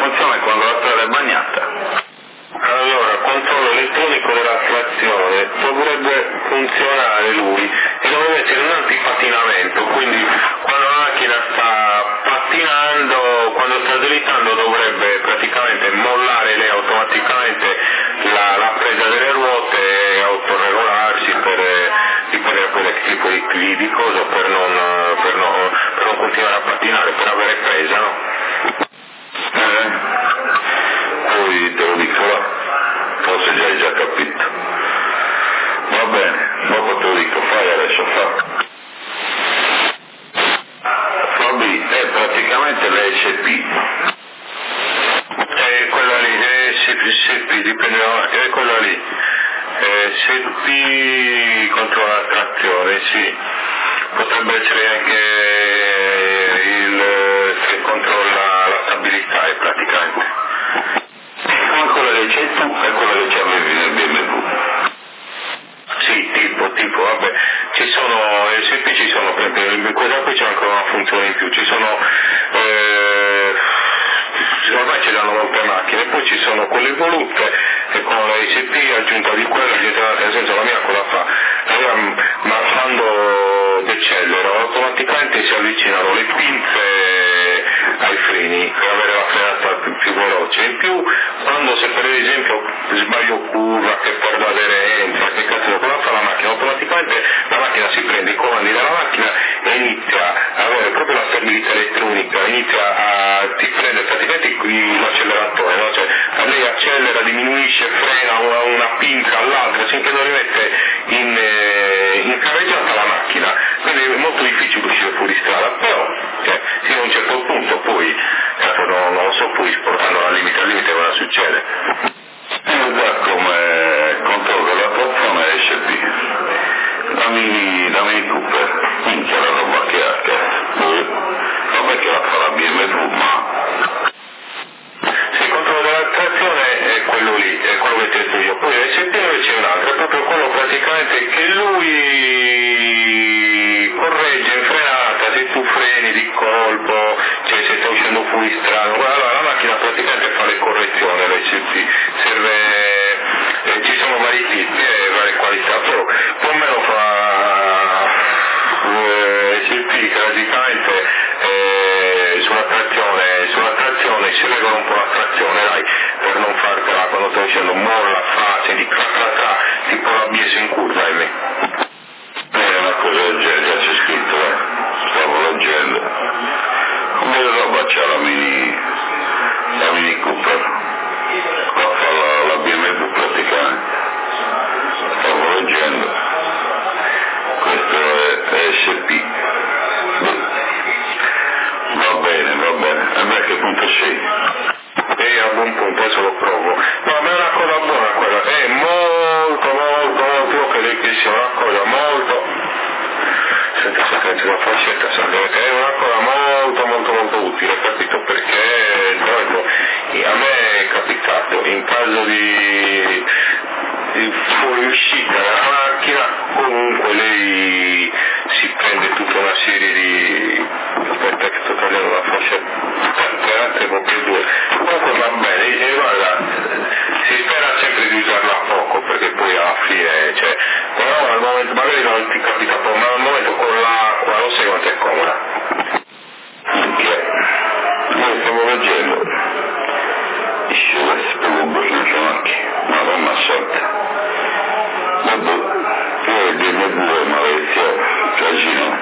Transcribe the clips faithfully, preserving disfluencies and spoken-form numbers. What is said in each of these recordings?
funziona quando la strada è bagnata. Allora, controllo elettronico della trazione, dovrebbe funzionare lui e dovrebbe essere un antipatinamento, quindi quando la macchina sta pattinando, quando sta slittando dovrebbe praticamente mollare lei automaticamente la, la presa delle ruote e autoregolarsi per riprendere quel tipo di, di cosa per non, per, non, per non continuare a pattinare, per avere presa, no? Eh, poi te lo dico là, forse già hai già capito. Va bene, dopo te lo dico, fai adesso, fa. Fabi, è praticamente l'S P. È quella lì, è S P, dipende da macchina, è quella lì. S P contro la trazione, sì. Potrebbe essere anche il che controlla la stabilità, è praticamente. Come quella che c'è tu e quella che c'avevi nel B M W. Sì, tipo, tipo, vabbè, ci sono, S P ci sono, per esempio, in questa qui c'è ancora una funzione in più, ci sono, eh, ormai ci danno molte macchine, poi ci sono quelle evolute e con la S P aggiunta di quella, nel senso la mia cosa fa, allora, ma quando decelero automaticamente si avvicinano le pinze ai freni per avere la frenata più, più veloce, in più quando se per esempio sbaglio curva, che perdo aderenza, che cazzo cosa fa la macchina, automaticamente la macchina si prende i comandi della macchina e inizia a avere proprio la stabilità elettronica, inizia a ti prende praticamente l'acceleratore, no? Cioè lei accelera, diminuisce, frena una, una pinza all'altra, finché non rimette in, eh, in carreggiata la macchina, quindi è molto difficile uscire fuori strada, però cioè, fino a un certo punto poi, cazzo, non, non lo so, poi portando al limite, al limite cosa succede? E guarda come controllo la trazione S P. La mini, la mini Cooper, minchia la roba che ha, cazzo. Vabbè che la fa la B M W, ma... Sì, il controllo della trazione è quello lì, è quello che ti ho detto io, poi l'S P c'è un altro, è proprio quello praticamente che lui corregge in frenata, se tu freni di colpo, cioè se stai uscendo fuori strada, allora la macchina praticamente fa le correzioni, l'S P, serve, eh, ci sono vari tipi e varie qualità, però più o meno fa eh, S P praticamente eh, sulla trazione, sulla trazione si regola un po' la trazione, dai, per non fartela quando stai uscendo, molla, fa, senti tra tra tra, tipo la B S in curva, ahimè. È una cosa del genere, già c'è scritto, eh. Stavo leggendo. Come roba c'ha la mini, la mini Cooper? Qua fa la, la B M W praticamente. Stavo leggendo. Questo è, è S P. Va bene, va bene. E a che punto sei? E a buon punto, adesso lo provo. No, ma è una cosa buona quella, è molto, molto, molto, che, che sia una cosa molto... Senta, senta, la fascetta, è una cosa molto, molto, molto utile, capito? Perché, proprio, a me è capitato, in caso di, di fuoriuscita della macchina, comunque lei si prende tutta una serie di... aspetta che sto togliendo la fascetta, altre proprio due. Comunque va bene, e guarda, si spera sempre di usarla poco, perché poi alla fine, cioè, però al momento, magari non ti capita poco, ma al momento con l'acqua, non sai quanto è comoda. Minchia, noi stiamo leggendo. Dice, questo è un bruciato anche, madonna santa. Vabbè, io il B M W maledizione, casino.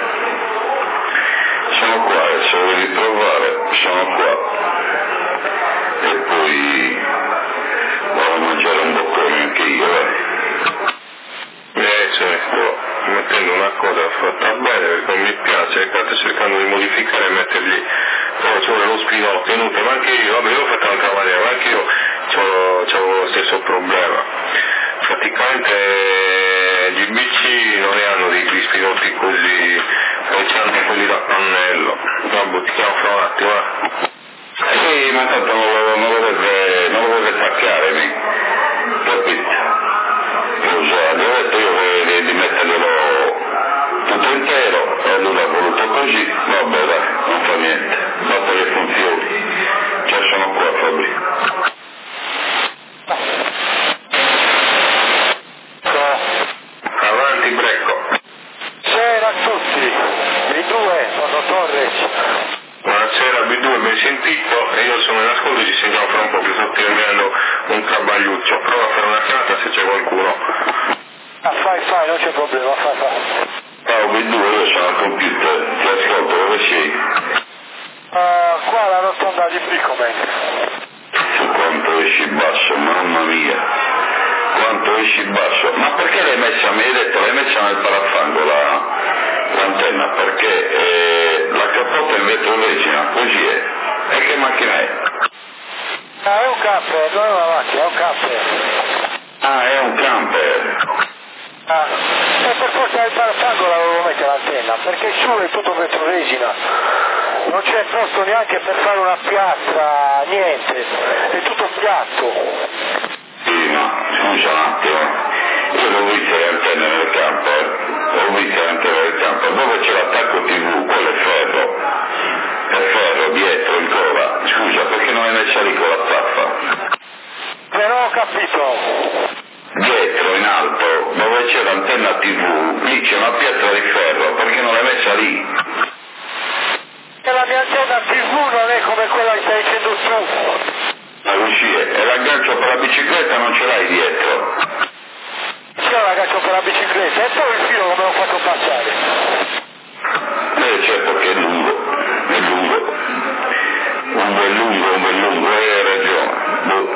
Sono qua, adesso devo ritrovare, sono qua. E poi vado a mangiare un boccone anche io, eh. Eh, cioè, sto mettendo una cosa fatta bene perché non mi piace, sto cercando di modificare e mettergli, però c'è lo spinotto, inutile, ma anche io, vabbè, io l'ho fatto un'altra maniera, ma anche io ho lo stesso problema. Praticamente gli B C non ne hanno degli spinotti così, non c'hanno quelli da pannello. No, buttiamo fra un attimo, eh. Sì, ma tanto non lo, non lo deve, non lo deve staccare, mi. Capito? Io so, ho detto io di, di metterglielo tutto intero, e lui l'ha voluto così, vabbè dai, non fa niente, basta che funzioni. Già sono qua, Fabio. hai sentito e io sono in ascolto, ci sentiamo fra un po' che sto terminando un travagliuccio, prova a fare una chiamata se c'è qualcuno. Ah, fai, fai, non c'è problema, fai, fai. Ciao B due, io sono al computer, ti ascolto, dove sei? Uh, qua alla rotonda di Bricomen. Su quanto esci basso, mamma mia, quanto esci basso, ma perché l'hai messa, mi hai detto, l'hai messa nel parafango la, l'antenna, perché eh, la cappota è in vetroresina, così è, e che macchina è? Ah, è un camper, non è una macchina, è un camper. Ah, è un camper. Ah, e per forza del parafango la dovevo mettere l'antenna, perché su è tutto vetroresina, non c'è posto neanche per fare una piastra, niente, è tutto piatto. Sì, ma scusa un attimo, io l'ho vista le antenne nel camper, ho visto le antenne nel camper, dove c'è l'attacco tivù, quello è ferro, è ferro dietro ancora, scusa, perché non l'hai messa lì con la zappa? Però ho capito. Dietro, in alto, dove c'è l'antenna tivù, lì c'è una pietra di ferro, perché non l'hai messa lì? E la mia antenna tivù non è come quella che stai dicendo tu. A uscire, e l'aggancio per la bicicletta non ce l'hai dietro? C'è l'aggancio per la bicicletta, e poi il filo come l'ho fatto passare? Eh, certo che è lungo, è lungo, un bel lungo, un bel lungo, hai ragione. Boh.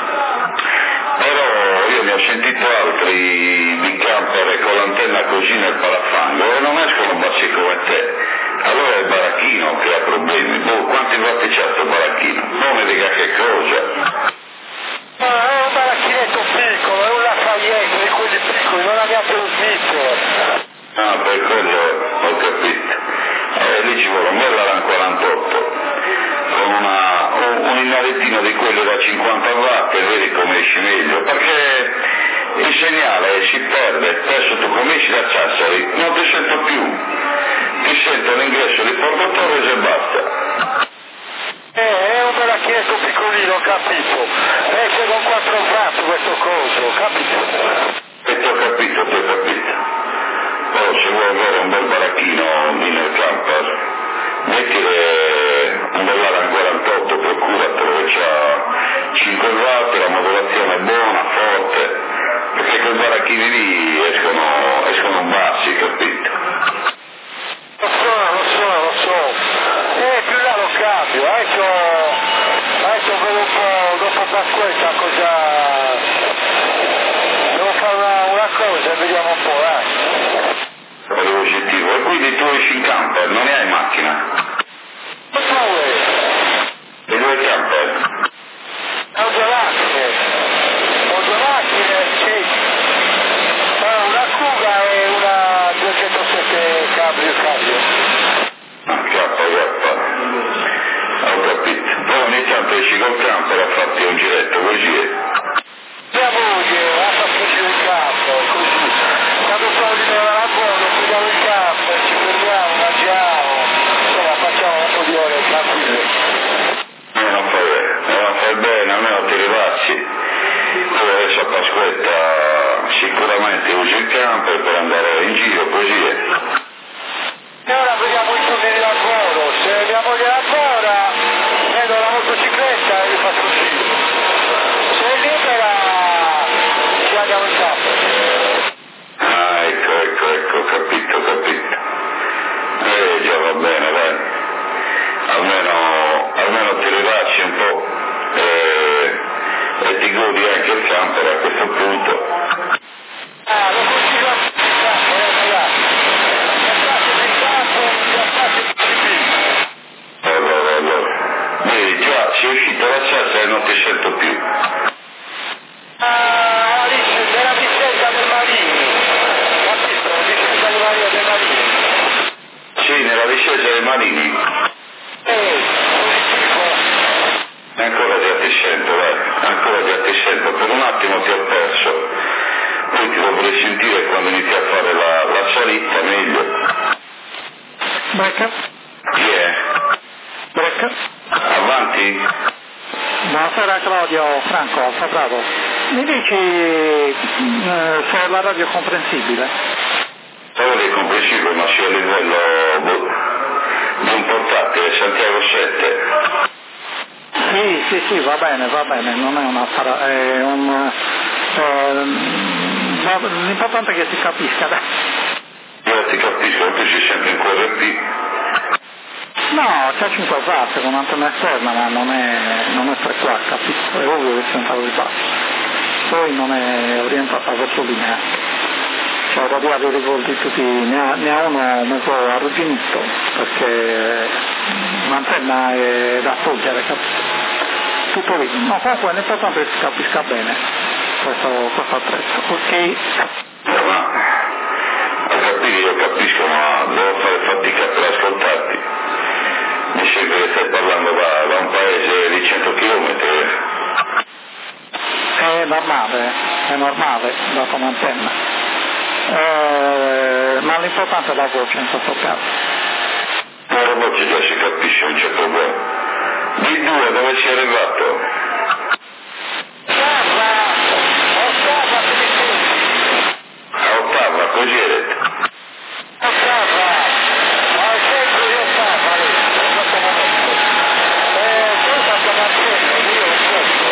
Però io ne ho sentito altri di camper con l'antenna così nel parafango e non escono bassi come te. Allora è il baracchino che ha problemi. Boh, quanti vatti c'ha sto baracchino? Non mi dica che cosa. Ma è un baracchinetto piccolo, è un Lafayette di quelli piccoli, non abbiamo più un svizzero. Ah, per quello ho capito. Eh, lì ci vuole un bel Aran quarantotto con una, un, un inarettino di quello da cinquanta watt e vedi come esci meglio, perché il segnale si perde, adesso tu cominci da Sassari, non ti sento più, ti sento l'ingresso di Porto Torres e basta. Eh, è un baracchinetto piccolino, capito? Esce con quattro watt questo coso, capito? E ti ho capito, ti ho capito. Oh, se vuoi avere un bel baracchino lì nel camper, mettile un bell'Aran quarantotto, procuratelo, che c'ha cinque watt, la modulazione è buona, forte, perché quei baracchini lì escono, escono bassi, capito? Lo so, lo so, lo so. Eh, più là lo cambio, adesso, adesso vedo un po', dopo Pasquetta cosa... Devo fare una, una cosa e vediamo un po', dai. Positivo. E quindi tu esci in camper, non ne hai macchina? Due. E due camper? Ho due macchine. Ho due macchine, sì. Ho una Kuga e una duecentosette cabrio cabrio. Ah, cappa, cappa. Ho capito. Poi ogni tanto esci col camper a farti un giretto, così è. Mia moglie ha fatto uscire il campo, così. Quando sono di lavoro, prendiamo il campo, ci fermiamo, mangiamo, insomma facciamo un po' di ore tranquille. Eh, non fai bene, eh, non fai bene, almeno ti rilazzi. Poi adesso a Pasquetta sicuramente usi il camper per andare in giro, così è. E ora vediamo i turni di lavoro, se mia moglie lavora, vedo la motocicletta e vi faccio uscire. Se è libera, ci andiamo in campo. Ah, ecco, ecco, ecco, capito, capito. Eh, già va bene, dai. Almeno, almeno ti rilazzi un po' eh, e ti godi anche il camper a questo punto. Ah, lo consiglio a tutti il campo, eh, ragazzi. Piazzate il campo, piazzate il campo. Allora, allora. Vedi, già sei uscito da Sassari e non ti sento più. Ah, Alice, nella discesa del Marini. Capito? Discesa del Marini del Marini. Sì, nella discesa dei Marini. Eh, positivo. Ancora già ti sento, dai, ancora già ti sento, per un attimo ti ho perso, poi ti dovrei sentire quando inizi a fare la, la salita, meglio. Brecca? Chi è? Brecca? Avanti? Buonasera Claudio, Franco, Alfa Bravo. Mi dici eh, se la radio è comprensibile? Solo che è comprensibile, ma sia a livello boh, di un portatile, Santiago sette. sì, sì, va bene, va bene, non è una para- è un eh, l'importante è che si capisca, dai. Io ti capisco, tu sei sempre in Q R P. No, c'è cinque watt con un'antenna esterna, ma non è, non è tre K, capito? È ovvio che sia un di basso. Poi non è orientata verso lineare. Cioè radiali rivolti tutti, ne ha, ne ha uno un po' arrugginito, perché l'antenna è da togliere, capito? Tutto lì. No, comunque l'importante è che si capisca bene questo, questo attrezzo. Ok? Ma a capire io capisco, ma devo fare fatica per ascoltarti. Mi sembra che stai parlando da, da un paese di cento chilometri. È normale, è normale, dato un'antenna. Eh, ma l'importante è la voce in questo caso. La voce già si capisce, non c'è problema. B due dove sei arrivato? A Ottava, così hai detto? Ottava, al centro di Ottava, lì, in questo momento. E poi facciamo assieme, io lo sento,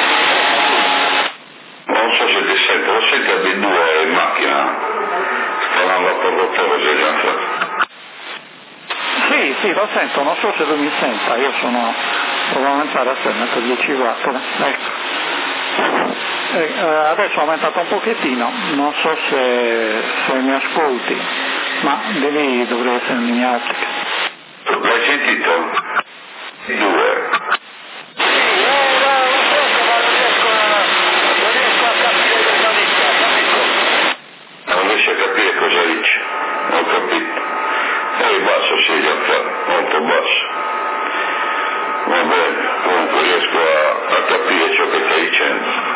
eh. Non so se ti sento, lo senti a B due in macchina? Sta andando a Portotoro, sei già fatto. Sì, sì, lo sento, non so se lui mi senta, io sono, provo a aumentare a sé, metto dieci watt, ecco. Eh, adesso ho aumentato un pochettino, non so se, se mi ascolti, ma di lì dovrei essere in linea ottica. L'hai sentito? Due. Sì, eh, no, lo sento, ma non riesco a, non riesco a capire cosa dica, capito? Non riesci a capire cosa dice. Ho capito. È basso, sì, già fatto, molto basso. Va bene, comunque riesco a, a capire ciò che stai dicendo.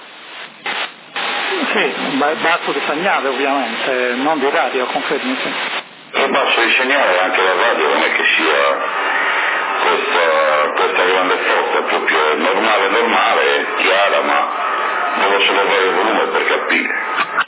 Sì, basso di segnale ovviamente, non di radio, confermi, sì. È basso di segnale, anche la radio non è che sia questa, questa grande forza, proprio normale, normale, chiara, ma devo solo avere il volume per capire.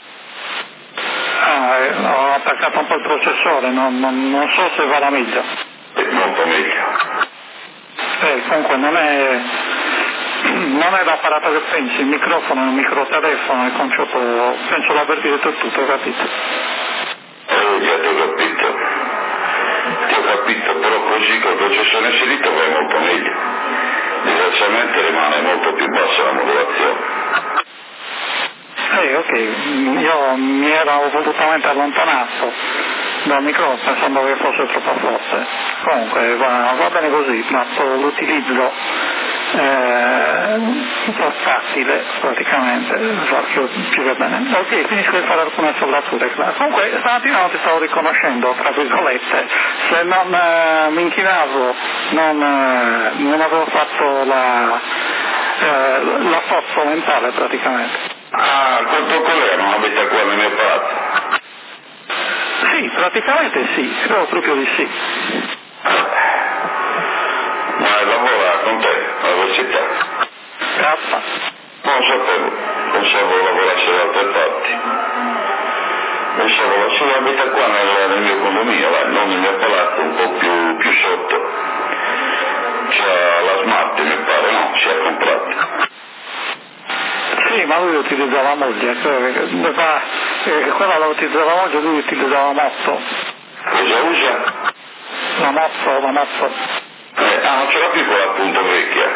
Ah, eh, ho attaccato un po' il processore, non, non, non so se va la meglio. È molto meglio. Eh, comunque non è, non è l'apparato che pensi, il microfono è un microtelefono, il concetto, penso l'aver detto tutto, capito? Eh, già ti ho capito. Ti ho capito, però così col processore inserito va molto meglio. Diversamente rimane molto più bassa la modulazione. Eh, ok, io mi ero volutamente allontanato dal microfono pensando che fosse troppo forte. Comunque va, va bene così, ma l'utilizzo eh, un po' tattile praticamente, so che più va bene. Ok, finisco di fare alcune sollature. Comunque stamattina non ti stavo riconoscendo, tra virgolette, se non eh, mi inchinavo non, eh, non avevo fatto la, eh, la forza mentale praticamente. Ah, quanto colore non avete qua nel mio palazzo? Sì, praticamente sì, credo proprio di sì. Ma lavora con te, all'università? Cazzo. Non sapevo, pensavo lavorasse da altre parti. Pensavo, si abita qua nel, nel mio condominio, vai, non nel mio palazzo, un po' più, più sotto. C'ha la Smart, mi pare, no? Si è comprata. Sì, ma lui utilizza la moglie, eh, fa, eh, quella la utilizza la moglie, lui utilizza la moto. Cosa usa? La moto, la moto. Eh, ah, non ce l'ha più quella appunto vecchia?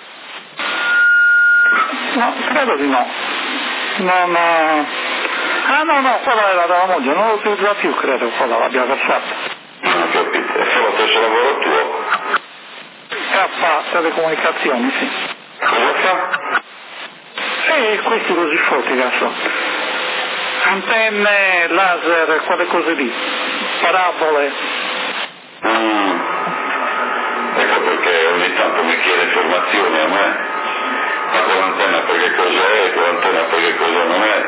No, credo di no. Non, eh... Ah no, no, quella era della moglie, non la utilizza più, credo, quella l'abbia versata. Non ho capito, è solo stesso lavoro tuo? K, telecomunicazioni, sì. Cosa fa? E questi così forti adesso. Antenne, laser, quelle cose lì. Parabole. Mm. Ecco perché ogni tanto mi chiede informazioni a me. Ma quell'antenna perché cosa è, quell'antenna perché cosa non è.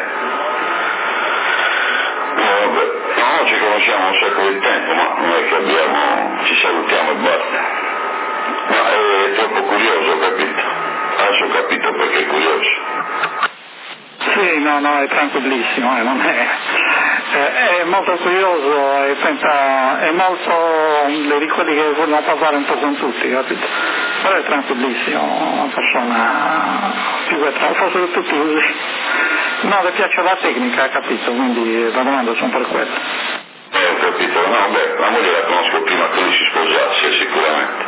No, vabbè, no, ci conosciamo un sacco di tempo, ma non è che abbiamo, ci salutiamo e basta. Ma è troppo curioso, capito? Adesso ho capito perché è curioso. Sì, no, no, è tranquillissimo, eh, non è, è, è molto curioso e pensa, è molto di quelli che vogliono parlare un po' con tutti, capito? però è tranquillissimo, una persona più vetrata, forse tutti così. No, le piace la tecnica, capito, quindi la domanda sono per quello. Eh, ho capito, no, beh, la moglie la conosco prima che lui si sposasse sicuramente,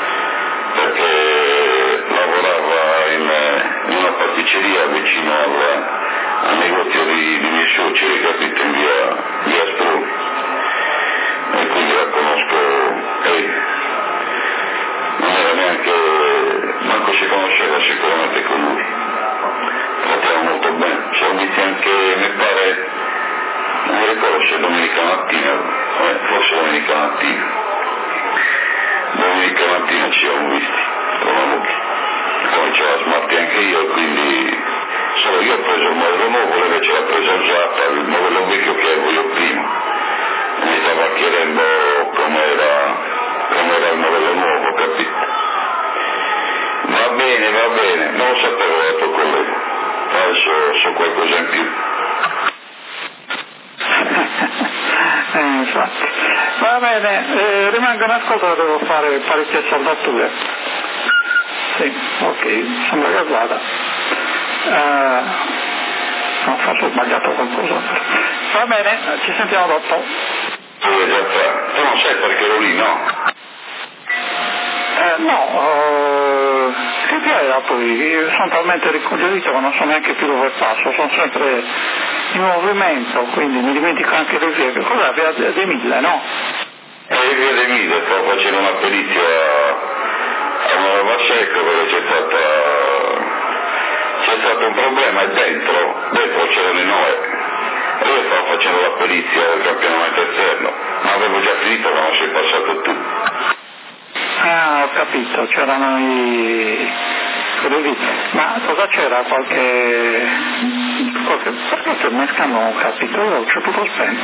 perché lavorava in, in una pasticceria vicino al, al negozio di, di miei suoceri, capito, in via, via Spruni, e quindi la conosco, e non era neanche, manco si conosceva sicuramente con lui, trattiamo molto bene, ci siamo visti anche, mi pare, non mi ricordo se domenica mattina, eh, forse domenica mattina, domenica mattina ci siamo visti con la moglie, poi ce la smarti anche io, quindi solo io ho preso il modello nuovo, lei invece l'ha presa usata, il modello vecchio che avevo io prima, mi stava chiedendo com'era, com'era il modello nuovo, capito? Va bene, va bene, non lo sapevo dal tuo collega, adesso so qualcosa in più. eh, infatti. Va bene, eh, rimango in ascolto, devo fare parecchie saldature. Sì, ok, sembra che vada. Uh, no, forse ho sbagliato qualcosa. Va bene, ci sentiamo dopo. Tu non sai perché ero lì, no? Eh, no, uh, che direi poi? Io sono talmente ricoglionito che non so neanche più dove passo, sono sempre in movimento, quindi mi dimentico anche le vie. Che cos'è? Via dei Mille, no? Eh, via dei Mille, stavo facendo una perizia a Nuova Secca perché c'è stata, c'è stato un problema e dentro, dentro c'erano i Noè. E io stavo facendo la perizia del campionamento esterno, ma avevo già finito quando sei passato tu. Ah, ho capito, c'erano i... quelli lì. Ma cosa c'era? Qualche... qualche... perché se mescano non ho capito, io c'è tutto spento.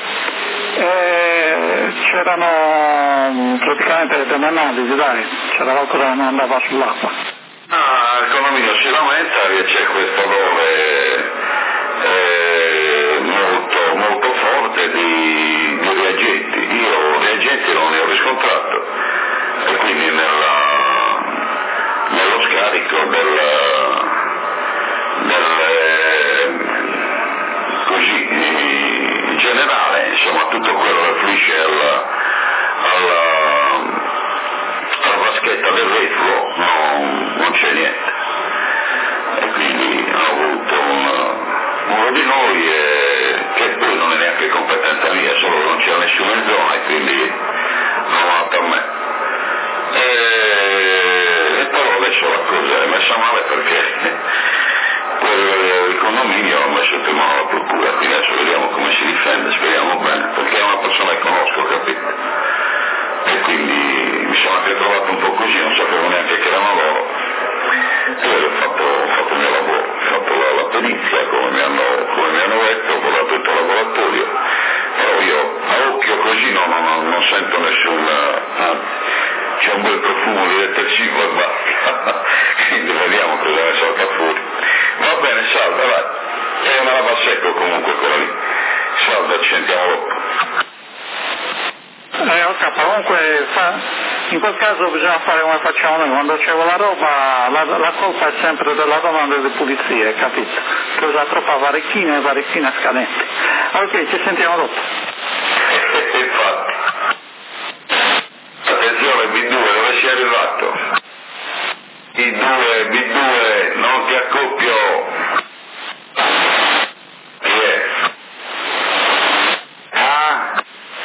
E c'erano praticamente delle analisi, dai, c'era qualcosa che non andava sull'acqua. Ah, il condominio si lamenta che c'è questo odore eh, molto, molto forte di, di reagenti. Io reagenti non ne ho riscontrato e quindi nella, nello scarico del, del così in generale, insomma, tutto quello che fluisce alla, alla, alla vaschetta del vetro non, non c'è niente. E quindi ho avuto un, uno di noi e, che poi non è neanche competenza mia, solo che non c'era nessuno in zona e quindi non l'ho fatto a me. E, e però adesso la cosa è messa male perché quel, il condominio ha messo in mano la procura, quindi adesso vediamo come si difende, speriamo bene, perché è una persona che conosco, capito? E quindi mi sono anche trovato un po' così, non sapevo neanche che erano loro. E ho fatto, ho fatto il mio lavoro, ho fatto la, la perizia come mi hanno, come mi hanno detto, ho guardato tutto il laboratorio, però io a occhio così no, no, no, non sento nessun, eh, c'è un bel profumo di detersivo e basta, quindi vediamo cosa ne salta fuori. Va bene, salva, vai, è una lava secco comunque quella lì, salva, ci sentiamo dopo. Eh, ok, comunque fa, in quel caso bisogna fare come facciamo noi, quando c'è la roba la, la colpa è sempre della donna delle pulizie, capito? Che usa troppa varechina e varechina scadente. Ok, ci sentiamo dopo. Infatti. Attenzione B due, dove sei arrivato? B due, B due, non ti accoppio. Chi è? Ah?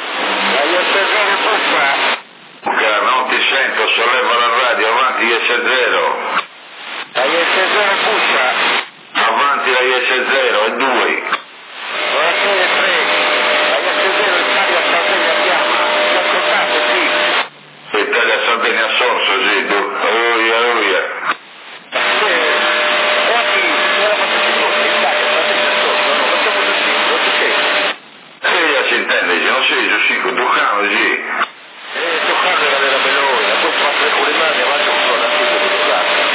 Luca, non ti sento, solleva la radio, avanti I S zero. La I S zero puscia. Avanti la I S zero e due. Buonasera tre. La I S zero Italia Sardegna chiama. Ti ascoltate, sì. Italia Sardegna Sorso, sì, tu. Alleluia, alleluia. Oggi era partecipato in Italia Sardegna Sorso, no? Facciamo il singolo, tu che? Sì, si intende, non sei Giustico, Ducano, sì. Eh, toccando era della Meloni, dopo fare con le mani avanti un po' da qui,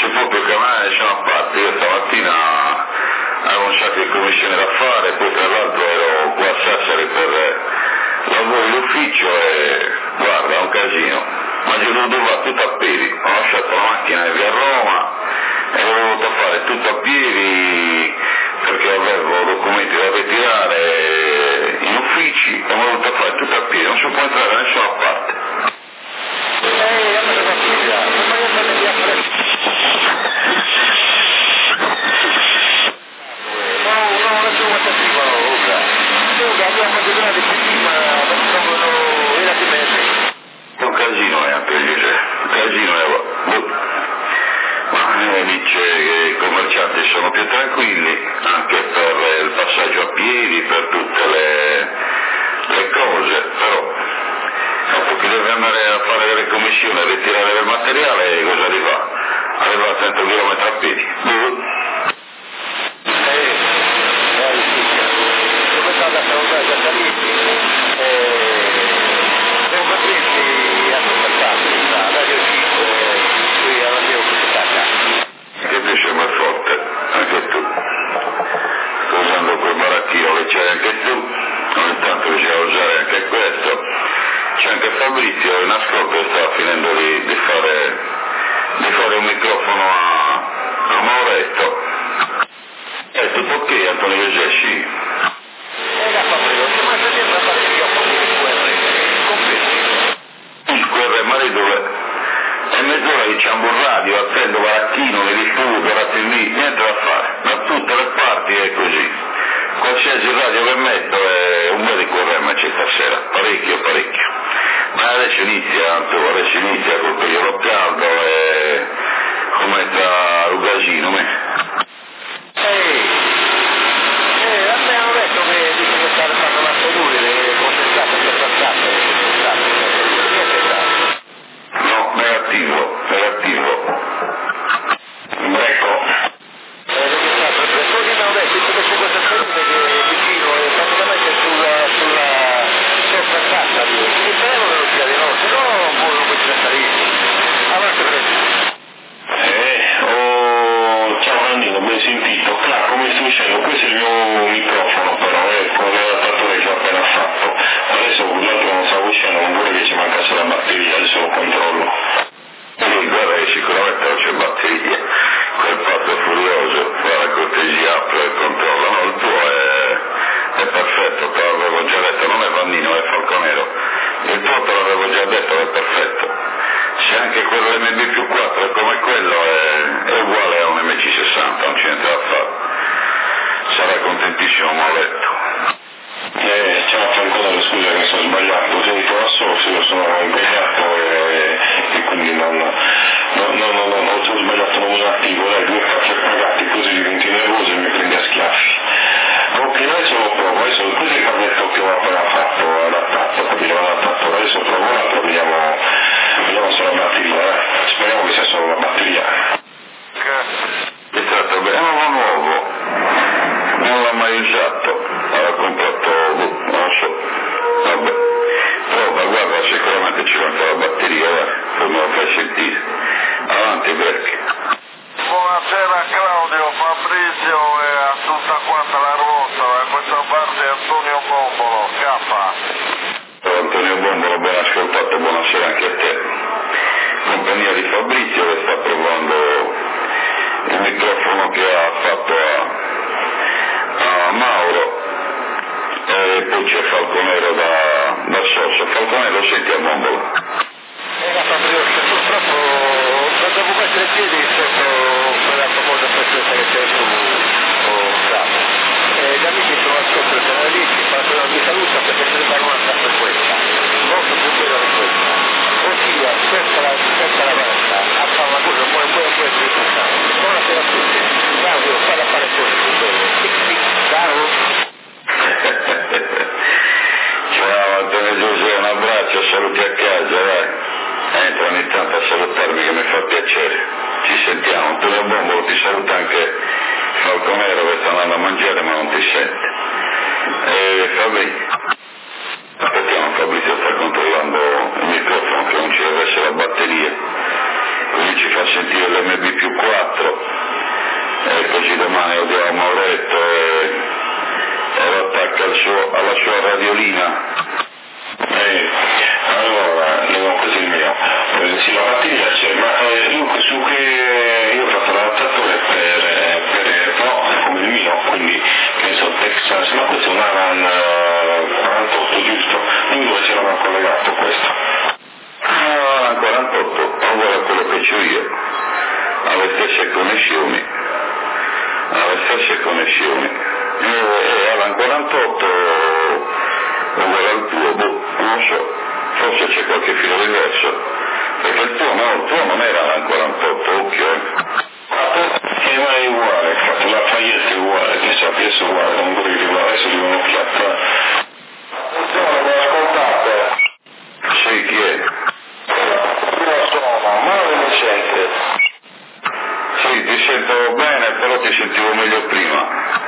sul proprio canale sono a parte. Io stamattina avevo un sacco di commissioni da fare, poi tra l'altro ero qua a Sassari per lavoro in ufficio e guarda, è un casino, ma io dovevo fare tutto a piedi, ho lasciato la macchina via Roma e ho dovuto fare tutto a piedi perché avevo documenti da ritirare in uffici e ho dovuto fare tutto a piedi, non si può entrare da nessuna parte. Ehi, allora va via, non voglio andare via presto. No, no, non c'è quanto prima, Luca. Luca, abbiamo mangiato di prima, non trovano i lati metri. Un casino è anche lì, un casino è ma eh, dice che i commercianti sono più tranquilli anche per il passaggio a piedi, per tutte le, le cose, però dopo chi deve andare a fare delle commissioni e ritirare del materiale cosa gli fa? Arriva a cento chilometri a piedi. Che ti sembra forte, anche tu. Sto usando quel baracchino che c'è anche tu, ogni tanto bisogna usare anche questo. C'è anche Fabrizio in ascolto che sta finendo di, di, fare, di fare un microfono a, a Mauretto. È tutto ok, Antonio Gesesci? Il Q R, ma lì dove? È mezz'ora che c'è un radio, attendo baracchino, mi disturbo, la T V, niente da fare, da tutte le parti è così. Qualsiasi radio che metto è un bel Q R M c'è stasera, parecchio, parecchio. Ma adesso inizia, Antonio, adesso inizia col periodo caldo e come sta Rugasino, me? Ehi, eh, abbiamo detto che dice che state facendo la sedura, le concentrate per passate, niente da. No, negativo, negativo. Ecco. Così abbiamo detto che c'è questa salute che è vicino e praticamente sulla, sulla sopra casa, il treno non lo sia di no, se no non può non può salire. Avanti presto. Eh, oh, ciao Nannino, ben sentito. Clar, come sto dicendo, questo è il mio microfono però, eh, con l'adattatore che ho appena fatto. Adesso l'altro non stavo dicendo, non vorrei che ci mancasse la batteria, adesso lo controllo. Sì, guarda, sicuramente non c'è batteria, quel fatto furioso, guarda, cortesia, apre e controlla, no, il tuo è, è perfetto, te l'avevo già detto, non è Vannino, è Falconero, il tuo te l'avevo già detto, è perfetto, se anche quello M B più quattro è come quello è, è uguale a un M C sessanta, non c'è niente da fare, sarà contentissimo Mauretto. Eh, ciao Falconero, scusa che mi sono sbagliato, sento la soffio, sono impegnato e, e quindi non, non, non, non, non ho sbagliato il numero attivo, dai, due caffè pagati così diventi nervoso e mi prendi a schiaffi. Ok, adesso lo provo, adesso questo è il cavetto che ho appena fatto, adattato, capito, adattato, adesso provo l'altro, vediamo, vediamo se la batteria, eh. Speriamo che sia solo la batteria. È stato bene, è uno nuovo, non l'ha mai usato, aveva comprato, non lo so, vabbè, prova, guarda, sicuramente ci manca la batteria, guarda, poi me lo fai sentire, avanti Berchi. Buonasera Claudio, Fabrizio e a tutta quanta la ruota, da questa parte Antonio Bombolo, K. Antonio Bombolo, ben ascoltato, buonasera anche a te. Compagnia di Fabrizio che sta provando il microfono che ha fatto a, a Mauro e poi c'è Falconero da, da Sosso. Falconero, senti a Bombolo. E la Fabrizio, purtroppo non devo mettere i piedi sotto quella famosa pressione che c'è su capo. E gli amici sono ascolto il canale lì, mi saluta perché se ne parla un'altra frequenza, molto più bella di questa. Ossia, questa la, questa la vasta, a fare una cosa poi poi poi più importante. Buonasera a tutti. Claudio, fai a fare cose più belle. Tic tic, ciao. Ciao Antonio Giuseppe, un abbraccio, saluti a casa, dai. Entra ogni tanto a salutarmi che mi fa piacere. Ci sentiamo. Antonio Bombolo ti saluta anche Falconero che sta andando a mangiare ma non ti sente. E Fabrizio. Aspettiamo, Fabrizio sta controllando il microfono che non ci deve essere la batteria. così ci fa sentire l'M B più quattro, e così domani lo diamo a Mauretto e, e lo attacca al suo, alla sua radiolina. Eh, allora, andiamo così mio. Eh, sì, la mattina c'è, ma eh, dunque su che io ho fatto l'adattatore per, eh, per no, come il mio, quindi che ne so, Texas, ma questo è un Alan eh, quarantotto, giusto? Quindi dove ce l'aveva collegato questo? Ah, Alan quarantotto, uguale a quello che c'ho io, ha le stesse connessioni, ha le stesse connessioni, e, e Alan quarantotto uguale al tuo, boh, non so, forse c'è qualche filo diverso, perché il tuo no, il tuo non era Alan quarantotto, occhio, eh. Eh, ma è uguale, infatti la Fayette è uguale, mi sa che è uguale, non vorrei che adesso di un'occhiata. Attenzione, mi ascoltate? Sì, chi è? Io sono, Mauro mi sente? Sì, ti sento bene, però ti sentivo meglio prima.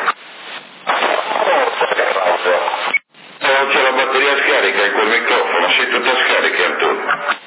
Oh, grazie. Eh, c'è la batteria scarica in quel microfono, sei tutta scarica tu.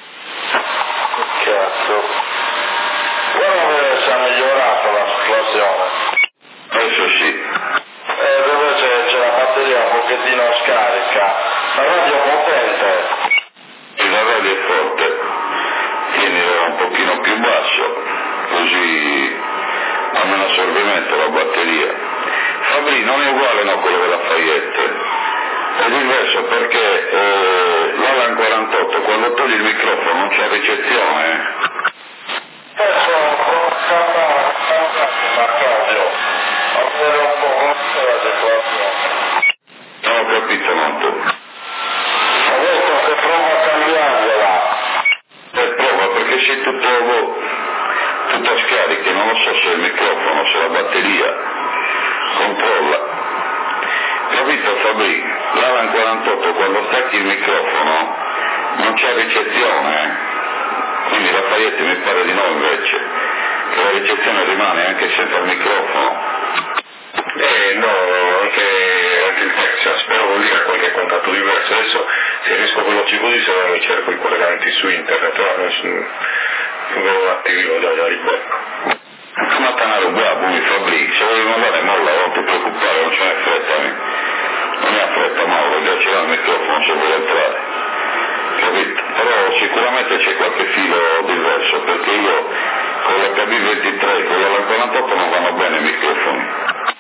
Cazzo. Guarda se ha migliorato la situazione. Adesso sì. Eh, dove c'è, c'è la batteria un pochettino scarica. La radio è potente. E la radio è forte. Tienila un pochino più basso, così ha meno assorbimento la batteria. Fabri non è uguale no quello della Fayette. È diverso perché eh, l'Alan quarantotto quando togli il microfono non c'è ricezione. Adesso ho scappato a radio. A vedere un po' come sta la situazione. Non ho capito molto. Ho detto che provo a cambiargliela. E prova perché sei tutto, tutto scarico, non lo so se il microfono, se la batteria, controlla. Capito Fabri? L'Alan quarantotto quando stacchi il microfono non c'è ricezione, quindi la Fayette mi pare di no invece, che la ricezione rimane anche senza il microfono. Eh, no, anche, anche il Texas, però vuol dire qualche contatto diverso. Adesso se riesco veloce così, se no mi cerco i collegamenti su internet, però non sono attivo già, già ribecco. Ma tanaro bravo, mi Fabri, se volevi mandare molla non ti preoccupare, non ce n'è fretta, mi. Non ne ha fretta Mauro, già ce l'ha il microfono se vuole entrare. Capito? Però sicuramente c'è qualche filo diverso, perché io con la K B ventitré e con la quarantotto non vanno bene i microfoni.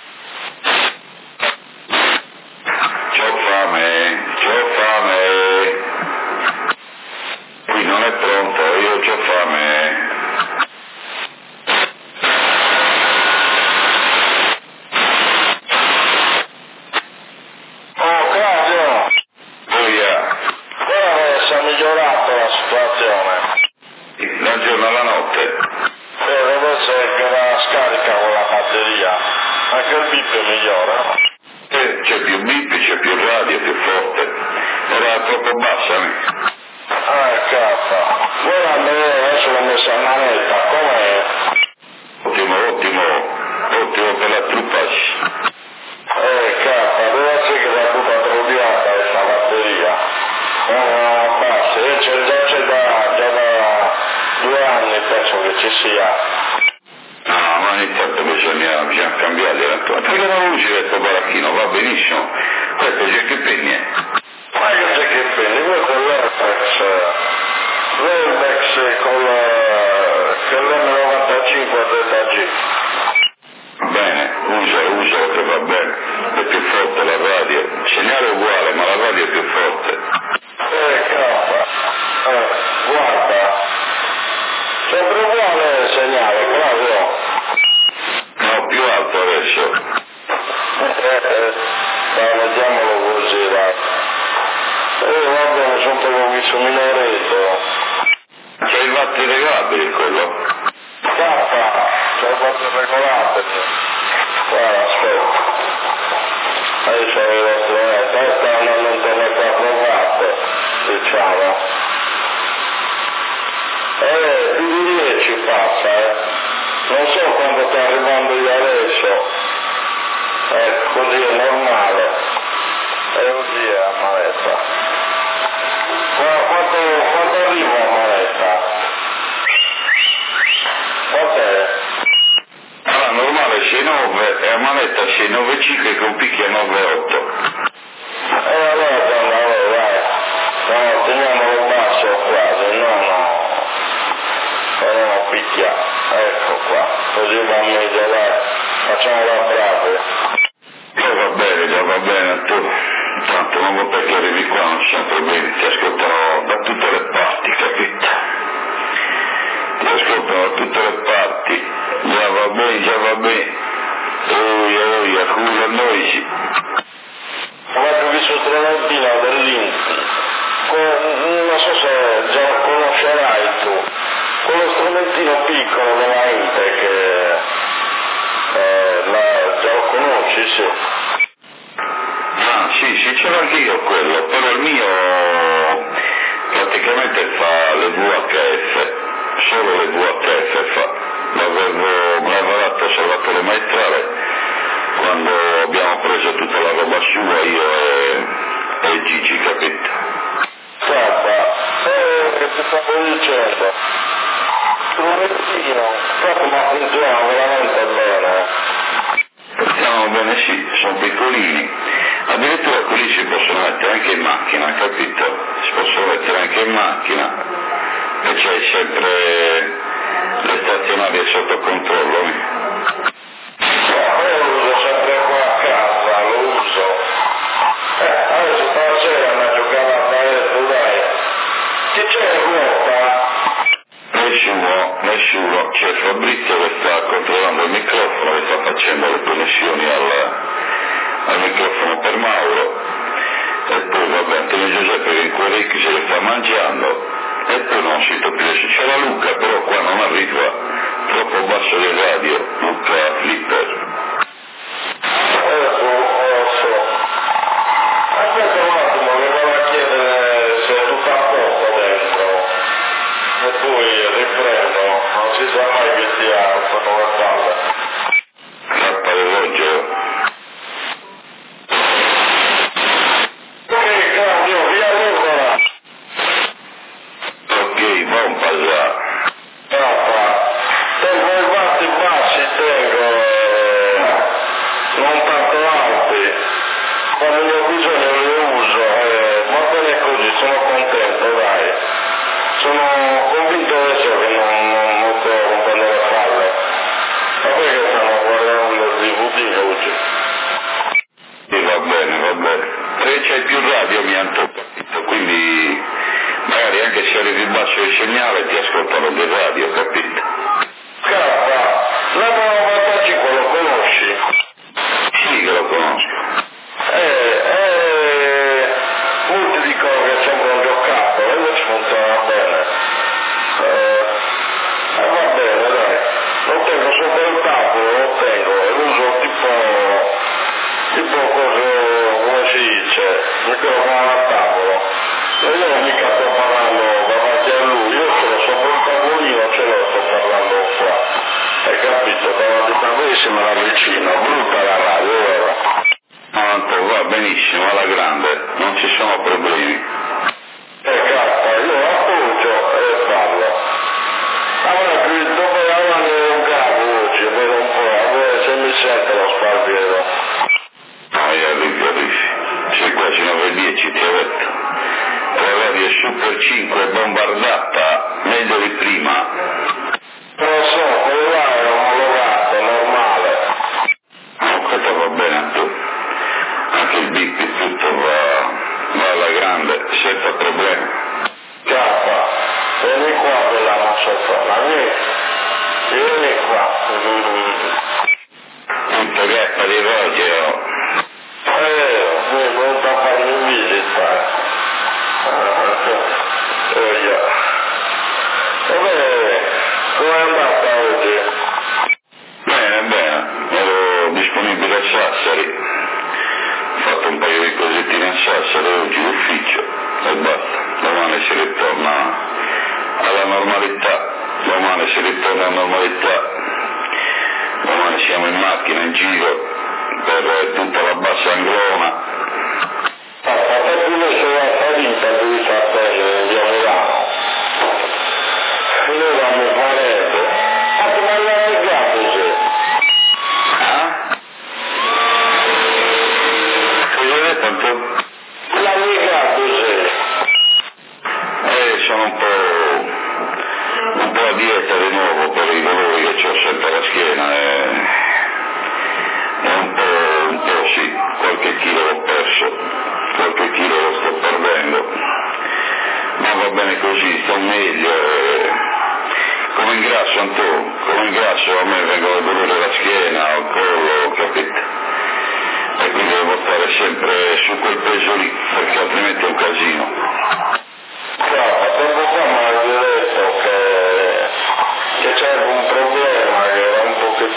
C'ho fame, c'ho fame. Qui non è pronto, io c'ho fame. Oh, Claudio! Oh yeah. Guarda se ha migliorato la situazione. Dal giorno alla notte. Eh, deve essere che la scarica con la batteria. Anche il bip è migliore. Eh, c'è più bip, c'è più radio, più forte. Era troppo bassa, mi. Ah, cazzo. Guarda, adesso l'ho messa a manetta, com'è? Ottimo, ottimo, ottimo per la truppage. Eh, cazzo, deve essere che l'ha buttata rovinata questa batteria. Ah, basta, io c'è già, c'è da, già da due anni penso che ci sia. No, ma ogni tanto bisogna, bisogna cambiarli. Perché non usi questo baracchino? Va benissimo. Questo c'è che pegne. Ma che c'è che prendi? Questo è l'Airpex, l'Airpex con l'M novantacinque Z G. Bene, usa, usa che va bene. È più forte la radio. Il segnale è uguale, ma la radio è più forte. Eh, cazzo. Eh, guarda. Sempre uguale il segnale, Claudio. No, più alto adesso. Eh, eh, dai, vediamolo così, dai. Eh, guarda, mi sono proprio visto minoretto. C'è i vatti regolabili quello? Papà, c'è il fatto regolabile. Guarda, aspetta. Adesso avevo trovato, sta andando intorno a quattro watt, diciamo. Eh, più di dieci passa, eh. Non so quando sta arrivando io adesso. Ecco, così è normale. E così è a manetta. Qua, quanto, quanto arrivo a manetta? nove e a manetta sei nove cinque con picchia nove otto. E allora allora vai, no, teniamolo basso qua, se no no, faremo picchiare, ecco qua, così va meglio, vai, facciamo la brava. Già va bene, già va bene tu, tanto non vuoi perché arrivi qua, non ci sono problemi, ti ascoltano da tutte le parti, capito? Ti ascoltano da tutte le parti, già va bene, già va bene, oi oi, accusa a noi sì. Ho visto Trementina dell'Inti, non so se già lo conoscerai tu, quello strumentino piccolo della Inte che eh, la, già lo conosci, sì. Ah sì, sì, ce l'ho anche io quello, però il mio praticamente fa le V H F, solo le V H F fa, l'avevo, me l'avevo dato Salvatore Maestrale quando abbiamo preso tutta la roba sua io e, e Gigi, capito? Guarda, eh, che ti stavo dicendo, strumentino, proprio ma funziona veramente bene. Funzionano bene sì, sono piccolini, addirittura quelli si possono mettere anche in macchina, capito? Si possono mettere anche in macchina e c'è sempre le stazionarie sotto controllo. Io lo uso sempre qua a casa, lo uso. Eh, adesso stasera mi ha giocato a Paese, dai. Che c'è in ruota? Nessuno, nessuno, c'è Fabrizio che sta controllando il microfono e sta facendo le connessioni al, al microfono per Mauro e poi vabbè Antonio Giuseppe che in Quaricchi se le sta mangiando e poi non si capisce, c'era Luca però qua non arriva, troppo basso di radio, Luca Flipper. Adesso lo so. Aspetta un attimo che vado a chiedere se è tutto a posto dentro e poi riprendo, non si sa mai che sia fatto la palla. Cappa l'elogio. Ok Claudio, via l'ora. Ok, buon passato. Papà, tengo i bassi bassi, tengo eh, non tanto alti, quando ne ho bisogno li uso, eh, va bene così, sono contento, dai. Sono convinto adesso che non, non, non sto rompendo le palle. Ma perché stanno guardando il D V D oggi? Sì, va bene, va bene. Perché c'è più radio mi hanno capito, quindi magari anche se arrivi basso il segnale ti ascoltano del radio, capito? Cappa, la novantacinque lo conosci? Sì che lo conosco. Eh, eh, molti dicono che sembra un giocattolo, invece funziona bene. Eh, eh, va bene, dai. Lo tengo sopra il tavolo, lo tengo e lo uso tipo, tipo cosa, come si dice, microfono a tavolo. E io non mica sto parlando davanti a lui, io ce l'ho sopra il tavolino, ce l'ho, sto parlando qua. Hai capito? Davanti a lui se me la vicino, brutta la radio, vero? Tanto va benissimo, alla grande, non ci sono problemi. E cappa, io appoggio e parlo. Allora, qui dopo davanti un capo oggi, vedo un po', a voi se mi sente lo sparviero. No, io arrivi, arrivi. Sei quasi nove e dieci, ti ho detto. La radio Super cinque bombardata, meglio di prima. Non lo so, quello là è omologato, normale. No, questo va bene a tu. Anche il bip tutto va, va alla grande, senza problemi. Cappa, vieni qua bella mozzottola, vieni. Vieni qua. Tutto gatto di Rogero. Eh, mi venuto a farmi visita. Oh già. Vabbè, com'è andata oggi? Bene, bene, ero disponibile a Sassari. Ho fatto un paio di cosettine a Sassari oggi d'ufficio e basta. Domani si ritorna alla normalità. Domani si ritorna alla normalità. Domani siamo in macchina in giro per tutta la bassa Anglona. Ah, ma tu ne sei a Farinta, devi sapere, via Milano. Noi eravamo parenti. Ma ti mai allegato, sì? Ah?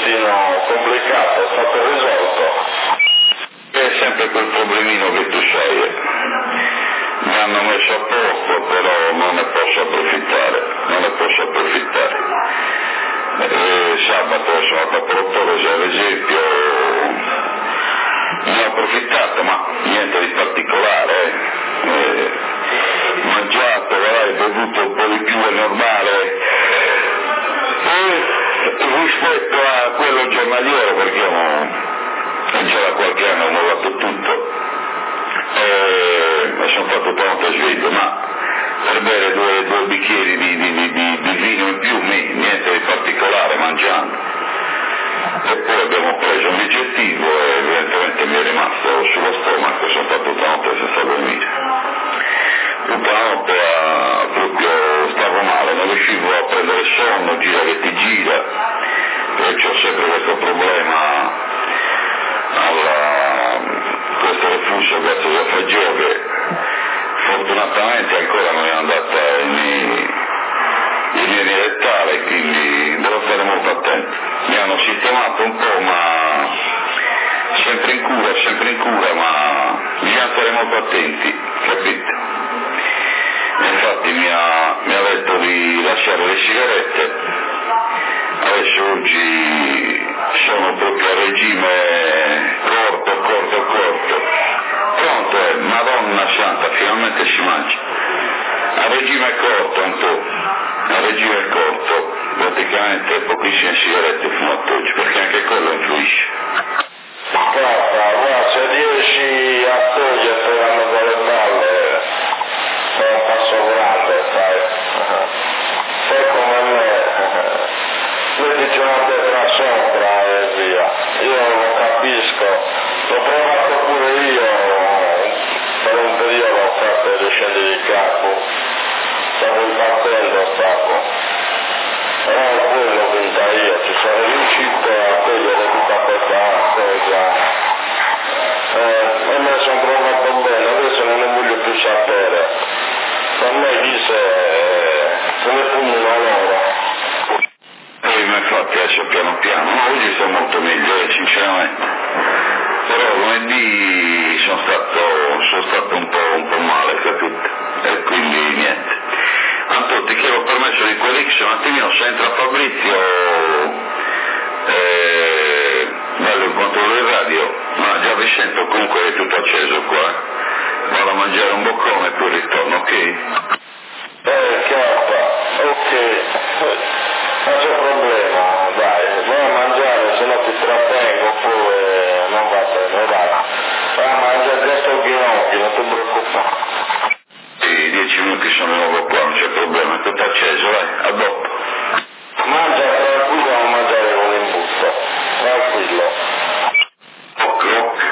pochettino complicato, è stato risolto. È sempre quel problemino che tu sai, eh. Mi hanno messo a posto, però non ne posso approfittare, non ne posso approfittare. Eh, sabato sono andato a Portorosa, ad esempio, ne ho approfittato, ma niente di particolare, eh. Eh, mangiato, eh, bevuto un po' di più del normale, eh, rispetto a quello giornaliero, perché io già da qualche anno ho mollato tutto e sono fatto tanto sveglio, ma per bere due, due bicchieri di, di, di, di, di vino in più, niente di particolare, mangiando. E poi abbiamo preso un digestivo e evidentemente mi è rimasto sullo stomaco, sono stato tanto senza dormire. Tutta la notte a, proprio stavo male, non riuscivo a prendere sonno, gira che ti gira, e ho sempre questo problema alla questo reflusso gastroesofageo che fortunatamente ancora non è andata in linea rettale, quindi devo stare molto attento. Mi hanno sistemato un po', ma sempre in cura, sempre in cura, ma bisogna stare molto attenti, capito? Infatti mi ha, mi ha detto di lasciare le sigarette, adesso oggi sono proprio a regime corto, corto, corto, pronto è, Madonna Santa, finalmente si mangia, a regime corto un po', a regime corto, praticamente pochissime sigarette fumate oggi, perché anche quello influisce. Guarda, guarda, se riesci a togliertela dalle balle, è un passo grande, sai, sei come me. Metti una pietra sopra e via. Io lo capisco, l'ho provato pure io, per un periodo ho fatto dei scendi di capo, stavo ripartendo stavo, però poi l'ho vinta io, ci sono riuscito a togliere tutta questa cosa, eh, e me sono trovato bene, adesso non ne voglio più sapere, per me dice eh, se ne fumino loro. Poi mi infatti adesso piano piano, no, oggi sto molto meglio, eh, sinceramente, però lunedì sono stato, sono stato un po', un po' male, capito? E quindi niente. Anto, ti chiedo permesso di quell'X un attimino, se entra Fabrizio, eh, bello il controllo del radio, ma già vi sento comunque è tutto acceso qua, eh. Vado a mangiare un boccone e poi ritorno, ok? Eh, chiaro, ok. Non c'è problema, dai, vai a mangiare, se no ti trattengo, poi eh, non va bene, dai. Vai a mangiare questo ginocchio, non ti preoccupare. Sì, dieci minuti sono di nuovo qua, non c'è problema, è tutto acceso, vai, a dopo. Mangia tranquillo, non mangiare con l'imbusto, tranquillo. Ok, ok.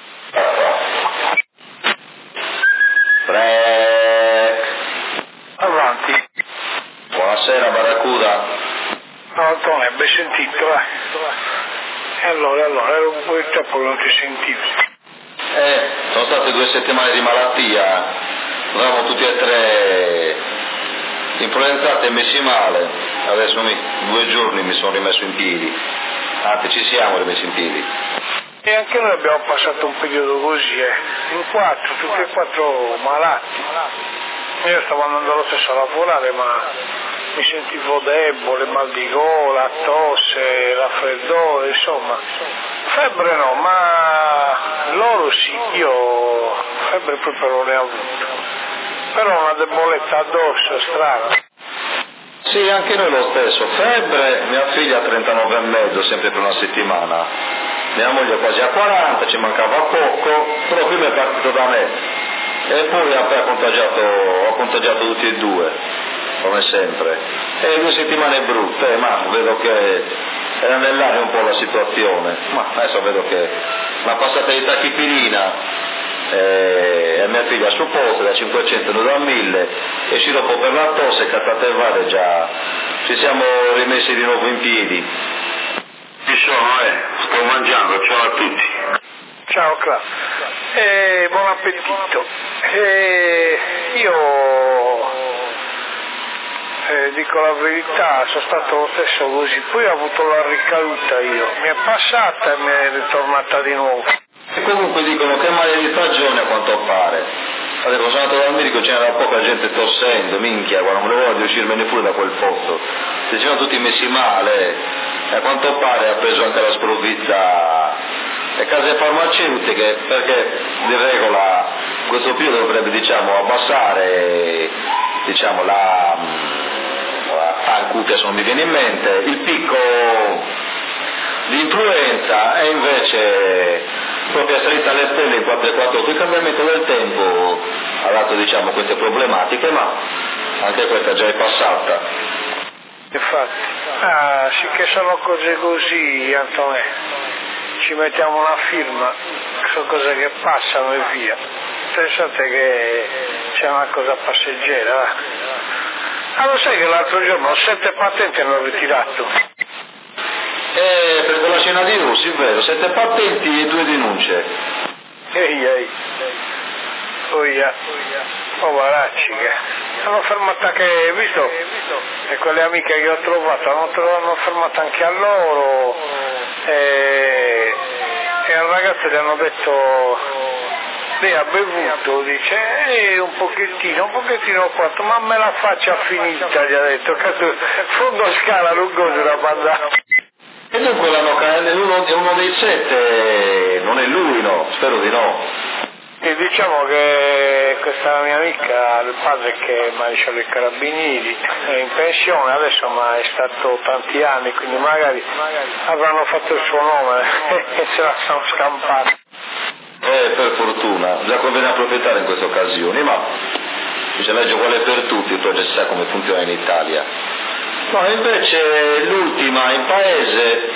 Break. Avanti. Buonasera, Barracuda. No, Antonio, ben sentito, eh. E allora, allora, ero un po' troppo che non ti sentivo. Eh, sono state due settimane di malattia, eravamo tutti e tre influenzati e messi male, adesso mi, due giorni mi sono rimesso in piedi, anzi ci siamo rimessi in piedi. E anche noi abbiamo passato un periodo così, eh. In quattro, tutti e quattro malati. Io stavo andando lo stesso a lavorare, ma mi sentivo debole, mal di gola, tosse, raffreddore, insomma. Febbre no, ma loro sì, io febbre proprio non ne ho avuto. Però una debolezza addosso, strana. Sì, anche noi lo stesso, febbre, mia figlia a trentanove e mezzo, sempre per una settimana, mia moglie quasi a quaranta, ci mancava poco, però prima è partito da me. E poi ha contagiato, ho contagiato tutti e due, come sempre. E due settimane brutte, ma vedo che era nell'aria un po' la situazione. Ma adesso vedo che una passata di tachipirina e mia figlia su posto da cinquecento da mille e sciroppo per la tosse, cazzate varie, già ci siamo rimessi di nuovo in piedi. Ci sono, eh, sto mangiando, ciao a tutti. Ciao Cla, eh, buon appetito. Eh, io eh, dico la verità, sono stato lo stesso così, poi ho avuto la ricaduta io, mi è passata e mi è ritornata di nuovo. E comunque dicono che male di stagione a quanto pare. Adesso sono andato dal medico, c'era poca gente tossendo, minchia, guarda, non volevo di uscirmene fuori da quel posto. Si sono tutti messi male, e a quanto pare ha preso anche la sprovvista le case farmaceutiche, perché di regola in questo periodo dovrebbe, diciamo, abbassare, diciamo, la, la pancutia, se non mi viene in mente, il picco di influenza, e invece proprio è salita alle stelle in quattro e quattro. Il cambiamento del tempo ha dato, diciamo, queste problematiche, ma anche questa già è passata. Infatti, ah, sì che sono cose così, Antonio. Ci mettiamo una firma, sono cose che passano e via. Pensate che c'è una cosa passeggera. Ah, lo sai che l'altro giorno sette patenti hanno ritirato? Eh, per quella scena di Russi, vero, sette patenti e due denunce. Ehi, ehi. Oia, poveracci che hanno fermato anche, visto, e quelle amiche che ho trovato, hanno, hanno fermato anche a loro, e, e al ragazzo gli hanno detto, lei ha bevuto, dice, e un pochettino, un pochettino quanto, ma me la faccia finita, gli ha detto, cazzo, fondo scala lungoso da mandare. E dunque l'hanno, uno, uno dei sette, non è lui, no, spero di no. E diciamo che questa mia amica, il padre che è maresciallo dei carabinieri, è in pensione adesso, ma è stato tanti anni, quindi magari avranno fatto il suo nome e se la sono scampati. Eh, per fortuna, già conviene approfittare in queste occasioni, ma c'è legge uguale per tutti, poi già si sa come funziona in Italia. No, invece l'ultima in paese,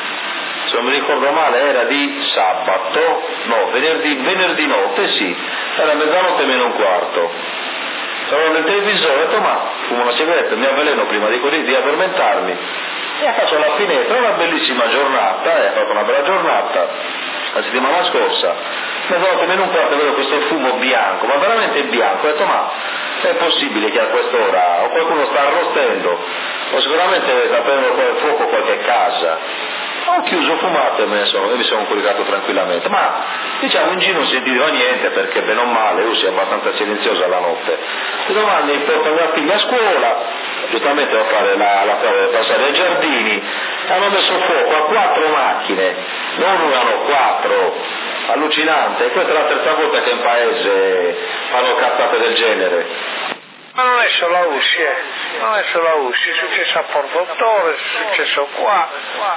se non mi ricordo male, era di sabato, no, venerdì, venerdì notte, sì, era mezzanotte meno un quarto. Stavo nel televisore, ho detto, ma fumo una sigaretta, mi avveleno prima di, di addormentarmi. E faccio la finestra, una bellissima giornata, eh, ho fatto una bella giornata, la settimana scorsa, mezzanotte meno un quarto vedo questo fumo bianco, ma veramente bianco, ho detto, ma è possibile che a quest'ora o qualcuno sta arrostendo, o sicuramente sta prendendo fuoco qualche casa. Ho chiuso, fumato e me ne sono, e mi sono coricato tranquillamente, ma diciamo in giro non sentiva niente, perché bene o male Russia è abbastanza silenziosa la notte. E domani portano la figlia a scuola, giustamente a fare la, la prova di passare ai giardini, hanno messo fuoco a quattro macchine, non una, no, quattro, allucinante, e questa è la terza volta che in paese fanno cazzate del genere. Ma non è solo a Usci, eh. non è solo a Usci, è successo a Portottore, è successo qua,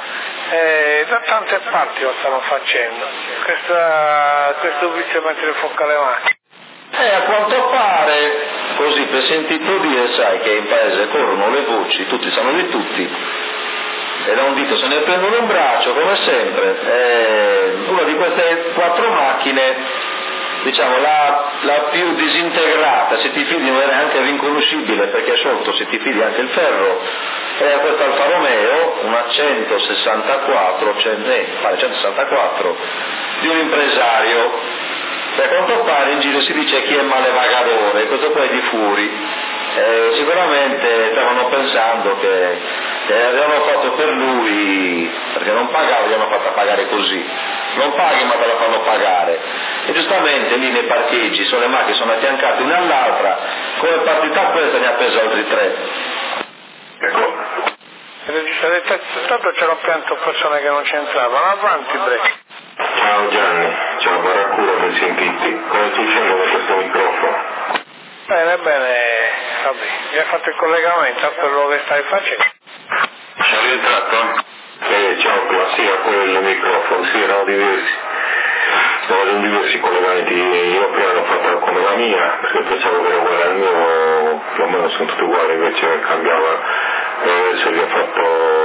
eh, da tante parti lo stanno facendo, Questa, questo vizio mentre fuoco alle mani. E a quanto pare, così per sentito dire, sai che in paese corrono le voci, tutti sanno di tutti, e da un dito se ne prendono un braccio, come sempre. E una di queste quattro macchine, diciamo la, la più disintegrata, se ti fidi non era anche riconoscibile perché è sotto, se ti fidi anche il ferro, era questa Alfa Romeo, una centosessantaquattro, eh, pare centosessantaquattro, di un impresario. E a quanto pare in giro si dice chi è malevagadore, questo qua è di Furi. Eh, sicuramente stavano pensando che eh, avevano fatto per lui, perché non pagava, gli hanno fatto pagare così, non paghi ma te la fanno pagare, e giustamente lì nei parcheggi sono le macchine sono affiancate una all'altra, come partita questa ne ha preso altri tre. Ecco, tanto c'erano pianto persone che non c'entravano, avanti bre. Ciao Gianni, ciao Baracura, ben sentiti, come sto dicendo con questo microfono? Bene, bene, vabbè, mi hai fatto il collegamento a quello che stai facendo. Sei rientrato? Eh, ciao Classia, quel microfono, sì, erano diversi. Erano diversi collegamenti, io prima l'ho fatto come la mia, perché pensavo che era uguale al mio, più o meno sono tutti uguali, invece cambiava, e adesso gli ho fatto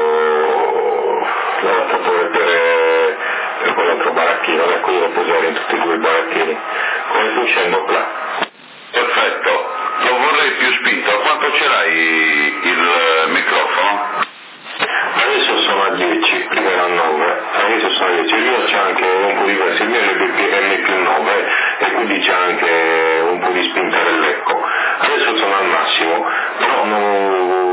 l'adattatore per, per quell'altro baracchino, ecco io lo posare in tutti e due i baracchini. Come sto dicendo qua? Perfetto, lo vorrei più spinto, a quanto ce l'hai il microfono? Adesso sono a dieci, prima era a nove, adesso sono a dieci, il mio c'è anche un po' diverso, il mio è M più nove e quindi c'è anche un po' di spinta dell'ecco. Adesso sono al massimo, però non,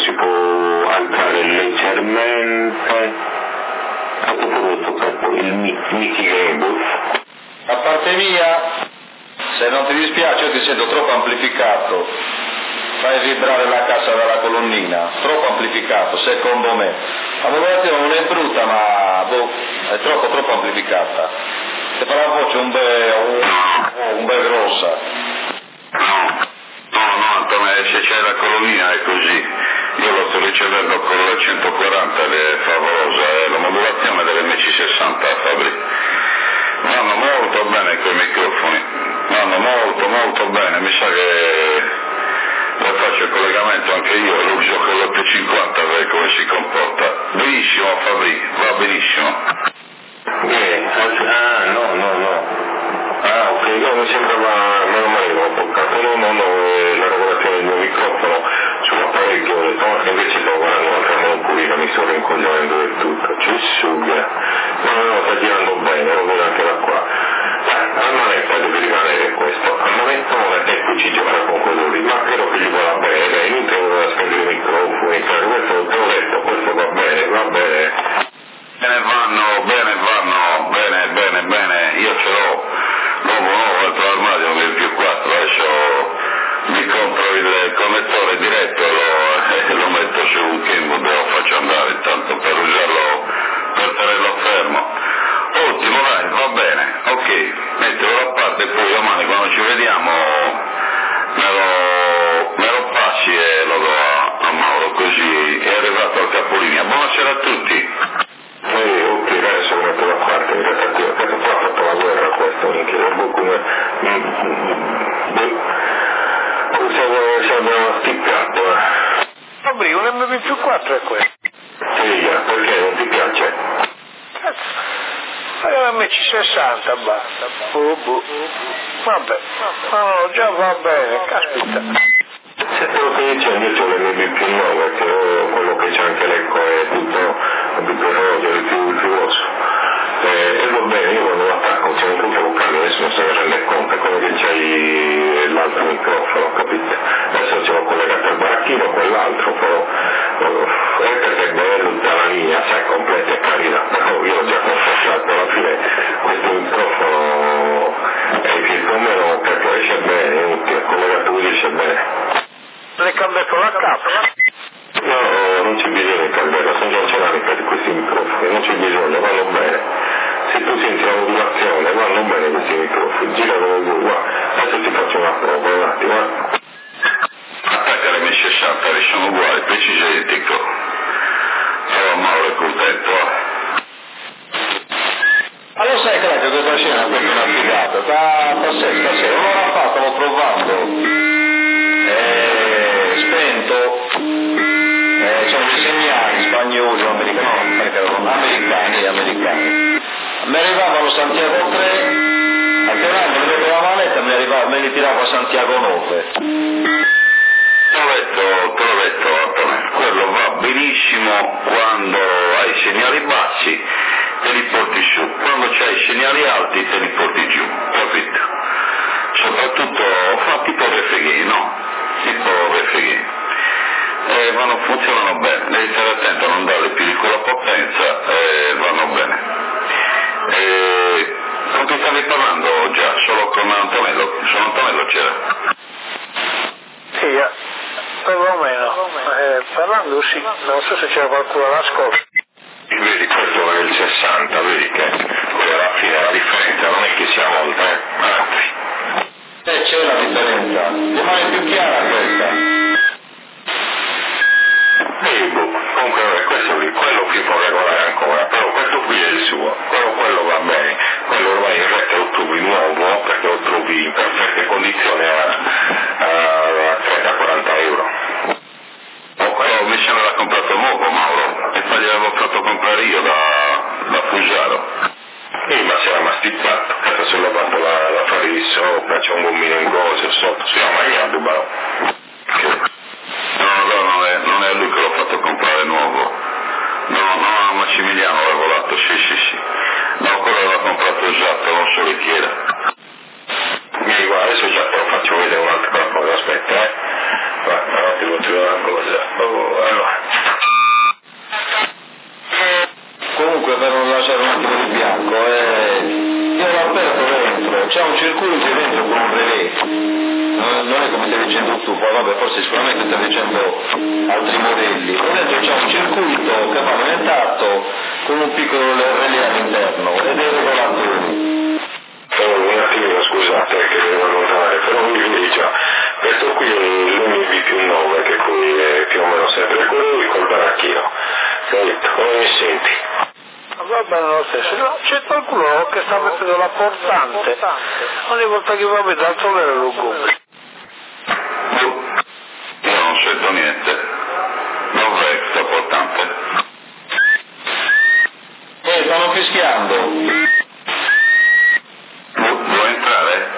si può alzare leggermente, ha toccato il mitigable. Da parte mia, se non ti dispiace, io ti sento troppo amplificato, fai vibrare la cassa dalla colonnina, troppo amplificato, secondo me. La modulazione non è brutta, ma boh, è troppo troppo amplificata. Se fa la voce un bel un, un bel grossa. No, no, no, Antonio, se c'è la colonnina è così. Io lo sto ricevendo con la centoquaranta che è favolosa, è la modulazione dell'M C sessanta Fabri. Vanno molto bene quei microfoni, vanno molto molto bene, mi sa che lo faccio il collegamento anche io, lo uso con l'otto cinquanta per come si comporta. Benissimo Fabri, va benissimo. Eh, ah, no, no, no. Ah, ok, no, mi sembrava normale, l'ho toccato, no, no, no, la regolazione del mio microfono sull'apparecchio, ho detto, ma invece stavo guardando un'altra monopolina, mi sto rincoglionendo del tutto, ci suga. No, no, no, sta girando bene, lo vedo anche da qua. Eh, al manetto deve rimanere questo, al manetto e qui ci gioca con quello lì, ma credo che gli vada bene, è inutile spendere i microfoni, cioè, questo te l'ho detto, questo va bene, va bene. Bene vanno, bene vanno, bene, bene, bene, io ce l'ho, l'uomo nuovo entro l'armadio che è il più quattro, adesso mi compro il connettore diretto e lo, eh, lo metto su un Kenwood e lo faccio andare intanto per usarlo, per tenerlo fermo. Ottimo, dai, va bene, ok, mettilo da parte e poi domani quando ci vediamo me lo, me lo passi e lo do a, a Mauro, così è arrivato al capolinea. Buonasera a tutti. Eh, ok, adesso lo metto da parte, in realtà questo qua ha fatto la guerra, questo, minchia, come... Siamo, siamo stippiato, eh. Fabri, un M V più quattro è questo. Sì, perché non ti piace? Ma è un M C sessanta, basta. Boh, boh. Vabbè, no, no, già va bene, caspita. Se te lo che dice invece l'M V più nove, che quello che c'è anche l'Ecco è tutto, tutto rodio, è più, più rosso. Eh, e va bene, io quando lo attacco c'è un tutto vocale, adesso non se ne rende conto, è come che c'hai l'altro microfono, capite? Adesso ce l'ho collegato al baracchino, quell'altro, però è perché è bello tutta la linea, sai, completa e carina, però io ho già confessato alla fine questo microfono è il numero perché esce bene, è utile, collegato così esce bene. L'hai cambiato la cappa? No, non c'è bisogno di cambiare, sono già ceramica di questi microfoni, non c'è bisogno, vanno bene. Se tu senti la modulazione, vanno bene questi microfoni, girano qua. Adesso ti faccio una prova, un attimo. Eh. Attacca l'M sessanta, sono uguali, preciso e identico. Allora Mauro è contento. Allora sai che questa scena è una figata, sta pazzesca, sì, un'ora fa stavo provando, eh, spento, eh, sono dei segnali spagnoli, americani, no, americani, americani. Mi arrivavano Santiago tre, alternando, mi mettevo la maletta e mi arrivava, me li tiravo a Santiago nove. Te l'ho detto, te l'ho detto Antonio, quello va benissimo quando hai segnali bassi, te li porti su, quando c'hai segnali alti te li porti giù, capito? Soprattutto fa tipo R F G, no? Tipo R F G. Eh, vanno, funzionano bene, devi stare attento a non darle più di quella potenza e vanno bene. Eh, con chi stavi parlando già? Solo con Antonello? Solo Antonello c'era? Sì, eh, perlomeno. Eh, parlando sì, non so se c'era qualcuno all'ascolto. Vedi, questo è il sessanta, vedi che alla fine la differenza non è che sia molta, eh? Anzi. E c'è la differenza, rimane più chiara questa. Sì, comunque questo lì, quello qui può regolare ancora, però questo qui è il suo, quello, quello va bene, quello ormai in realtà lo trovi nuovo, perché lo trovi in perfette condizioni a, a trenta quaranta euro. Oh, mi sembra l'ha comprato nuovo Mauro, e poi gliel'avevo fatto comprare io da, da Fusaro. Sì, ma si era mastizzato, cazzo se l'ho fatto la, la fare di sopra, c'è un gommino in gozio sotto, si era mangiato, però. No, no, non è, non è lui che l'ho fatto comprare nuovo. No, no, Massimiliano comunque per non lasciare un attimo di bianco, eh, io l'ho aperto dentro, c'è un circuito dentro con un relè, non, non è come stai dicendo tu, poi vabbè forse sicuramente stai dicendo altri modelli, ma dentro c'è un circuito che va alimentato con un piccolo relè all'interno e dei regolatori. Oh, un attimino scusate che devo notare, però mi dice, questo qui è l'U M B più nove che qui è più o meno sempre quello col baracchino, capito? Come mi senti? Va bene lo stesso, no, c'è qualcuno che sta mettendo la portante, ogni volta che va a vedere altro vero lo gomme. Io non sento niente, non vedo sta portante. Eh, stanno fischiando. Vuoi entrare?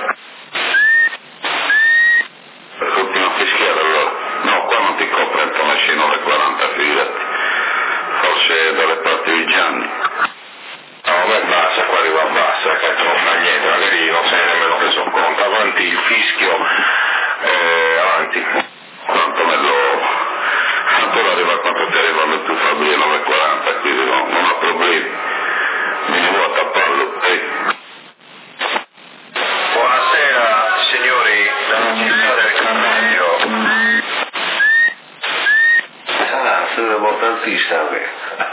Continua a fischiare allora. No, qua non ti copre il tonacino alle quaranta, fidati. Forse dalle parti di Gianni. No, ma basta, qua arriva bassa, che non fa niente, magari non sei nemmeno preso conto, avanti il fischio, eh, avanti. Quanto me lo... Ancora arriva quanto ti arrivano tu Fabio nove quaranta, quindi no, non ho problemi. Mi devo a tapparlo, ehi. Buonasera signori dalla città del Carneggio. Ah, sono importantista qui.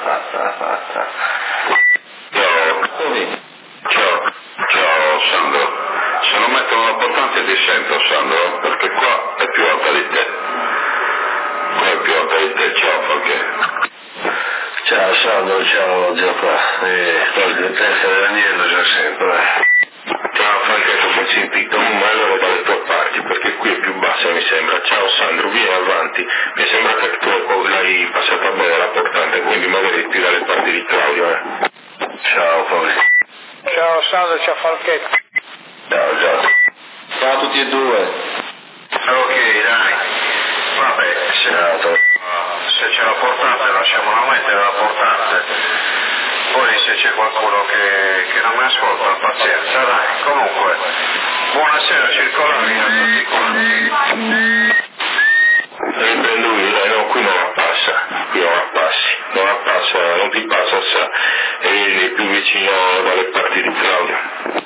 Ciao. Ciao. Ciao Sandro. Se non mettono la portante ti sento Sandro, perché qua è più alta di te. Qua è più alta di te, ciao Falche. Ciao Sandro, ciao Giappa. Eh, il testa dell'agnello già sempre. Ciao Francesco, facci sentito un bello dalle tue parti, perché qui è più bassa mi sembra. Ciao Sandro, vieni avanti. Mi sembra che tu l'hai passata bene la portante, quindi magari ti dalle parti di Claudio, eh. Ciao Fabio. Ciao Sandro, ciao Falchetto. Ciao, ciao. Ciao a tutti e due. Ok, dai. Vabbè, se, se c'è la portante lasciamola mettere la portante. Poi se c'è qualcuno che, che non mi ascolta, pazienza, dai. Comunque, buonasera circolari a tutti quanti. Riprendo lui, dai, no, qui non la passa, qui non la passi, non la passa, non ti passa, sa, è più vicino dalle parti di Claudio.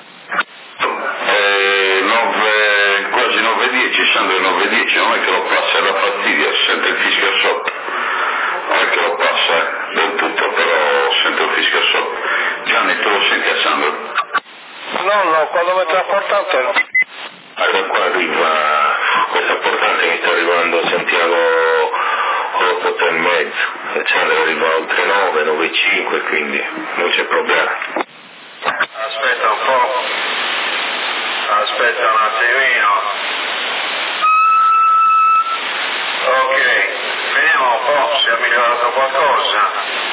Eh, nove, quasi nove dieci, Sandro è nove dieci, non è che lo passa, è la fastidia, si sente il fischio sotto. Non è che lo passa, eh, del tutto, però sento il fischio sotto. Gianni, tu lo senti a Sandro? No, no, quando metto la portante no. Allora qua arriva, questa portante mi sta arrivando a Santiago otto e mezzo, e Chandler arriva oltre nove, nove e cinque, quindi non c'è problema. Aspetta un po', aspetta un attimino. Ok, vediamo un po' se ha migliorato qualcosa.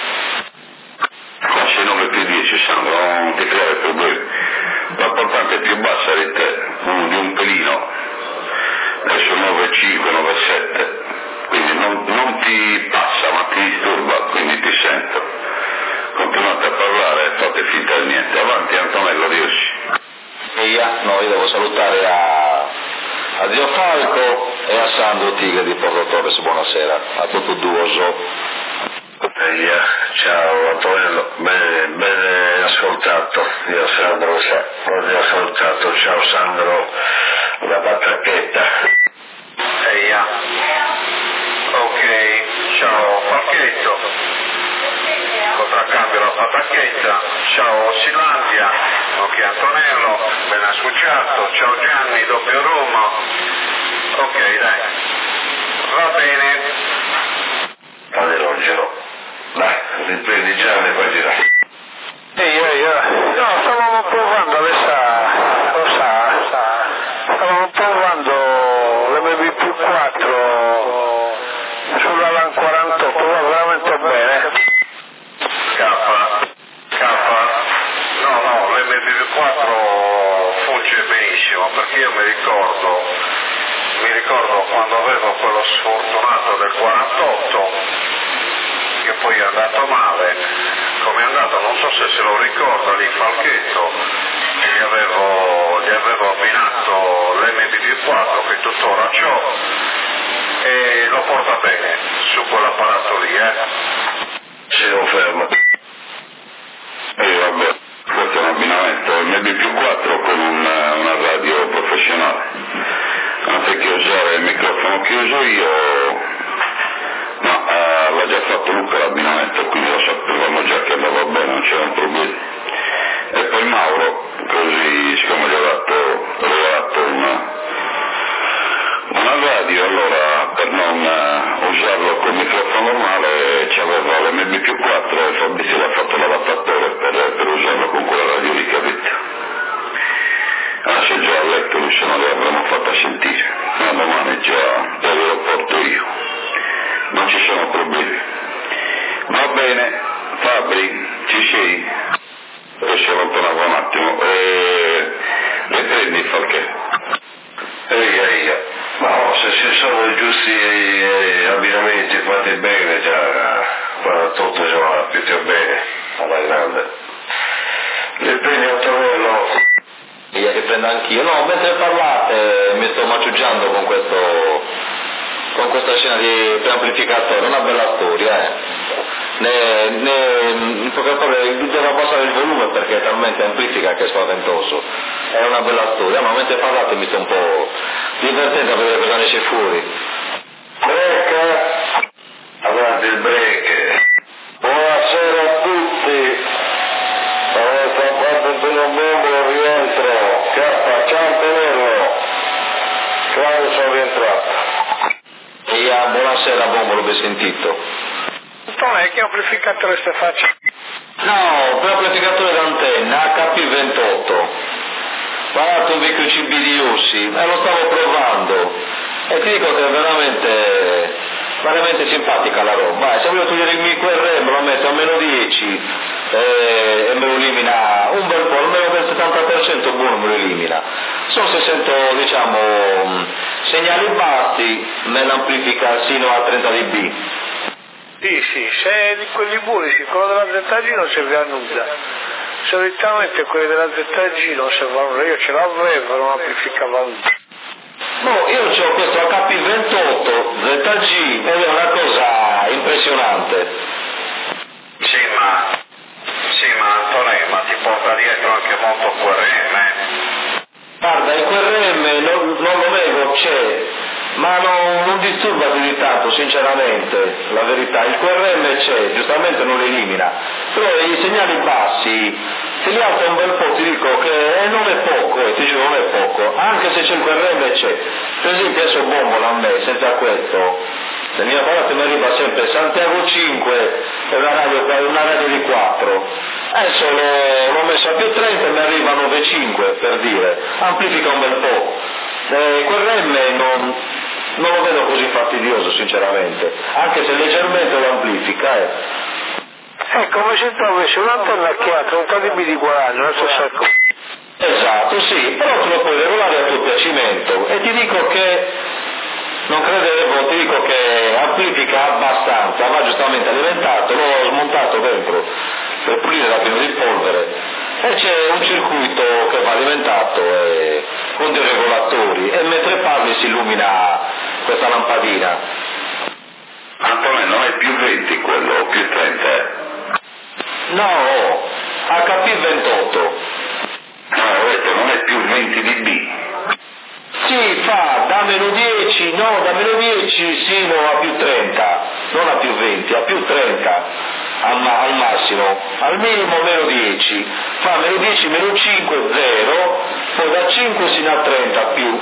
Qua sei nove più dieci, Sandro, non ti creare problemi. La portante è più bassa di te, di un pelino, adesso nove cinque, nove sette, quindi non, non ti passa ma ti disturba, quindi ti sento. Continuate a parlare, fate finta di niente. Avanti Antonello, riesci. Via, no, io devo salutare a, a Zio Falco e a Sandro Tigre di Porto Torres, buonasera, a tutto duoso. Eia, ciao Antonello, bene, bene ascoltato, io Sandro, ben ascoltato, ciao Sandro, la patacchetta. Eia, ok, ciao Falchetto, contraccambio la patacchetta, ciao Silandia, ok Antonello, ben associato, ciao Gianni, doppio Roma, ok dai, va bene. All'elogio. Dai, riprendi Gianni e poi gira. Ehi, ehi, ehi. No, stavamo provando, le sa, lo sa, stavamo provando l'M B più quattro sulla LAN quarantotto, va veramente bene. K, K, no, no, l'M B più quattro funge benissimo, perché io mi ricordo, mi ricordo quando avevo quello sfortunato del quarantotto, che poi è andato male, come è andato non so se se lo ricorda lì Falchetto, che gli avevo, gli avevo abbinato l'M B più quattro che tuttora c'ho e lo porta bene. porta bene su quell'apparato lì, eh? Si conferma. Ok, ciao Falchetto. Ok, ciao Falchetto. Ciao Gianni, doppio Roma. Ok, dai. Va bene. Ciao Antonello, ben associato. Ciao Gianni, doppio Roma. Ok, dai. Va bene. Ciao Falchetto. uso io, ma eh, l'ha già fatto Luca l'abbinamento, quindi lo sapevamo già che andava bene, non c'era un problema. E poi Mauro, così siccome gli ho dato, aveva dato una, una radio, allora per non uh, usarlo col microfono normale c'aveva l'M B più quattro e Fabrizio l'ha fatto l'adattatore per, per usarlo con quella radio lì, capito? Ah, se già a letto lui se non l'avremmo fatta sentire, ma domani già, già glielo porto io, non ci sono problemi. Va bene, Fabri, ci sei? Poi si allontanava un attimo, e le prendi Falché? Eia, eia. Ma no, se ci sono i giusti eh, abbinamenti fatti bene, già va tutto già va più che bene, alla grande. Le prendi Antonello? Io che prendo anch'io. No, mentre parlate mi sto maciuggiando con questo, con questa scena di preamplificatore, una bella storia, eh. Ne, ne, in poche parole devo abbassare il volume perché è talmente amplifica che è spaventoso. È una bella storia, ma mentre parlate mi sto un po' divertendo a vedere cosa ne esce fuori. Break! Avanti il break! Buonasera a tutti! Dall'altra parte di novembre rientro! K, ciao Antonello! Claudio sono rientrato! E ah, buonasera Bombolo, ben sentito. Antonello, che amplificatore stai facendo? No, per amplificatore d'antenna H P ventotto. Guardate un vecchio C B di Ussi, e lo stavo provando e ti dico che è veramente, veramente simpatica la roba. Se voglio togliere il micro R M lo metto a meno dieci e, e me lo elimina un bel po', almeno del settanta per cento buono me lo elimina. Solo se sento, diciamo, segnali bassi me l'amplifica sino a trenta decibel. Sì, sì, se di quelli buoni, sì, quello della Z G non serve a nulla. Solitamente quelli della Z G non servono a nulla, io ce l'avevo, non amplificava nulla. No, io ho questo H P ventotto Z G ed è una cosa impressionante. Sì, ma, sì, ma Antonello, ma ti porta dietro anche molto Q R M, eh? Guarda, il Q R M non, non lo nego, c'è, ma non, non disturba più di tanto, sinceramente, la verità. Il Q R M c'è, giustamente non lo elimina, però i segnali bassi, se li alza un bel po' ti dico che eh, non è poco, eh, ti giuro non è poco, anche se c'è il Q R M c'è. Per esempio adesso Bombola a me, senza questo, nel mio apparato mi arriva sempre Santiago cinque e una radio, una radio di quattro. Adesso l'ho, l'ho messo a più trenta e mi arriva a nove virgola cinque per dire, amplifica un bel po'. Eh, Q R M non, non lo vedo così fastidioso sinceramente, anche se leggermente lo amplifica. Eh. È come se tu avessi un'antenna che ha trenta decibel di guadagno, la stessa cosa. Esatto, sì, però tu lo puoi regolare a tuo piacimento e ti dico che non credevo, ti dico che amplifica abbastanza, va giustamente alimentato, l'ho smontato dentro per pulire la piena di polvere e c'è un circuito che va alimentato e, con dei regolatori e mentre parli si illumina questa lampadina. Antonello, non è più venti quello, o più trenta? Eh? No, H P ventotto. No, ho detto non è più venti decibel. Sì, fa da meno dieci, no, da meno dieci sino a più trenta, non a più venti, a più trenta al, ma- al massimo, al minimo meno dieci, fa meno dieci, meno cinque, zero, poi da cinque sino a trenta più.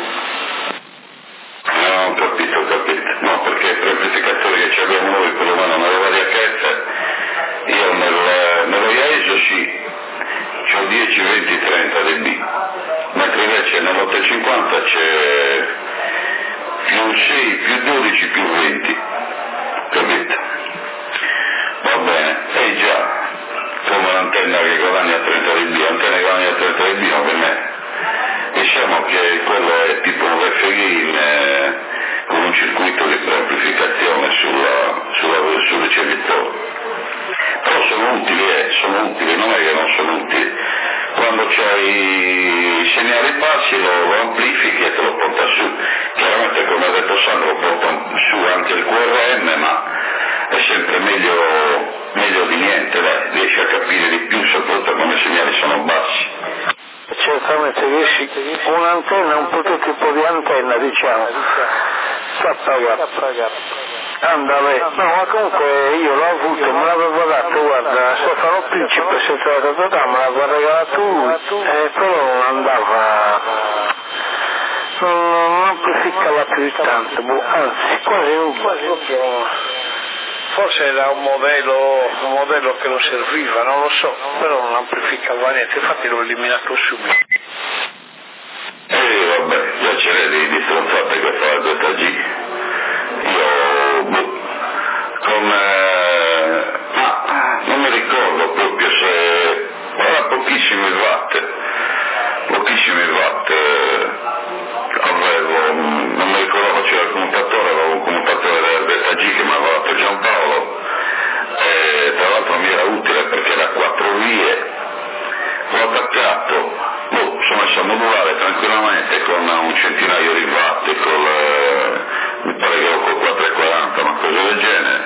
No, ho capito, ho capito. No, perché il preamplificatore che abbiamo noi, perlomeno nella variazione, io nel, nello IESO sì, ho dieci, venti, trenta decibel, mentre invece nell'ottocentocinquanta c'è più sei, più dodici, più venti, capito? Va bene, e già, come un'antenna che guadagna trenta decibel, l'antenna che guadagna trenta decibel no per me. Diciamo che quello è tipo un F G eh, con un circuito di preamplificazione sulla, sulla, sul ricevitore. Però sono utili, eh, sono utili, non è che non sono utili. Quando c'hai i segnali bassi lo, lo amplifichi e te lo porta su. Chiaramente, come ha detto Sandro, porta su anche il Q R M, ma è sempre meglio, meglio di niente, dai, riesci a capire di più, soprattutto quando i segnali sono bassi. Certamente riesci, un'antenna, un prototipo di antenna, diciamo, Andale, no, ma comunque io l'ho avuto, me l'avevo dato, guarda, Stefano Principe senza la totalità, me l'aveva regalato lui, eh, però non andava, non, non amplificava più di tanto, boh, anzi, quasi nulla. Forse era un modello, un modello che non serviva, non lo so, però non amplificava niente, infatti l'ho eliminato subito. E vabbè, già c'era dei di stronzate che fa la Z G. Io, boh, con, eh, ah, non mi ricordo proprio se, era pochissimi watt, pochissimi watt, eh, avevo, non mi ricordavo c'era il commutatore, avevo un commutatore del Z G che mi aveva dato Giampaolo, e tra l'altro mi era utile perché era quattro vie, l'ho attaccato, boh, sono messo a modulare tranquillamente con un centinaio di watt, con eh, mi pare che ero col quattrocentoquaranta, una cosa del genere,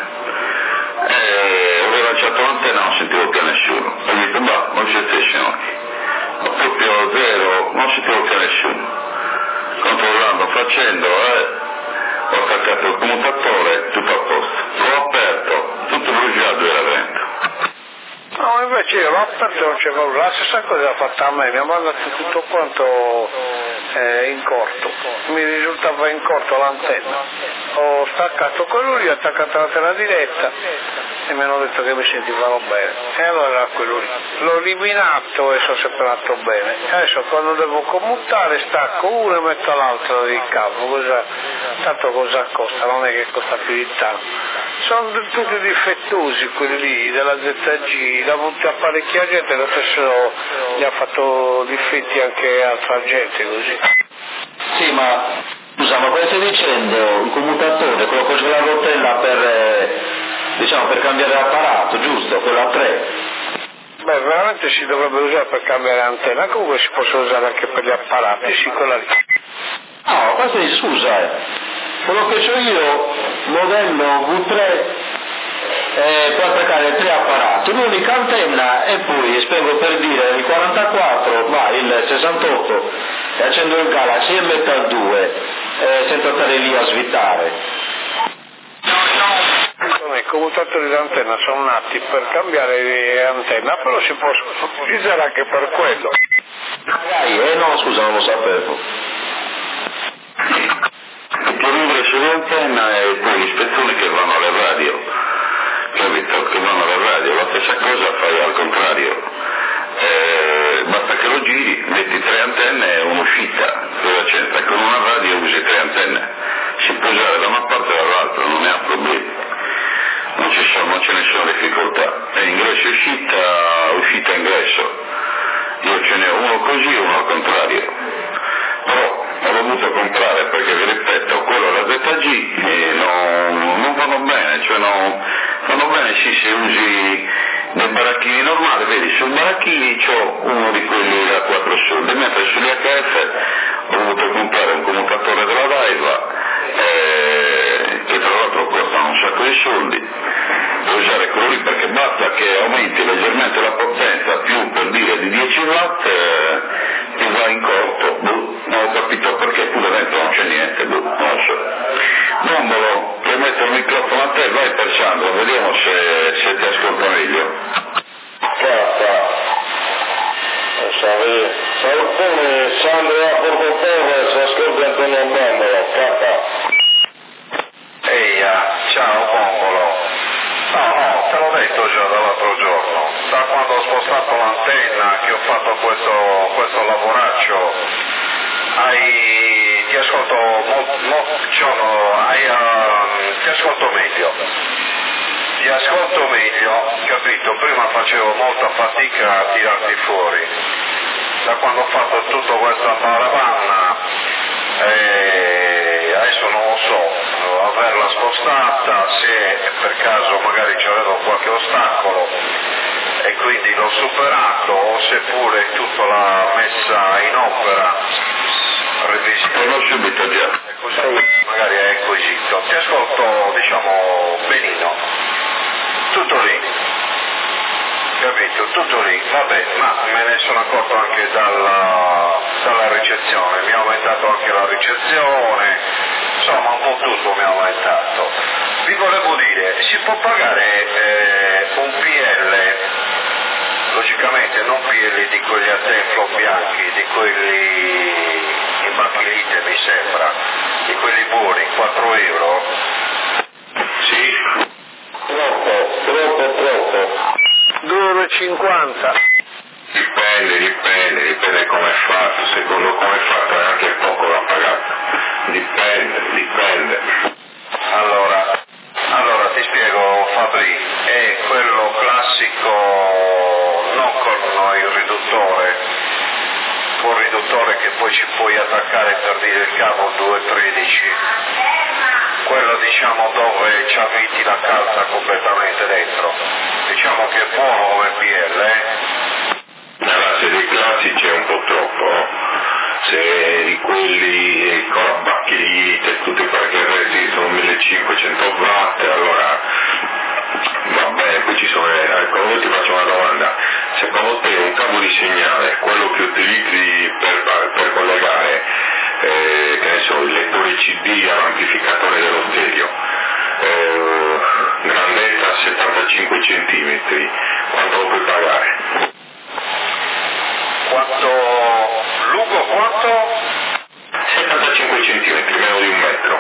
e ho rilanciato l'antenna, non sentivo più nessuno, ho detto, bah, non c'è station, ho proprio zero, non sentivo più nessuno, controllando, facendo, eh, ho attaccato il commutatore, tutto a posto, l'ho aperto, tutto bruciato era dentro. No, invece io l'ho aperto, non c'è nulla, la stessa cosa l'ha fatta a me, mi ha mandato tutto quanto eh, in corto, mi risultava in corto l'antenna, ho staccato quello lì, ho attaccato l'antenna diretta e mi hanno detto che mi sentivano bene, e allora era quello lì, l'ho eliminato e sono sempre andato bene, adesso quando devo commutare stacco uno e metto l'altro di cavo, cosa, tanto cosa costa, non è che costa più di tanto. Sono tutti difettosi quelli lì della Z G, da molti apparecchiaggi gente lo stesso gli ha fatto difetti anche altra gente così. Sì, ma scusa, ma cosa stai dicendo? Il commutatore, quello che c'è la rotella per, eh, diciamo, per cambiare l'apparato, giusto? Quello a tre? Beh, veramente si dovrebbe usare per cambiare antenna, comunque si possono usare anche per gli apparati, sì, quella lì. No, questo è scusa, eh. Quello che ho io, modello V tre, eh, può attaccare tre apparati, l'unica antenna e poi spengo per dire il quarantaquattro, va il sessantotto e accendo il Galaxy e metto al due, eh, senza stare lì a svitare. I commutatori d'antenna sono nati per cambiare antenna, però si può utilizzare anche per quello. Dai, eh no, scusa, non lo sapevo. Il numero sull'antenna e poi gli spezzoni che vanno alle radio, capito? Che vanno alle radio, la stessa cosa fai al contrario, eh, basta che lo giri, metti tre antenne e un'uscita, cosa c'entra? Con una radio usi tre antenne, si può usare da una parte e dall'altra, non ne ha problemi, non ci sono, non ce ne sono difficoltà, è ingresso e uscita, uscita e ingresso, io ce n'è uno così e uno al contrario, però ho dovuto comprare perché vi ripeto quello la Z G eh, non, non vanno bene, cioè non vanno bene sì se usi dei baracchini normali, vedi sui baracchini c'ho uno di quelli da quattro soldi, mentre sugli H F ho dovuto comprare un commutatore della Daiwa eh, che tra l'altro costano un sacco di soldi, devo usare quello lì perché basta che aumenti leggermente la potenza più per dire di dieci watt eh, ti va in corto, boh, non ho capito perché pure dentro non c'è niente, boh, non lo so. Bombolo, puoi mettere il microfono a te, vai per Sandro, vediamo se, se ti ascolta meglio. Cazzo, se alcuni Sandro a Portotore si ascolta Antonio Bombolo, cazzo. Eia, ciao Bombolo. No, no, te l'ho detto già dall'altro giorno, da quando ho spostato l'antenna che ho fatto questo, questo lavoraccio, hai, ti ascolto molto, mo, cioè, hai, uh, ti ascolto meglio, ti ascolto meglio, capito? Prima facevo molta fatica a tirarti fuori, da quando ho fatto tutta questa baravanna, e adesso non lo so, averla spostata, se per caso magari c'avevo qualche ostacolo e quindi l'ho superato, o seppure tutta la messa in opera, L'ho subito già. così magari è acquisito. Ti ascolto, diciamo, benino, tutto lì, capito, tutto lì, vabbè, ma me ne sono accorto anche dalla, dalla ricezione, mi ha aumentato anche la ricezione, insomma un po' tutto mi ha aumentato. Vi volevo dire, si può pagare eh, un P L, logicamente non P L di quegli a templo bianchi, di quelli in macchinite mi sembra, di quelli buoni, quattro euro? Sì? Troppo, troppo, troppo. due euro e cinquanta. Dipende, dipende, dipende come è fatto, secondo come è fatto è anche poco da pagare. Dipende, dipende. Allora, allora ti spiego Fabri, è quello classico, non con il riduttore, con il riduttore che poi ci puoi attaccare per dire il cavo due tredici, quello diciamo dove ci avviti la calza completamente dentro, diciamo che è buono come P L, eh? Allora, se dei classici è un po' troppo, se di quelli con la bacchinite, tutti qualche resi sono millecinquecento watt, allora va bene, poi ci sono, ecco, io ti faccio una domanda, secondo te un cavo di segnale, quello che utilizzi per, per collegare, eh, che ne so, il lettore C D all'amplificatore dello stereo, eh, grandezza settantacinque centimetri, quanto lo puoi pagare? Quanto lungo quanto? settantacinque centimetri, meno di un metro.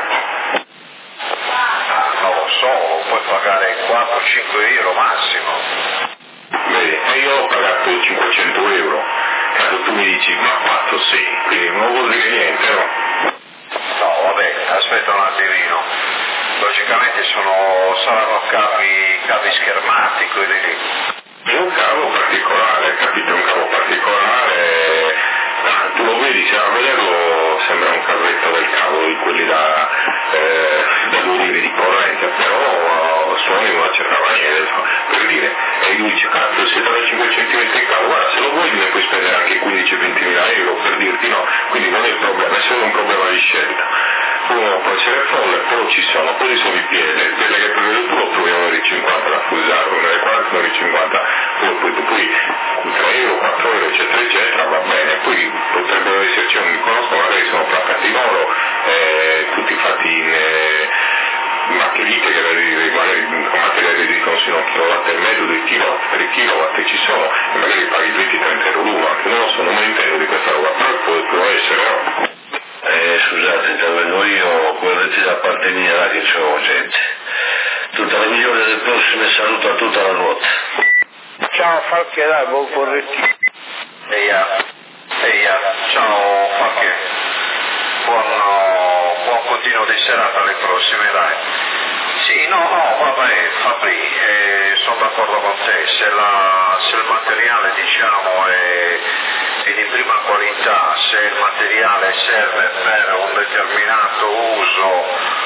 Non lo so, puoi pagare quattro cinque euro massimo. Vedi, e io ho pagato cinquecento euro. Cazzo, tu mi dici, ma quattro sì, quindi non vuol dire niente, no? No, vabbè, aspetta un attimino. Logicamente sono, saranno cavi, cavi schermati quelli lì. È un cavo particolare, capito? Un cavo particolare, ah, tu lo vedi, se a vederlo sembra un cavetto del cavo di quelli da, eh, da due lire di corrente, però uh, suoni in una certa maniera, per dire, e lui dice, cazzo, settantacinque centimetri di cavo, guarda, se lo vuoi ne puoi spendere anche quindici venti mila euro, per dirti no, quindi non è il problema, è solo un problema di scelta. Uno può essere folle, però ci sono, quelli sono i piedi, il piede che prevede tu lo trovi a uno virgola cinquanta da fusare, uno virgola quaranta, uno virgola cinquanta, poi, poi, poi tre euro, quattro euro, eccetera, eccetera, va bene, poi potrebbero esserci, non mi conosco, magari sono placcati in oro, eh, tutti fatti in eh, macchinite che magari con materiale resistono sino a un kilowatt e mezzo, due kilowatt, tre kilowatt ci sono, e magari paghi venti trenta euro l'uno, anche non lo so, non me ne intendo di questa roba, però può, può essere, no? Eh, scusate, intervengo io, corretti da parte mia, là che c'ho gente. Tutta la migliore del prossimo e saluto a tutta la ruota. Ciao Falche, dai, buon correttino. Eia, eia, ciao Falche. Buon, buon continuo di serata alle prossime, dai. Sì, no, no, vabbè, Fabri, eh, sono d'accordo con te, se, la, se il materiale, diciamo, è, è di prima qualità, se il materiale serve per un determinato uso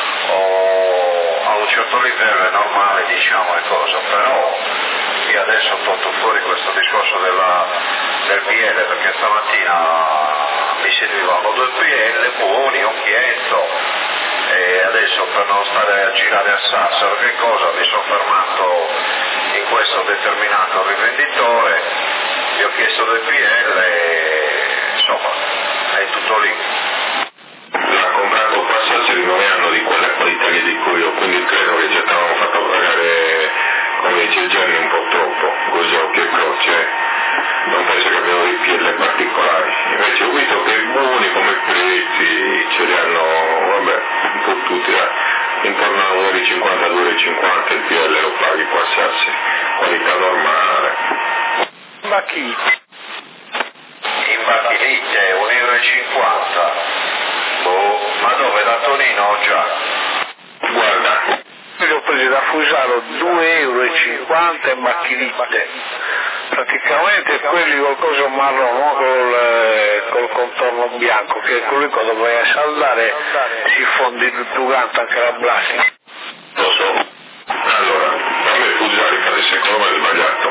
o a un certo livello è normale, diciamo, è cosa, però io adesso ho tolto fuori questo discorso della, del P L perché stamattina mi servivano due P L buoni, occhietto, e adesso per non stare a girare a Sassaro che cosa mi sono fermato in questo determinato rivenditore, gli ho chiesto del P L e insomma è tutto lì. L'ha comprato qua a Sassari, non hanno di quella qualità che dico io, quindi credo che ci avevano fatto pagare, come dice Gianni, un po' troppo, così occhio e croce, non penso che abbiano dei P L particolari, invece ho visto che buoni come prezzi ce li hanno, vabbè, un po' tutti, eh. Intorno a uno virgola cinquanta due virgola cinquanta il P L lo paghi qua a Sassari, qualità normale. Bacchinite. In bacchinite uno virgola cinquanta euro. Boh, ma dove? Da Tonino già? Guarda. Io ho preso da Fusaro due euro e cinquanta in macchinite, praticamente quelli col coso marrone col, col contorno bianco, che è quello quando vai a saldare si fonde tutto quanto, anche la plastica. Lo so. Allora, a me Fusari fare secondo me è sbagliato.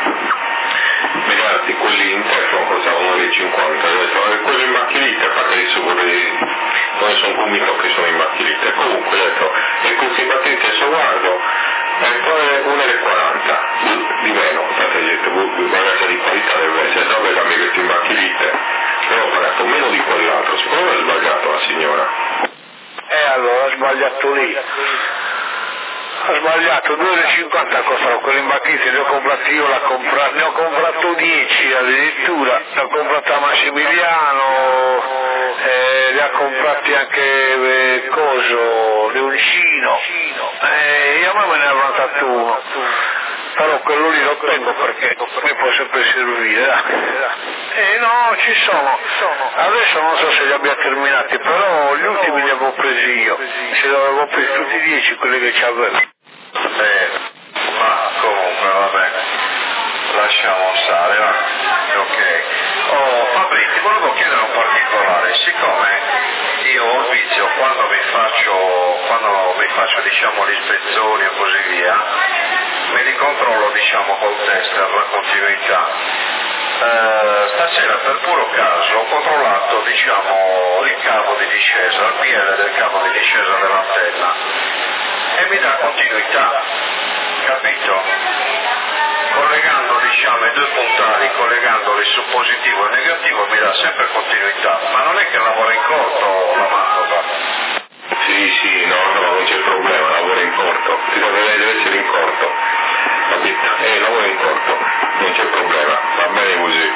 Ragazzi, quelli in Teflon costavano uno virgola cinquanta, ho detto, eh, quelli in macchinite, a parte di sicuri, non sono convinto che sono in macchinite, comunque ho detto, e questi battenti adesso guardo, e poi uno virgola quaranta di meno, state detto, ragazza di qualità deve essere, dove la mia in macchinite, però ho pagato meno di quell'altro, secondo me è sbagliato la signora. E allora sbagliato lì. Ha sbagliato, due euro e cinquanta costano quelli imbacchiti, ne ho comprati io, l'ho comprato, ne ho comprato dieci addirittura, ne ho comprato a Massimiliano, eh, ne ha comprati anche eh, Coso, Leoncino, eh, io a me me ne ha avanzato uno, però quello lì lo tengo perché mi può sempre servire, dai. Eh no, ci sono, adesso non so se li abbia terminati, però gli ultimi li avevo presi io, se li avevo presi tutti i dieci quelli che c'avevo. Eh, ma comunque vabbè, lasciamo stare, va. Ok. Oh, Fabri, ti volevo chiedere un particolare, siccome io ho il vizio quando mi faccio, quando mi faccio diciamo le ispezioni e così via, me li controllo diciamo col tester, la continuità. Eh, stasera per puro caso ho controllato diciamo il cavo di discesa, il P L del cavo di discesa dell'antenna e mi dà continuità, capito? Collegando diciamo i due puntali, collegandoli su positivo e negativo mi dà sempre continuità, ma non è che lavora in corto la mappa. Sì, sì, no, no, non c'è problema, lavora in corto, deve, deve essere in corto, capito? Eh, lavora in corto, non c'è problema, va bene così.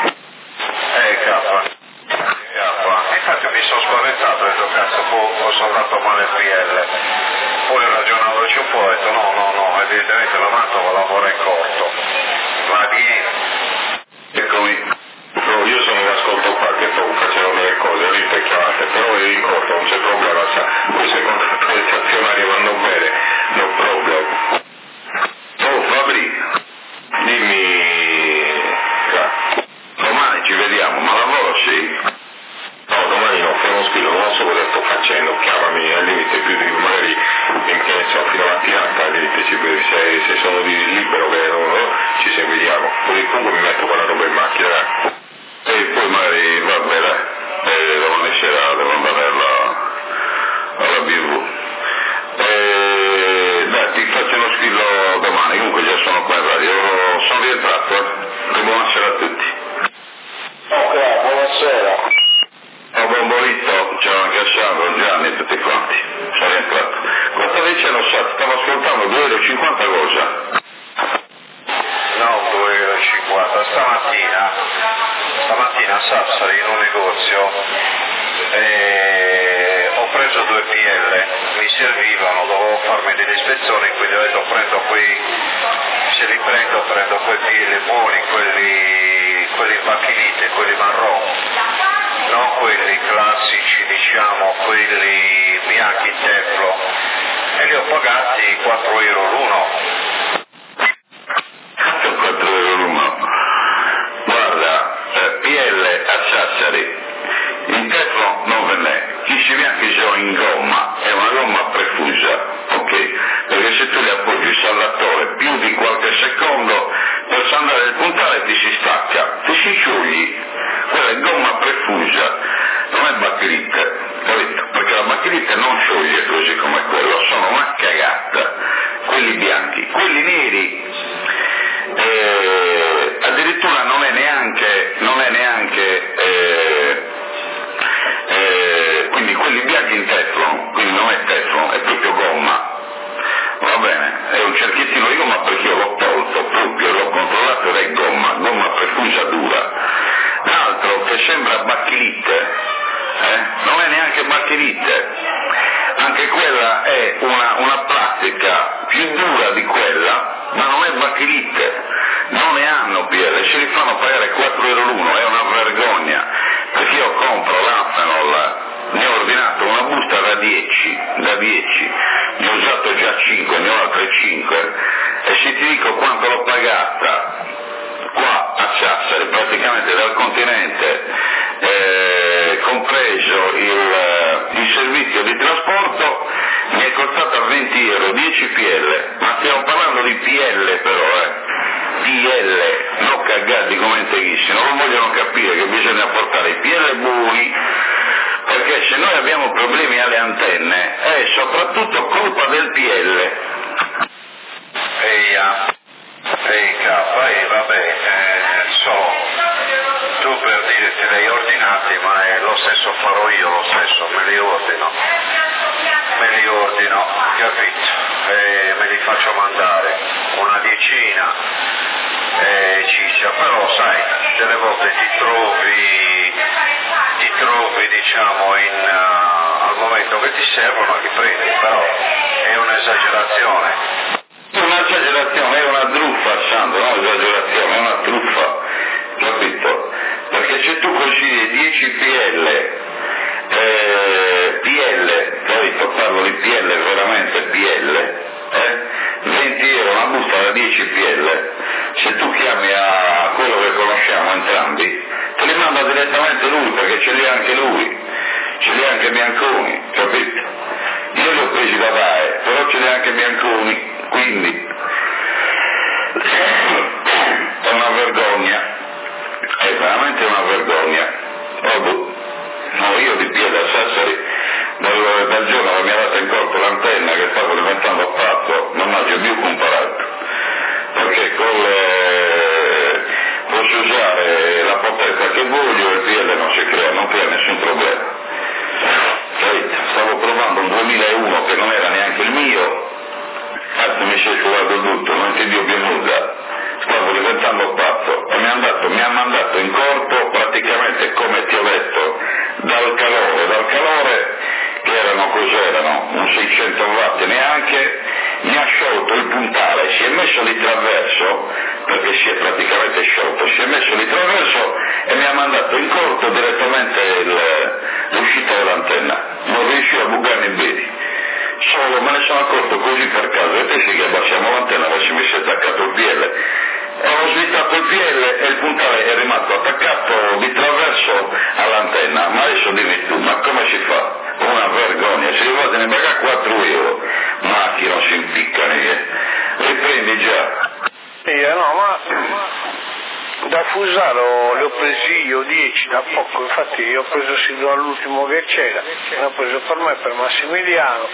Eh, capa, capa, infatti mi sono spaventato, ho detto cazzo, ho soldato male il P L, poi ragionandoci un po' ho detto no, no, no, evidentemente la Mantova lavora in corto, ma di... Eccomi, no, io sono in ascolto qua che sto facendo delle cose, rispecchiate, però è in corto, non c'è problema, sa, queste contratti stazionarie vanno bene, no problem. Oh Fabri, dimmi, domani ci vediamo, ma lavoro sì? No, domani non fai uno squillo, non so cosa sto facendo, chiamami al limite più di magari in che ne so, fino a mattinata, al limite ci, se, se sono di libero che non, no, ci seguiamo, poi comunque mi metto con la roba in macchina, dai. E poi magari, vabbè dai, eh, domani sera devo andare alla, alla B V. Eh, dai, ti faccio uno squillo domani, comunque già sono qua in radio, sono rientrato, eh. Buonasera a tutti. Ok, buonasera. Oh, buon pomeriggio, ciao anche a Sandro, Gianni e tutti quanti, sono rientrato. Quanto dicendo, stavo ascoltando due euro e cinquanta cosa? No, due euro e cinquanta, stamattina, stamattina a Sassari in un negozio eh, ho preso due P L, mi servivano, dovevo farmi delle ispezioni, quindi ho detto prendo quei, se li prendo prendo quei P L buoni, quelli, quelli bacchinite, quelli marron, non quelli classici diciamo, quelli bianchi in teflo, e li ho pagati quattro euro l'uno. quattro euro l'uno. Guarda, eh, P L a Sassari, in teflo non ve n'è, chi ci bianchi sono in gomma, è una gomma prefusa, ok? Perché se tu li appoggi sul latore più di qualche secondo, per andare il puntale ti si stacca, ti si sciogli, quella è gomma prefusa, non è baccherite, capito? Perché la baccherite non scioglie così come quello, sono una cagata, quelli bianchi, quelli neri. Eh, addirittura non è neanche, non è neanche eh, eh, quindi quelli bianchi in teflon, quindi non è teflon, è proprio gomma, va bene, è un cerchiettino di gomma perché io l'ho tolto proprio, l'ho controllato ed è gomma, gomma prefusa dura. L'altro che sembra bacchilite, eh, non è neanche bacchilite, anche quella è una, una plastica più dura di quella, ma non è bacchilite, non ne hanno P L, ce li fanno pagare quattro euro l'uno, è una vergogna, perché io compro l'Afenol, ne ho ordinato una busta da dieci, da dieci, ne ho usato già cinque, ne ho altre cinque, e se ti dico quanto l'ho pagata qua a Sassari, praticamente dal continente, eh, compreso il, il servizio di trasporto, mi è costata venti euro, dieci P L, ma stiamo parlando di P L però, eh, P L, non cagati come integhissimi, non vogliono capire che bisogna portare i P L buoni, perché se noi abbiamo problemi alle antenne è soprattutto colpa del P L. Eia, ehi capa, e vabbè, eh, so, tu per dire te li hai ordinati, ma è lo stesso farò io, lo stesso, me li ordino. me li ordino, capito? E me li faccio mandare, una decina, e ciccia, però sai, delle volte ti trovi, ti trovi diciamo in, uh, al momento che ti servono li prendi, però è un'esagerazione. È un'esagerazione, è una truffa, Sandro, non esagerazione, è una truffa, capito? Perché se tu consigli dieci P L, eh, P L, capito? Parlo di P L, veramente P L, eh? venti euro una busta da dieci P L, se tu chiami a quello che conosciamo entrambi, te li manda direttamente lui, perché ce li ha anche lui, ce li ha anche Bianconi, capito? Io li ho presi da D A E, però ce li ha anche Bianconi, quindi è una vergogna, è veramente una vergogna. Oh, no, io di piede a Sassari, dal, dal giorno che mi ha dato in corpo l'antenna che stavo diventando pazzo, non ho più comparato, perché con le, posso usare la potenza che voglio e il P L non si crea, non crea nessun problema. Stavo provando un duemilauno che non era neanche il mio, anzi mi si è sciolato tutto, non ti dico più nulla, stavo diventando pazzo e mi ha, mandato, mi ha mandato in corpo praticamente come ti ho detto, dal calore, dal calore che erano cos'erano, un seicento watt neanche, mi ha sciolto il puntale, si è messo di traverso, perché si è praticamente sciolto, si è messo di traverso e mi ha mandato in corpo direttamente il, l'uscita dell'antenna, non riuscivo a bucarmi in piedi. Solo me ne sono accorto così per caso, e pensi che abbassiamo l'antenna ma si mi si è attaccato il P L. E ho slittato il P L e il puntale è rimasto attaccato di traverso all'antenna. Ma adesso dimmi tu, ma come si fa? Una vergogna, se li vado ne paga quattro euro, ma chi non si impicca, eh? Riprendi già. Io no, ma da Fusaro le ho presi io dieci da poco, infatti io ho preso sino all'ultimo che c'era, l'ho preso per me, per Massimiliano,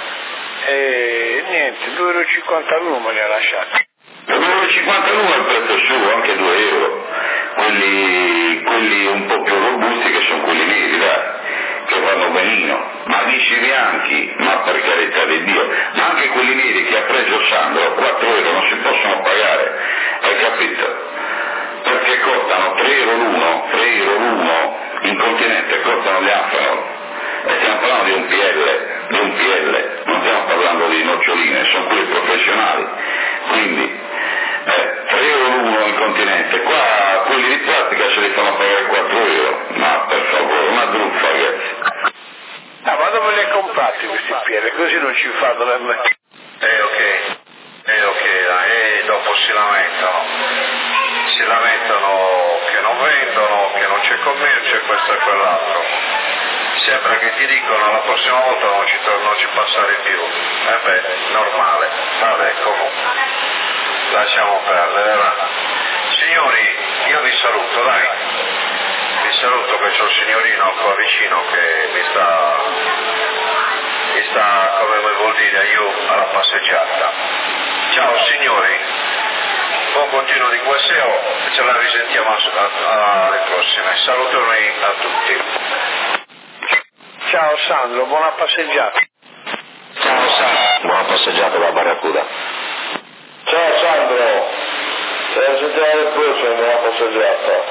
e niente, due euro e cinquanta l'uno me li ha lasciati. due euro e cinquanta l'uno è il prezzo suo, anche due euro, quelli, quelli un po' più robusti che sono quelli neri, dai, che vanno benino, ma dici bianchi, ma per carità di Dio, ma anche quelli neri che ha preso Sandro, quattro euro non si possono pagare, hai capito? Perché costano tre euro l'uno, tre euro l'uno, in continente costano gli Amphenol, e stiamo parlando di un P L, di un P L, non stiamo parlando di noccioline, sono quelli professionali, quindi eh, tre euro l'uno in continente, qua quelli di plastica se li fanno pagare quattro euro, ma per favore, una truffa ragazzi. Ah, ma dove li hai comprati questi P L? Così non ci fanno nemmeno. Eh ok, eh ok, e dopo si lamentano. Si lamentano che non vendono, che non c'è commercio e questo e quell'altro. Sembra che ti dicono la prossima volta non ci, non ci passare più. Eh beh, normale. Vabbè, comunque. Lasciamo perdere, va. Signori, io vi saluto, dai. Vi saluto che c'ho il signorino qua vicino che mi sta, mi sta, come vuol dire, io alla passeggiata. Ciao signori. Buon continuo di Q S O, ce la risentiamo alle prossime. Salutoni a tutti. Ciao Sandro, buona passeggiata. Ciao Sandro, buona passeggiata da Barracuda. Ciao Sandro, ci sentiamo alle prossime, buona passeggiata.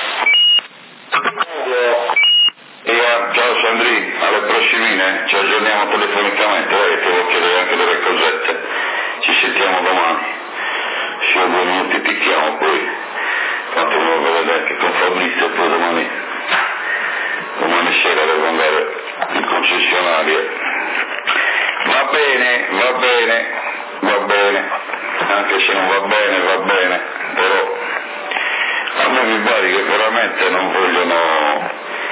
E, ciao Sandri, alle prossimine, ci aggiorniamo telefonicamente, eh, che devo chiedere anche delle cosette. Ci sentiamo domani. Se ho due minuti ti chiamo poi, tanto mi devo vedere anche con Fabrizio e poi domani, domani sera devo andare in concessionaria. Va bene, va bene, va bene, anche se non va bene, va bene, però a me mi pare che veramente non vogliono,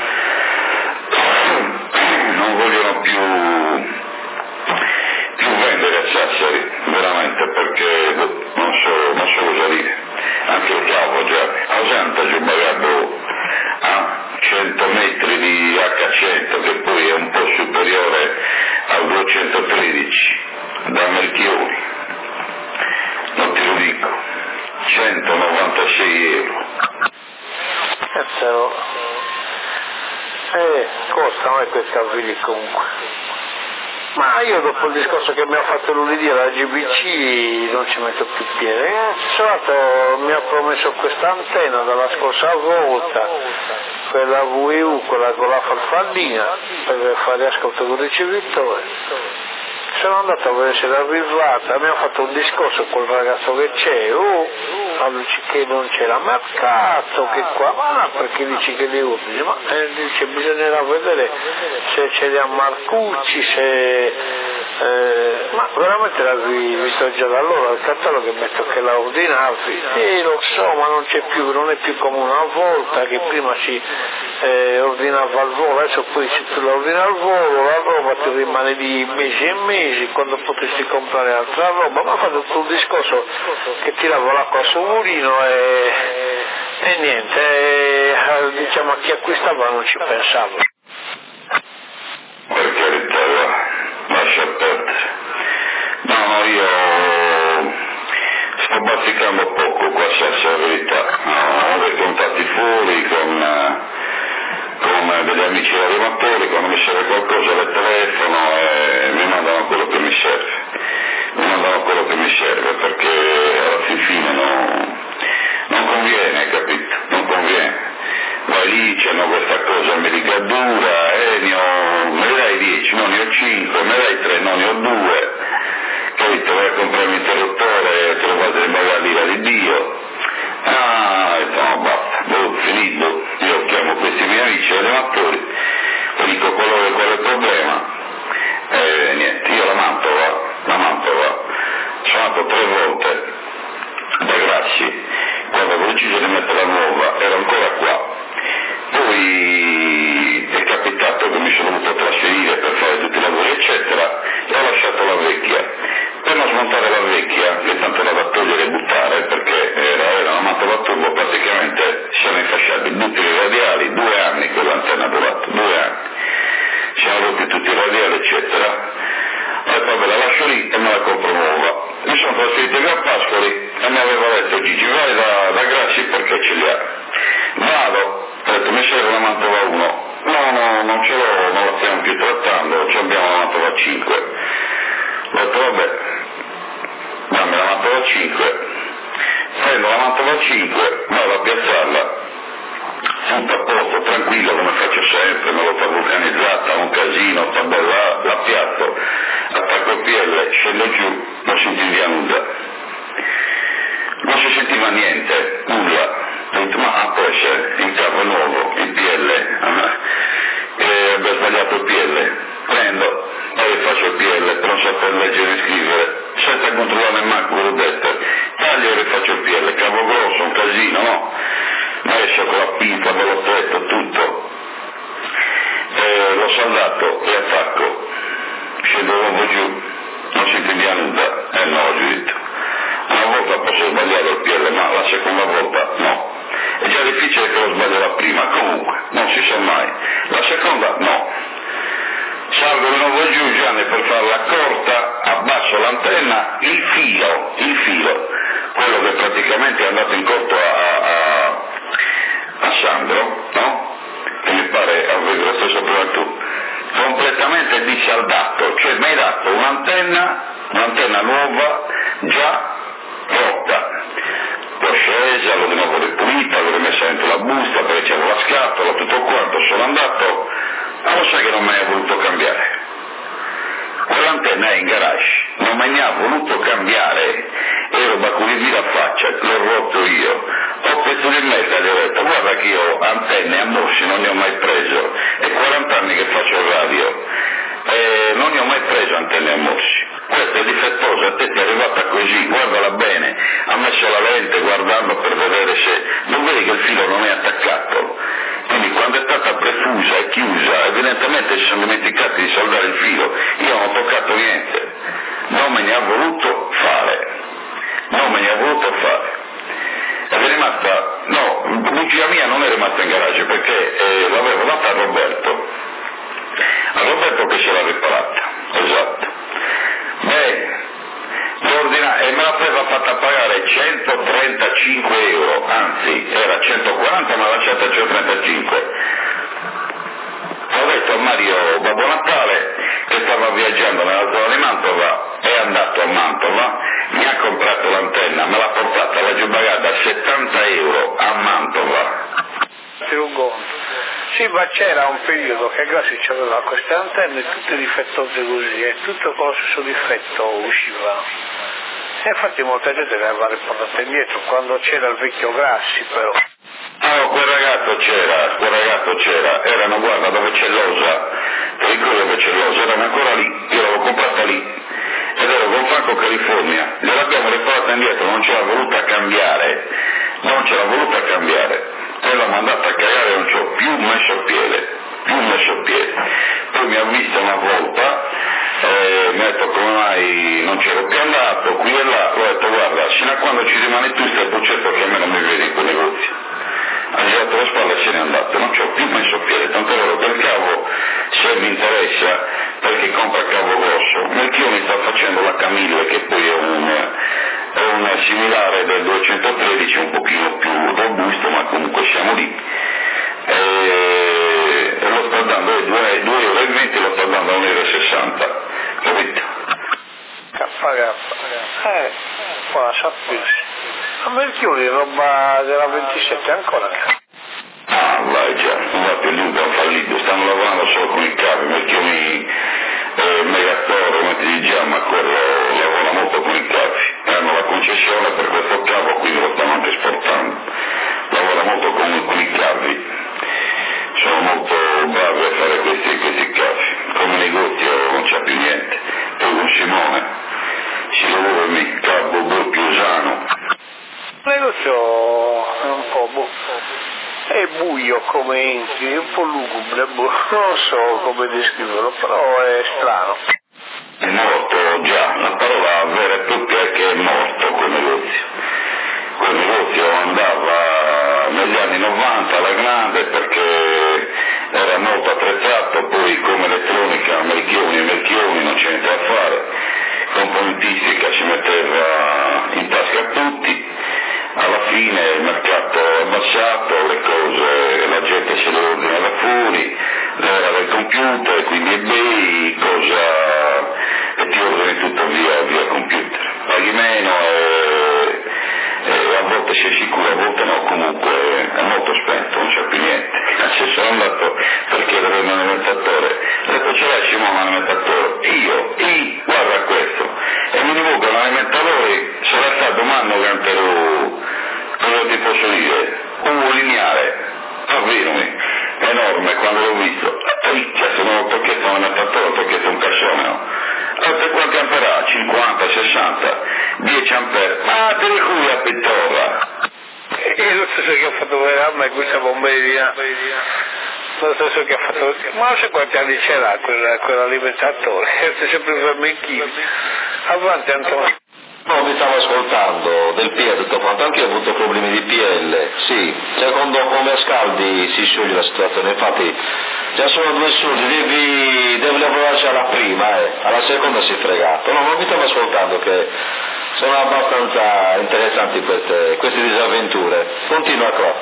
non vogliono più più vendere a Sassari, veramente, perché non so, non so cosa dire. Anche il cavo già, a Santa ci ho pagato a cento metri di acca cento, che poi è un po' superiore al duecentotredici, da Melchiori, non te lo dico, centonovantasei euro. Eh, costano eh, questi avvili comunque. Ma io dopo il discorso che mi ha fatto lunedì alla G B C non ci metto più piede. Eh, Sabato mi ha promesso questa antenna dalla scorsa volta, quella V E U, quella con la farfallina, per fare ascolto con il ricevitore. Sono andato a vedere se era arrivata, mi ha fatto un discorso col ragazzo che c'è, oh, che non c'era, ma cazzo che qua, ma no, perché dici che li usi? Ma eh, dice bisognerà vedere se ce li ha Marcucci, se eh, ma veramente l'avevi visto già da allora il catalogo, metto che la ordinavi, e lo so, ma non c'è più, non è più come una volta che prima si eh, ordinava al volo, adesso poi se tu la ordini al volo la roba ti rimane di mesi e mesi quando potresti comprare altra roba. Ma ha fatto tutto un discorso che tirava l'acqua sul mulino e, e niente, e, diciamo a chi acquistava non ci pensavo. Per carità, lascia perdere. No, no, io sto bazzicando poco, qua c'è la verità. No, ho dei contatti fuori con, con degli amici arrivatori, quando mi serve qualcosa le telefono e mi mandano quello che mi serve. Mi mandano quello che mi serve, perché alla fin fine no, non conviene, capito? Non conviene. Vai lì, c'hanno questa cosa medicatura, e ne ho, me ne dai dieci, no ne ho cinque, me ne dai tre, no ne ho due, capito? Vai a comprare un interruttore, te lo fate pagare l'ira di Dio. Ah, e no, basta, boh, finito. Io chiamo questi miei amici allenatori, dico quello qual è il problema, e niente, io la Mantova, la Mantova, sono andato tre volte da Grassi, quando avevo deciso di mettere la nuova, ero ancora qua. Poi è capitato che mi sono dovuto trasferire per fare tutti i lavori eccetera e ho lasciato la vecchia. Per non smontare la vecchia, che tanto era da togliere e buttare, perché era, era una Mantova turbo, praticamente siamo infasciati, butti i radiali, due anni quell'antenna ha durato, due anni. Siamo rotti tutti i radiali eccetera. E poi me la lascio lì e me la compro nuova. Mi sono trasferito a Pascoli e mi aveva detto Gigi vai da, da Grassi perché ce li ha. Vado. Ho detto mi serve una Mantova uno, no no non ce l'ho, non la stiamo più trattando, ci abbiamo la Mantova cinque. Ho detto vabbè, dammi la Mantova cinque, prendo la Mantova cinque, vado a piazzarla, tutto a posto, tranquillo come faccio sempre, me l'ho fa vulcanizzata, un casino, sta bella, la piazzo, attacco il P L, scendo giù, non si sentiva nulla, non si sentiva niente, nulla. Ho detto ma ah, può essere il cavo nuovo, il P L, ah, e abbia sbagliato il P L, prendo, poi faccio il P L, però non so per leggere e scrivere, senza controllare il macro, l'ho detto, taglio e rifaccio il P L, cavo grosso, un casino, no? Ma esce con la pinza, me l'ho detto, tutto, e l'ho saldato e attacco, scendo nuovo giù, non si intendeva nulla, e no, ho detto, una volta posso sbagliare il P L, ma la seconda volta no. È già difficile che lo sbaglio la prima, comunque, non si sa mai. La seconda, no. Salgo di nuovo giù, Gianni, per farla corta, abbasso l'antenna, il filo, il filo, quello che praticamente è andato in corto a, a, a Sandro, no? Che mi pare avevi lo stesso problema tu, completamente disaldato, cioè mi hai dato un'antenna, un'antenna nuova, già rotta. L'ho scesa, l'ho di nuovo ripulita, l'ho rimessa dentro la busta perché c'era la scatola, tutto quanto, sono andato, ma lo sai che non mi ha voluto cambiare. Quell'antenna è in garage, non me ne ha voluto cambiare, ero baculini la faccia, l'ho rotto io, ho preso il mezzo e gli ho detto guarda che io antenne a Mossi non ne ho mai preso, è quaranta anni che faccio radio, e non ne ho mai preso antenne a Mossi. Questa è difettosa, a te ti è arrivata così, guardala bene, ha messo la lente guardando per vedere se, non vedi che il filo non è attaccato, quindi quando è stata prefusa e chiusa, evidentemente si sono dimenticati di saldare il filo, io non ho toccato niente, non me ne ha voluto fare, non me ne ha voluto fare, ed è rimasta, no, bugia mia non è rimasta in garage perché eh, l'avevo data a Roberto, a Roberto che se l'ha riparata, esatto. Beh, l'ordina, e me l'aveva fatta pagare centotrentacinque euro, anzi era centoquaranta ma l'ha lasciata a centotrentacinque. Ho detto a Mario Babbo Natale che stava viaggiando partire un conto. Sì, ma c'era un periodo che Grassi aveva queste antenne tutte difettose così, e tutto con lo stesso difetto usciva. E infatti molta gente le aveva riportate indietro, quando c'era il vecchio Grassi però. No, quel ragazzo c'era, quel ragazzo c'era, erano, guarda, dove c'è l'Osa, ti ricordi dove c'è l'Osa, erano ancora lì, io l'avevo comprata lì, ed ero con Franco California, gliel'abbiamo riportata indietro, non ce l'ha voluta cambiare, non ce l'ha voluta cambiare, e l'ho mandata a cagare, non ci ho più messo piede, più messo piede, poi mi ha vista una volta, eh, mi ha detto come mai non c'ero più andato, qui e là, ho detto guarda, fino a quando ci rimani tu stai buccetto che a me non mi vedi in quel negozio. Ha girato le spalle e se n'è andato, non ci ho più messo piede, tanto è vero che il cavo, se mi interessa, perché compra cavo grosso, Melchioni sta facendo la Camille, che poi è un, è un similare del duecentotredici, un pochino più robusto, ma comunque siamo lì, e, e lo sta dando, è due euro e venti, lo sta dando a uno euro e sessanta, capito? K K, eh, poi la sappisci. A Melchioni roba della ventisette ancora. Ah, vai già, infatti lì un po' fallito, stanno lavorando solo con i cavi, Melchioni eh, Megatoro, come ti diciamo, ma quello lavora molto con i cavi, hanno la concessione per questo cavo, quindi lo stanno anche esportando, lavora molto con, con i cavi, sono molto bravi a fare questi, questi cavi, come negozio non c'è più niente, poi con Simone, si lavora in cavo blu più sano. Il negozio è un po' bu- è buio come entri, è un po' lugubre, bu- non so come descriverlo, però è strano. È morto già, la parola vera e propria è che è morto quel negozio. Quel negozio andava negli anni novanta alla grande perché era molto attrezzato, poi come elettronica Melchioni e Melchioni non c'è niente da fare, componentistica si metteva in tasca a tutti. Alla fine il mercato è abbassato, le cose, la gente se le ordina da fuori, l'era del computer, quindi eBay, cosa, e ti ordini tutto via, via computer. Paghi meno e, e a volte sei sicuro, a volte no, comunque è molto spento, non c'è più niente. Se sono andato per chiedere un alimentatore, ho detto ce l'hai Simone un alimentatore? Io, i, guarda questo, e mi dico che un alimentatore sarà stato un anno che anterò, cosa ti posso dire, un lineare, davvero, enorme, quando l'ho visto, poi cioè, se non ho chiesto un alimentatore, ho chiesto un cassone, no? Allora, quanti ampere? cinquanta, sessanta, dieci ampere, ma te ne cui a pittora. E lo stesso che ha fatto vedere a me questa bomberina, lo stesso che ha fatto, ma non so quanti anni c'era quel, quell'alimentatore, è sempre per me chi, avanti Antonio. No, mi stavo ascoltando del P L, tutto quanto, anche io ho avuto problemi di P L, sì, secondo come scaldi si scioglie la situazione, infatti già sono due soldi, devi, devi lavorarci alla prima, eh. Alla seconda si è fregato, no, ma mi stavo ascoltando che sono abbastanza interessanti queste, queste disavventure, continua qua.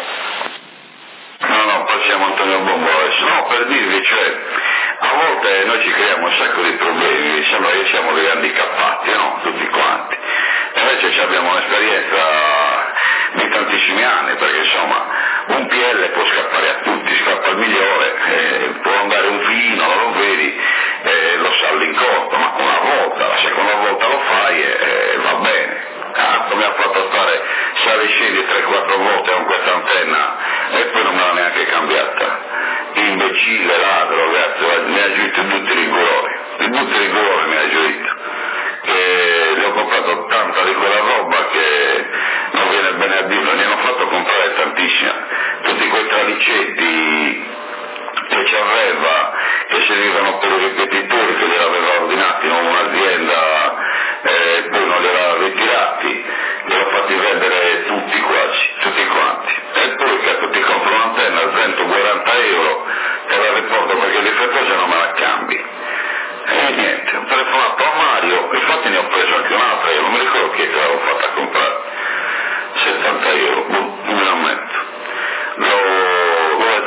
No, no, passiamo Antonio Bombo adesso, no, per dirvi, cioè, a volte noi ci creiamo un sacco di problemi, sembra che siamo degli handicappati, no, tutti quanti, e invece abbiamo un'esperienza di tantissimi anni, perché insomma, un P L può scappare a tutti, scappa il migliore, eh, può andare un filino, non lo vedi, eh, lo salvi in corto, ma una volta, la seconda volta lo fai e eh, va bene. Ah, mi ha fatto stare sali e scendi tre quattro volte con questa antenna e poi non me l'ha neanche cambiata. Imbecille, ladro, ragazzi, mi ha giunto tutti i rigorori, tutti i rigorori mi ha giunto. E gli ho comprato tanta di quella roba che non viene bene a dirlo, ne hanno fatto comprare tantissima, tutti quei tralicetti che ci aveva, che servivano per i ripetitori, che gliel'aveva ordinati in un'azienda e eh, poi non li aveva ritirati, li ho fatti vendere tutti quasi, tutti quanti. E poi che ti compro un'antenna a centoquaranta euro, te la riporto perché le frequenze non me la cambi. E niente, ho telefonato a Mario, infatti ne ho preso anche un'altra, io non mi ricordo che te l'avevo fatta comprare, settanta euro, boh, non me la metto. L'ho, l'ho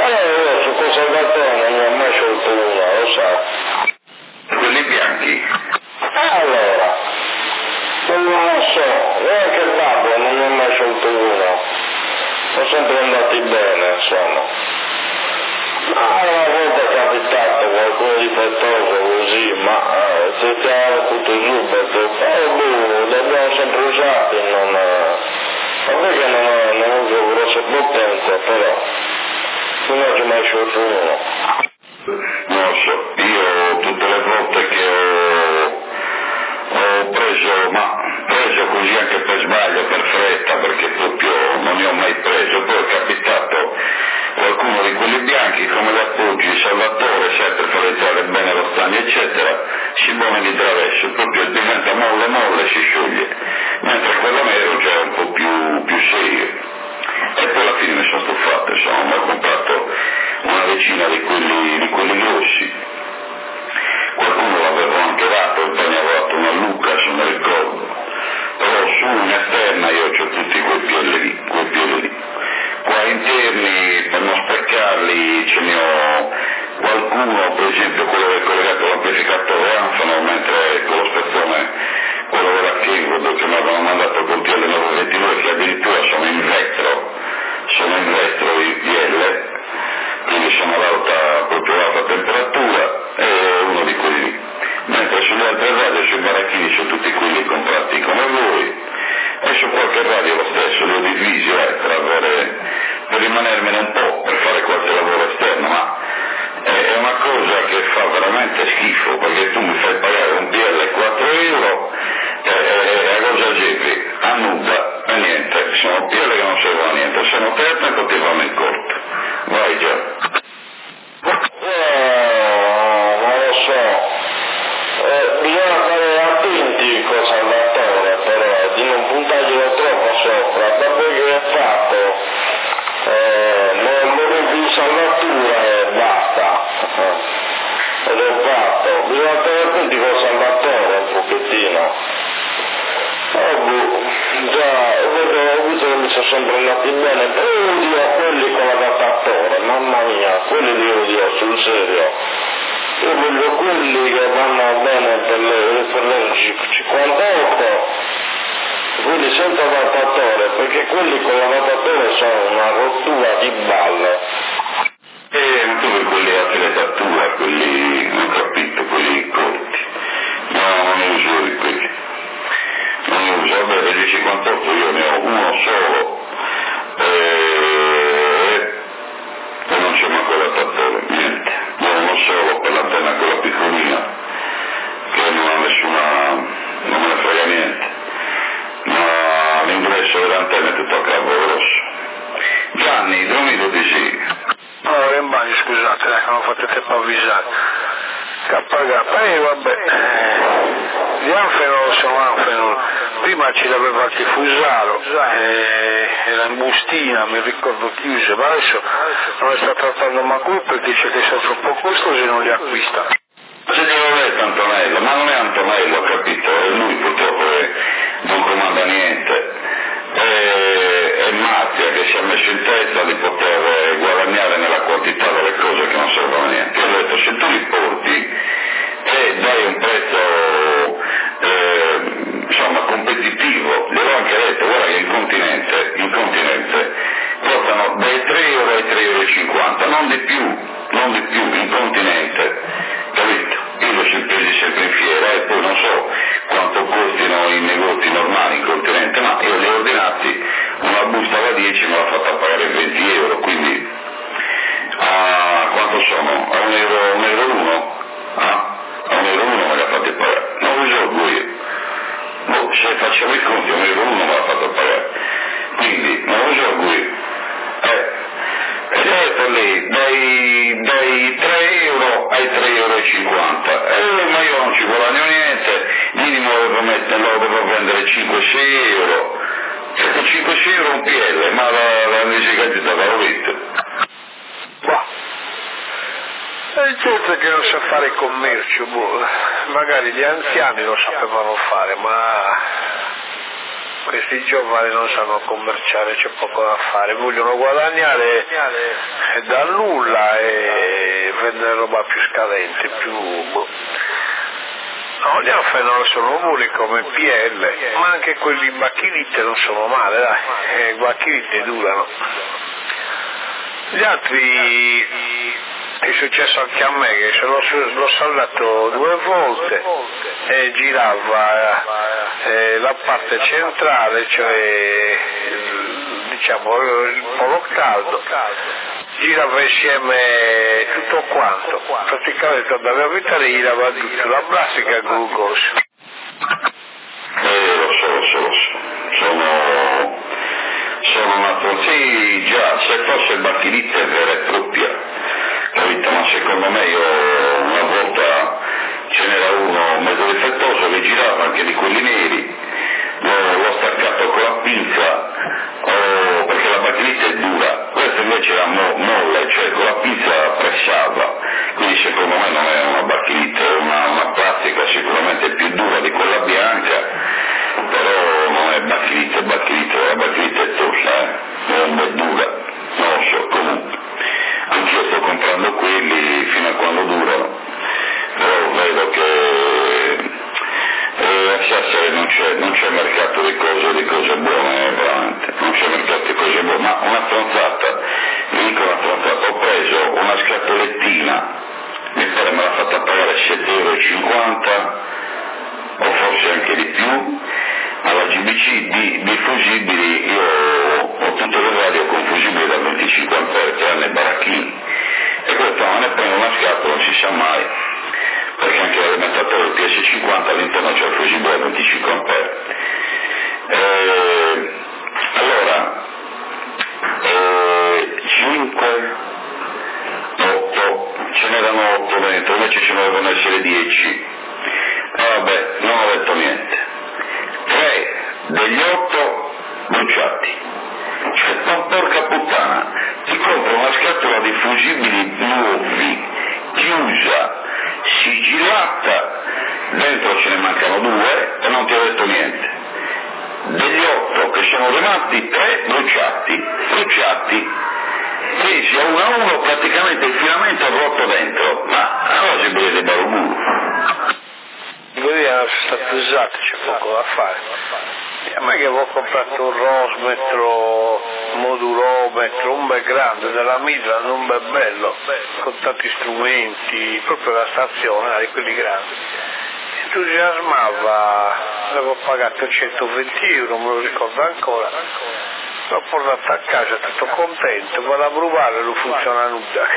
io su conservatore non ne ho mai scelto una, lo sa. Quelli bianchi? Allora, non lo so, neanche il babbo non ne ho mai scelto uno. Sono sempre andati bene, insomma. Ma una volta è capitato qualcuno difettoso così, ma eh, se stiamo tutto subito, eh, boh, li abbiamo sempre usati, non è... Vabbè che non, non uso grosse potenze, però non ho mai scelto uno. Non lo so, io tutte le volte che ho, ho preso, ma preso così anche per sbaglio, per fretta, perché proprio non ne ho mai preso, poi è capitato qualcuno di quelli bianchi, come gli appoggi, il salvatore, sempre per entrare bene lo stagno, eccetera, si pone di traverso, proprio diventa molle molle, si scioglie, mentre quello nero già è un po' più, più serio. E poi alla fine mi sono stufato, insomma, ho comprato una decina di quelli, di quelli grossi. Qualcuno l'avevo anche dato, e poi ne avevo dato una Lucas, non mi ricordo. Però su un'esterna io ho tutti quei piedi lì, quei piedi lì. Qua interni, per non speccarli, ce ne ho qualcuno, per esempio quello che è collegato all'amplificatore Anfano, mentre con lo spezzone, quello della Kingwood, che mi avevano mandato con P L nove ventidue, che addirittura sono in vetro, sono in vetro i P L, quindi sono ad alta, proprio ad alta temperatura, e uno di quelli lì. Mentre sulle altre radio, sui baracchini, sono tutti quelli comprati come voi, e su qualche radio lo stesso, li ho divisi eh, per, avere, per rimanermene un po', per fare qualche lavoro esterno, ma è una cosa che fa veramente schifo, perché tu mi fai pagare un P L quattro euro e eh, a cosa giri? A nuda, e niente, sono P L che non servono a niente, sono aperto e continuano in corto. Vai già. Eh, non lo so, eh, bisogna stare attenti col salvatore, però, di non puntarglielo troppo sopra, dopo che è fatto, eh, lo, lo riempi di salvatura e basta. Ed è fatto, bisogna stare attenti col salvatore un pochettino. Oh, boh, già, ho visto che mi sono sempre andati bene, però io odio quelli con l'adattatore, mamma mia, quelli li odio sul serio. Io voglio quelli che vanno bene per le, per le cinquantotto, quelli senza adattatore, perché quelli con l'adattatore sono una rottura di balle. E tu per quelli a filettatura, quelli, non ho capito, quelli corti. No, non ne uso di quelli. Non ne uso, vabbè, degli cinquantotto io ne ho uno solo, e, e non c'è manco l'adattatore, niente. Ne ho uno solo per l'antenna quella piccolina, che non ha nessuna, non me ne frega niente. Ma l'ingresso delle antenne è tutto a cavo grosso. Gianni, dormito di sì. No, in bagno, scusate, non ho fatto tempo a avvisare. K K, eh vabbè, gli Anfenol sono Anfenol, prima ce l'aveva anche Fusaro, eh, era in bustina, mi ricordo chiuse, ma adesso non le sta trattando manco perché dice che sono troppo costosi e non li acquista. Se glielo ho detto Antonello, ma non è Antonello, ho capito, è lui purtroppo che non comanda niente. È Mattia che si è messo in testa di poter guadagnare nella quantità delle cose che non servono a niente. Io ho detto, se tu li porti e dai un prezzo eh, insomma competitivo, gli ho anche detto, guarda che in continente, in continente costano dai tre euro ai tre euro e cinquanta, non di più, non di più, in continente, capito? Io li ho presi sempre in fiera e poi non so quanto costino i negozi normali in continente, ma io li ho ordinati, una busta da dieci me l'ha fatta pagare venti euro, quindi a quanto sono? A un euro, un euro uno? Ah, a un euro uno me l'ha fatto pagare, non risolvo io. Boh, se facciamo i conti, un euro uno me l'ha fatto pagare, quindi non risolvo io. Eh, ed è per lì, dai, dai tre euro ai tre euro e cinquanta, eh, ma io non ci guadagno niente, minimo devo mettere, lo devo vendere cinque sei euro, cinque sei euro un P L, ma la, la musica ti dava l'ovito. Boh, è gente che non sa fare commercio, boh, magari gli anziani lo sapevano fare, ma questi giovani non sanno commerciare, c'è poco da fare, vogliono guadagnare dal nulla e vendere roba più scadente, più... No, gli alfa non sono buoni come P L, ma anche quelli bacchinite non sono male, dai, e i bacchinite durano. Gli altri, è successo anche a me che se l'ho, l'ho saldato due volte e girava eh, la parte centrale, cioè diciamo il polo caldo, girava insieme tutto quanto, praticamente andava a mettere girava tutto, la plastica glucosio. Eh, lo so, lo so, lo so. Sono, sono una sì, già, se fosse il bacchinite vera e propria, capito? Ma secondo me io una volta ce n'era uno mezzo difettoso che girava, anche di quelli neri, l'ho, l'ho staccato con la pinza, oh, perché la bacchinite è dura, questo invece era mo, molle, cioè con la pinza pressava, quindi secondo me non è una bacchinite, è una, una plastica sicuramente più dura di quella bianca, però non è bacchinite, bacchinite, la bacchinite è tosta, eh? non è dura, non lo so, comunque. Anch'io sto comprando quelli fino a quando durano, però vedo che eh, a Sassari non c'è, non c'è mercato di cose, di cose buone, veramente, non c'è mercato di cose buone, ma una stronzata, mi dico una stronzata, ho preso una scatolettina, mi pare me l'ha fatta pagare sette e cinquanta euro, o forse anche di più, alla G B C di, di fusibili, io ho tutte le radio con fusibili da venticinque ampere che hanno i baracchini, e questo non ne prende una scatola, non si sa mai, perché anche l'alimentatore P S cinquanta all'interno c'è il fusibile da venticinque ampere. Eh, allora, eh, cinque, otto, ce n'erano otto dentro, invece ce ne dovevano essere dieci. Ah, vabbè, non ho detto niente. Tre degli otto bruciati. Cioè, ma porca puttana, ti compro una scatola di fusibili nuovi, chiusa, sigillata, dentro ce ne mancano due e non ti ho detto niente. Degli otto che sono rimasti, tre bruciati, bruciati, presi a uno a uno, praticamente il filamento è rotto dentro, ma oggi vedete barbulo. Quelli sono stati usati, c'è poco da fare. E a me che avevo comprato un rosmetro, modulometro, un bel grande della Midland, un bel bello, con tanti strumenti, proprio la stazione, di quelli grandi. Entusiasmava, l'avevo pagato centoventi euro, me lo ricordo ancora. L'ho portato a casa tutto contento, vado a provare, non funziona nulla.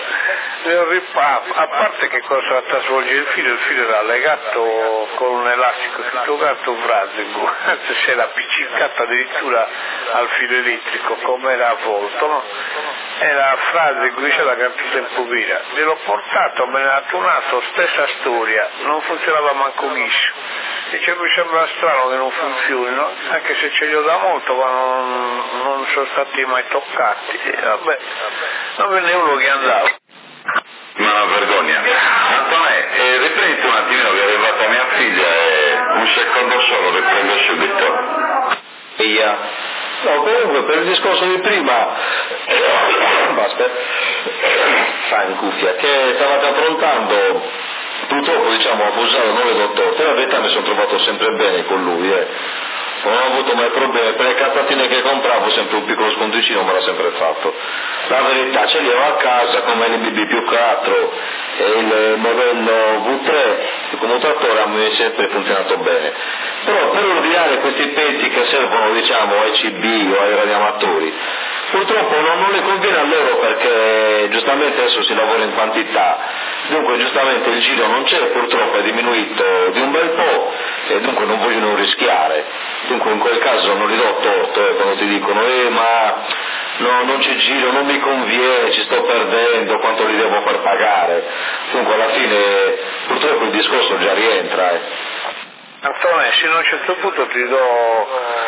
A parte che cosa sono andato a svolgere il filo, il filo era legato con un elastico tutto gatto Frasenburg, anzi si era appiccicato addirittura al filo elettrico come era avvolto, no? Era Frasenburg, c'era quanto tempo via. Gliel'ho portato, me ne ha tuonato, stessa storia, non funzionava manco ghiscio. Dice, mi sembra strano che non funzionino, anche se ce li ho da molto, ma non, non sono stati mai toccati. E vabbè, non ve ne uno che andava. Ma una vergogna. Antonè, eh, riprendi un attimino che è arrivata mia figlia e un secondo solo riprendo subito. Via. No, comunque per il discorso di prima, aspetta, fa in cuffia, che stavate affrontando. Purtroppo diciamo a Busano non le dottore, per la verità mi sono trovato sempre bene con lui, eh. non ho avuto mai problemi, per le cazzatine che compravo sempre un piccolo sconticino me l'ha sempre fatto. La verità ce li ho a casa come l'M B più quattro e il modello V tre, il commutatore a me è sempre funzionato bene. Però per ordinare questi pezzi che servono diciamo ai C B o ai radioamatori, purtroppo non, non le conviene a loro perché giustamente adesso si lavora in quantità, dunque giustamente il giro non c'è, purtroppo è diminuito di un bel po' e dunque non vogliono rischiare, dunque in quel caso non li do torto eh, quando ti dicono eh ma no, non c'è giro, non mi conviene, ci sto perdendo, quanto li devo far pagare, dunque alla fine purtroppo il discorso già rientra. Eh. Antonio, se a un certo punto ti do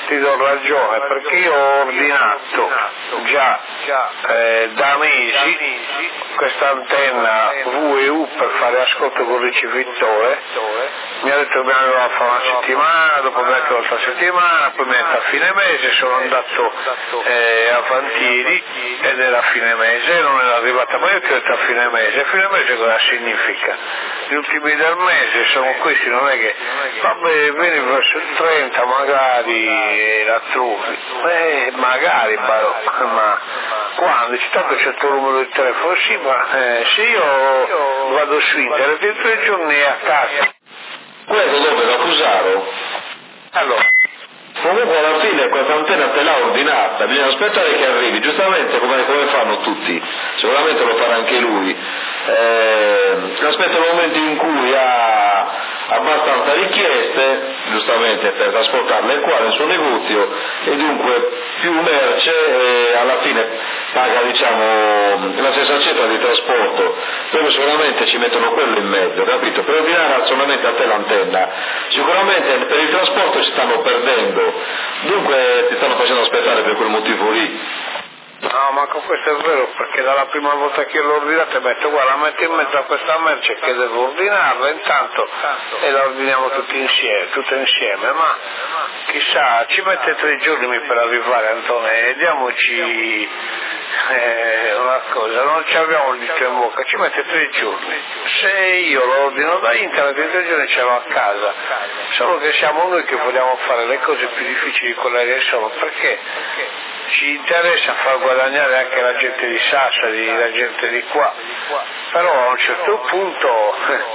ti do ragione, perché io ho ordinato già eh, da mesi questa antenna V E U per fare ascolto con ricevittore. Mi ha detto che mi aveva fatto una settimana, dopo mi ha detto un'altra settimana, poi mi ha detto a fine mese, sono andato eh, avanti ed era a fine mese, non era arrivata mai, io ti ho detto a fine mese. A fine mese cosa significa? Gli ultimi del mese sono questi, non è che vabbè, vieni verso il trenta magari eh, la trufi, eh, magari barocco, ma quando? Ci tanto c'è il tuo numero di telefono, sì, ma eh, se io vado su internet in tre giorni è a casa. Quello dove la Fusaro? Allora. Comunque alla fine questa antenna te l'ha ordinata, bisogna aspettare che arrivi, giustamente come, come fanno tutti, sicuramente lo farà anche lui, eh, aspetta il momento in cui ha abbastanza richieste, giustamente per trasportarle qua nel suo negozio, e dunque più merce e alla fine paga diciamo la stessa cifra di trasporto, loro sicuramente ci mettono quello in mezzo, capito? Per ordinare solamente a te l'antenna, sicuramente per il trasporto ci stanno perdendo. Dunque ti stanno facendo aspettare per quel motivo lì. No, ma con questo è vero, perché dalla prima volta che l'ho ordinata mi ha detto guarda, metti in mezzo a questa merce che devo ordinarla intanto e la ordiniamo tutti insieme, tutte insieme, ma chissà, ci mette tre giorni per arrivare, Antonio, e diamoci eh, una cosa, non ci abbiamo il dito in bocca, ci mette tre giorni. Se io lo ordino da internet in tre giorni ce l'ho a casa, solo che siamo noi che vogliamo fare le cose più difficili di quelle che sono, perché ci interessa far guadagnare anche la gente di Sassari, la gente di qua, però a un certo punto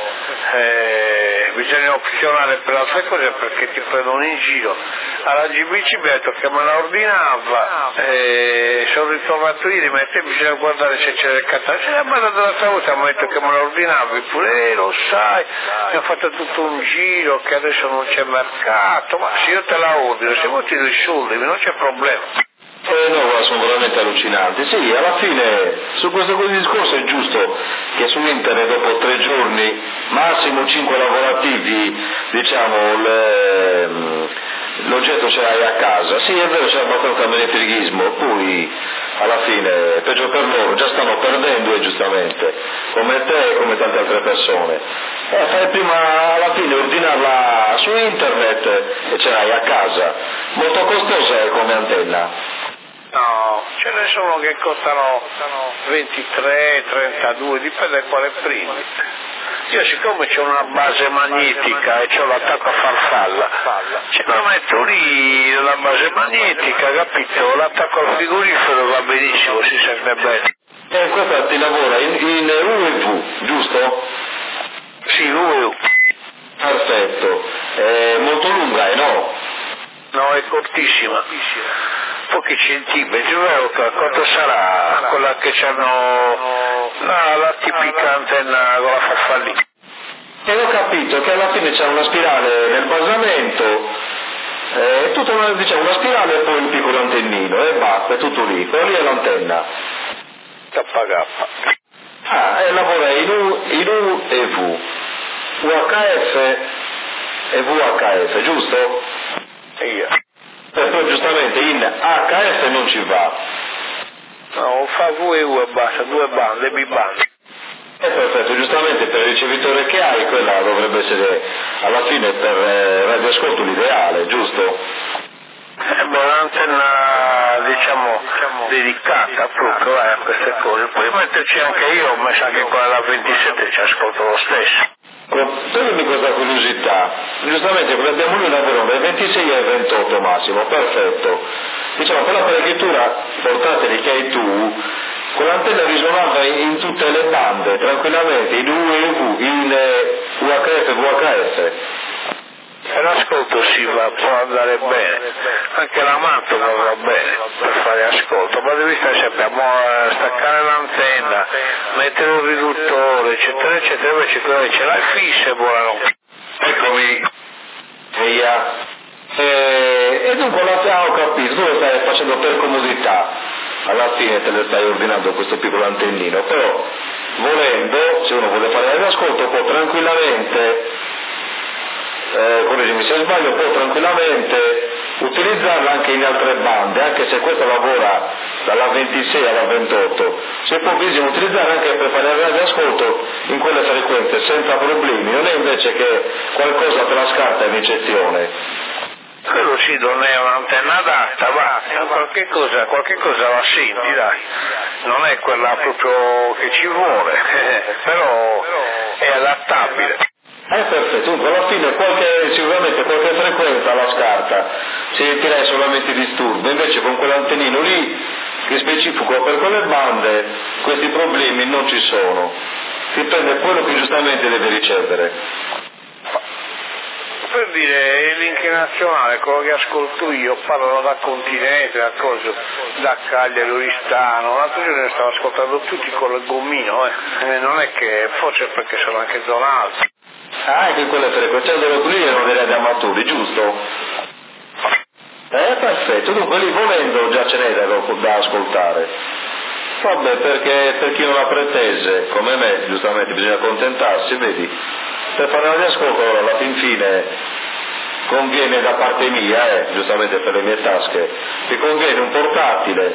eh, bisogna opzionare per altre cose perché ti prendono in giro. Alla G B C mi ha detto che me la ordinava, eh, sono ritornato ieri, ma te bisogna guardare se c'era il catalogo, se l'ha mandato l'altra volta, mi ha detto che me la ordinavi pure, eh, lo sai, mi ha fatto tutto un giro che adesso non c'è mercato, ma se io te la ordino, se vuoi ti do i soldi, non c'è problema. Eh no, sono veramente allucinanti. Sì, alla fine su questo discorso è giusto che su internet dopo tre giorni, massimo cinque lavorativi, diciamo, le, l'oggetto ce l'hai a casa. Sì, è vero, c'è abbastanza menefreghismo, poi alla fine, peggio per loro, già stanno perdendo e giustamente, come te e come tante altre persone. Eh, fai prima alla fine ordinarla su internet e ce l'hai a casa. Molto costosa è come antenna. No, ce ne sono che costano ventitré, trentadue, dipende quale prendi. Io siccome c'ho una base magnetica e c'ho l'attacco a farfalla, ce la metto lì la base magnetica, capito? L'attacco al frigorifero va benissimo, si sente bene. E questa ti lavora in, in U E V, giusto? Sì, U E U. Perfetto. È molto lunga, eh no? No, è cortissima. Pochi centimetri, quanto sarà quella che c'hanno la, la tipica antenna con la farfallina? E ho capito che alla fine c'è una spirale nel basamento, eh, tutta una, diciamo, una spirale e poi un piccolo antennino e basta, è tutto lì, quello lì è l'antenna. K K. Ah, e lavora in U, in U e V, U H F e V H F, giusto? Io. E poi giustamente in H F non ci va. No, fa V E U e basta, due bande, bibande. È perfetto, giustamente per il ricevitore che hai, quella dovrebbe essere alla fine per eh, radioascolto l'ideale, giusto? È un'antenna, diciamo, dedicata proprio eh, a queste cose. Puoi metterci anche io, ho messo anche quella da ventisette, ci ascolto lo stesso. Toglimi questa curiosità, giustamente come abbiamo noi lavoriamo dai ventisei ai ventotto massimo, perfetto. Diciamo, con l'apparecchiatura portatile che hai tu, con l'antenna risonava in, in tutte le bande, tranquillamente, in U E V, in eh, U H F e V H F. E l'ascolto si va, può andare bene, anche la mantova va bene per fare ascolto, ma devi stare sempre a staccare l'antenna, mettere un riduttore, eccetera, eccetera, invece quella ce l'hai fissa e buonanotte. Eccomi. Via. E, e dunque la ho capito, tu lo stai facendo per comodità, alla fine te le stai ordinando questo piccolo antennino, però volendo, se uno vuole fare l'ascolto può tranquillamente, eh, correggimi se sbaglio, può tranquillamente utilizzarla anche in altre bande, anche se questa lavora dalla ventisei alla ventotto, si può bisogna utilizzare anche per fare il radioascolto in quelle frequenze senza problemi, non è invece che qualcosa te la scarta in eccezione. Quello sì, non è un'antenna adatta, ma qualche cosa, qualche cosa la senti, dai, non è quella proprio che ci vuole, però è adattabile. Eh perfetto, dunque alla fine qualche, sicuramente qualche frequenza la scarta, si tira solamente disturbo, invece con quell'antennino lì che è specifico per quelle bande questi problemi non ci sono, si prende quello che giustamente deve ricevere. Per dire, il link nazionale, quello che ascolto io, parlano da continente, da cosa, da Cagliari, Oristano, l'altro giorno stavo ascoltando tutti con il gommino, eh. Eh, non è che, forse perché sono anche zona alta. Ah, anche quelle frequenze dove lì erano dei radioamatori, giusto? Eh, perfetto, dunque lì volendo già ce n'è da, da ascoltare. Vabbè, perché per chi non ha pretese, come me, giustamente bisogna accontentarsi, vedi? Per fare un riascolto, allora, alla fin fine conviene da parte mia, eh, giustamente per le mie tasche, mi conviene un portatile,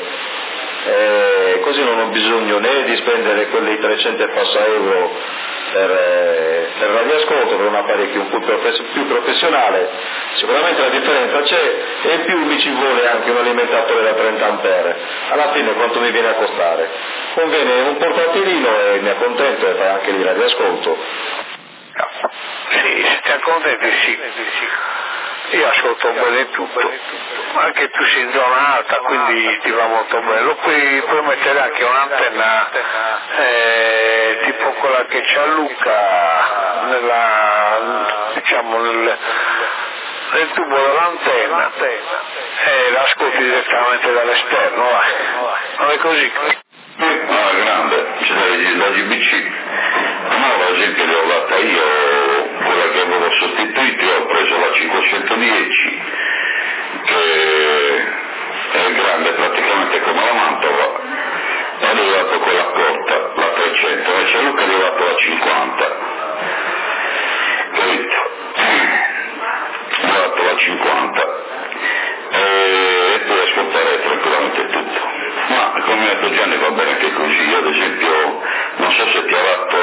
eh, così non ho bisogno né di spendere quelli trecento e passa euro per, eh, per il radioascolto, per un apparecchio un po' profes- più professionale, sicuramente la differenza c'è e in più mi ci vuole anche un alimentatore da trenta ampere, alla fine quanto mi viene a costare? Conviene un portatilino e mi accontento e fai anche il radioascolto. Sì, se ti accontenti sì. Io ascolto bene tutto, anche tu sei in zona alta, quindi ti va molto bene. Puoi, puoi mettere anche un'antenna eh, tipo quella che c'ha Luca nella, diciamo, nel, nel tubo dell'antenna e l'ascolti direttamente dall'esterno, vai. Non è così? Ah, grande, c'è la G B C. Ma ad esempio l'ho data io, quella che avevo sostituito, ho preso la cinquecentodieci, che è grande praticamente come la Mantova, e gli ho dato quella corta, la trecento, invece a Luca gli ho dato la cinquanta, capito? Gli ho dato la cinquanta, e puoi ascoltare tranquillamente tutto. Ma come ha detto Gianni va bene anche così, io ad esempio non so se ti ha dato,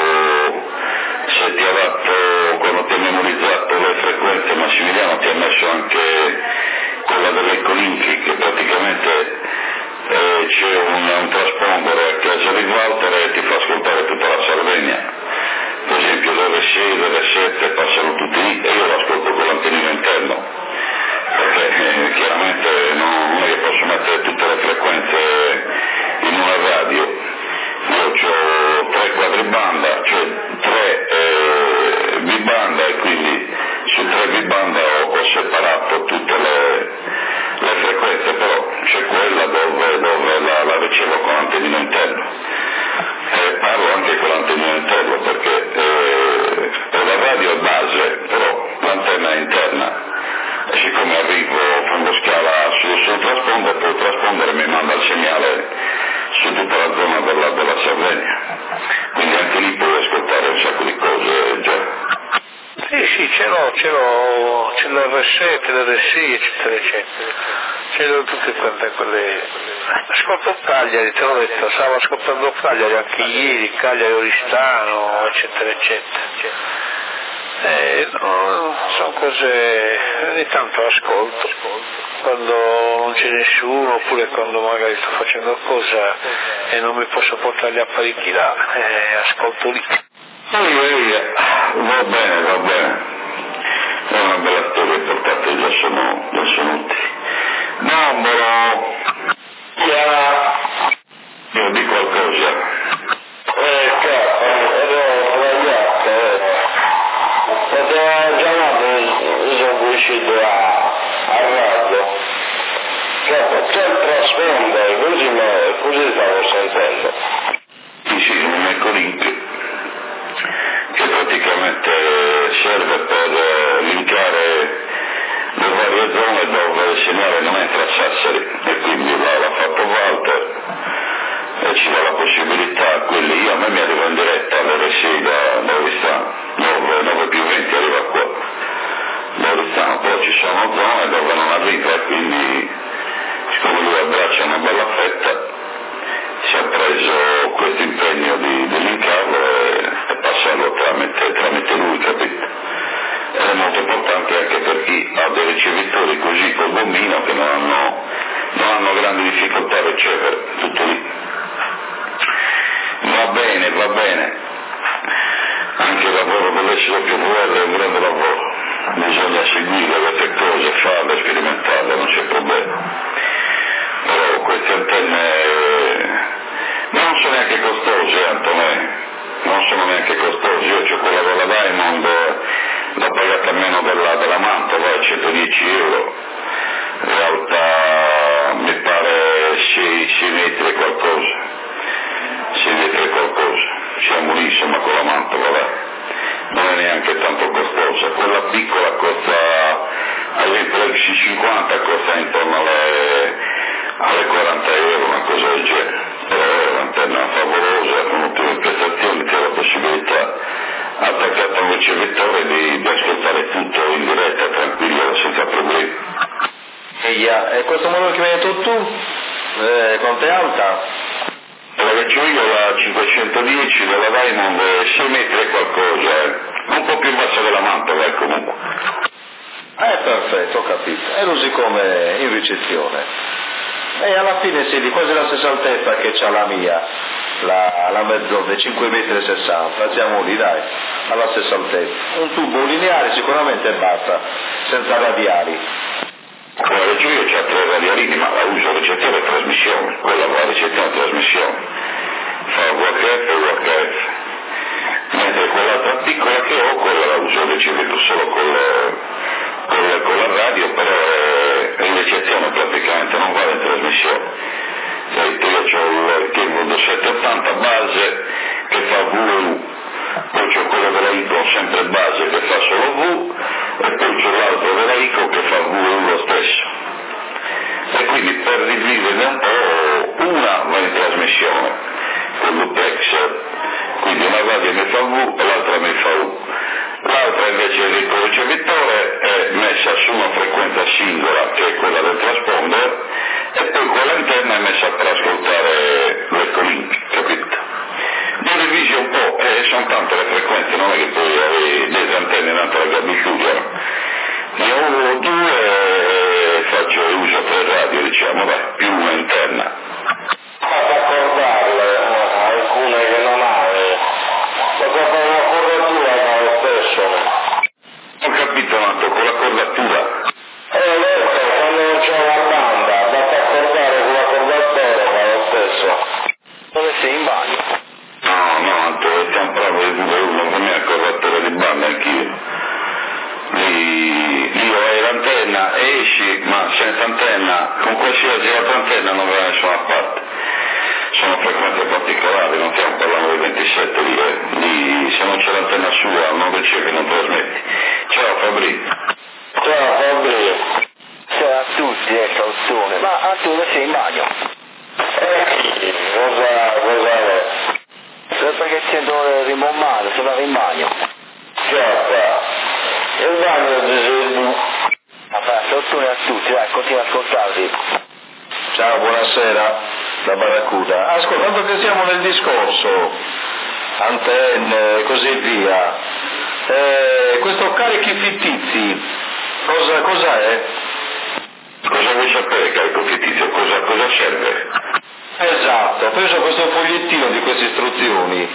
se ti ha dato quando ti ha memorizzato le frequenze, Massimiliano ti ha messo anche quella dell'Ecolinki che praticamente eh, c'è un, un traspondere a Chiesa di Walter e ti fa ascoltare tutta la Sardegna, per esempio l'R sei, l'R sette passano tutti lì e io l'ascolto con l'antennino interno. Perché eh, chiaramente non, non è che posso mettere tutte le frequenze in una radio, io ho tre quadribanda, cioè tre eh, bibanda e quindi su tre bibanda ho, ho separato tutte le, le frequenze, però c'è quella dove, dove la, la ricevo con l'antennino interno e parlo anche con l'antennino interno perché eh, la radio è base, però l'antenna è interna. E siccome arrivo fanno scala sul, sul trasponder, poi il trasponder mi manda il segnale su tutta la zona della, della Sardegna, quindi anche lì puoi ascoltare un sacco di cose già. Sì, sì, ce l'ho, ce l'ho, ce l'ho l'R sette, l'R sei, eccetera, eccetera. Ce l'ho tutte quante quelle. Ascolto Cagliari, te l'ho detto, stavo ascoltando Cagliari anche ieri, Cagliari Oristano, eccetera, eccetera. Eh, no, sono cose, ogni tanto ascolto, quando non c'è nessuno, oppure quando magari sto facendo cosa e non mi posso portare gli apparecchi là, eh, ascolto lì. Va bene, va bene, è una bella storia, portate già sono, già sono utili. Numero, io dico qualcosa. Eh, cazzo, ero sbagliato, eh. Poteva chiamato, io sono riuscito a, a radio. Cazzo, c'è il trasponder, così, me, così stavo sentendo. Sì, sì, un Ecolink che praticamente serve per linkare le varie zone dove il segnale non entra a Sassari e quindi l'ha fatto Walter e ci dà la possibilità a quelli, io a me mi arrivo in diretta all'R sei da Oristano, nove più venti arriva qua da Oristano, però ci sono zone dove non arriva difficoltà a ricevere, tutto lì. Va bene, va bene, anche il lavoro dell'S W R è un grande lavoro, bisogna seguire queste cose, farle, sperimentarle, non c'è problema. Però queste antenne non sono neanche costose, Antonè, non sono neanche costose. Io ho quella della Diamond, l'ho pagata meno della, della Mantova, centodieci euro, alta mi pare sei metri e qualcosa, sei metri e qualcosa, siamo lì insomma con la Mantova, dai. Non è neanche tanto costosa, quella piccola costa, ad esempio l'X cinquanta costa intorno alle, alle quaranta euro, una cosa del genere, però è un'antenna favolosa, con ottime prestazioni, che ha la possibilità, attaccata a un ricevettore, di, di ascoltare tutto in diretta, tranquillo, senza problemi. E questo modello che mi hai detto tu, eh, quanto è alta? La che c'ho io, la cinquecentodieci della Diamond, è sei metri e qualcosa, eh. Un po' più bassa della Mantova, eh, comunque. Eh, perfetto, ho capito. E lo usi come in ricezione. E alla fine sei di quasi la stessa altezza che c'ha la mia, la, la mezz'onda, cinque virgola sessanta metri, siamo lì, dai, alla stessa altezza. Un tubo lineare sicuramente basta, senza radiali. Quella che c'ho io c'ha tre radialini, ma la uso ricezione e trasmissione, quella va ricezione e trasmissione, fa V H F e U H F, mentre quell'altra piccola che ho, quella la uso ricevuto solo con, con, con la radio, però è in ricezione praticamente, non vale in trasmissione. Detto, io ho il Kenwood settecentottanta base che fa V e U, poi c'ho quello della Icon sempre base che fa solo V, e poi c'è l'altro della Icon che fa V e U lo stesso. E quindi per dividerne un po', una va in trasmissione con l'Upex, quindi una radio mi fa V e l'altra mi fa U. L'altra invece del ricevitore è messa su una frequenza singola, che è quella del transponder, e poi quell'antenna è messa per ascoltare l'Echolink, capito? Lo divisi un po', e sono tante le frequenze, non è che poi avevi delle antenne in altra gabbia chiusa. Ne ho due e faccio uso per radio, diciamo, beh, più una interna. Ad accordarle, alcune che non hai, perché per la copertura fa lo stesso. Ho capito, Nato, con la cordatura. Eh, detto, quando non c'è una banda, basta accordare con la cordatore, fa lo stesso. Dove sei, in bagno? No, no, Nato, stiamo proprio di due uno, per me è cordatore di banda anch'io. Lì, io hai l'antenna, esci, ma senza antenna, con qualsiasi altra antenna non va da nessuna parte. Sono frequenze particolari, non stiamo parlando di ventisette lì, eh. Lì, se non c'è l'antenna sua non ricevi, non trasmetti. Ciao Fabri. Ciao Fabri. Ciao a tutti, eh, calzone. Ma a tu dove sei, in bagno? Eh, cosa, cosa è? Sempre che sento rimommato, se va in bagno. Certo. Il bagno di Gesù. Vabbè, calzone a tutti, dai, continua a ascoltarvi. Ciao, buonasera, da Barracuda. Ascolta, dato che siamo nel discorso, antenne e così via, eh, questo carichi fittizi, cosa, cosa è? Cosa vuoi sapere, carico fittizio? Cosa, cosa serve? Esatto, penso a questo fogliettino di queste istruzioni,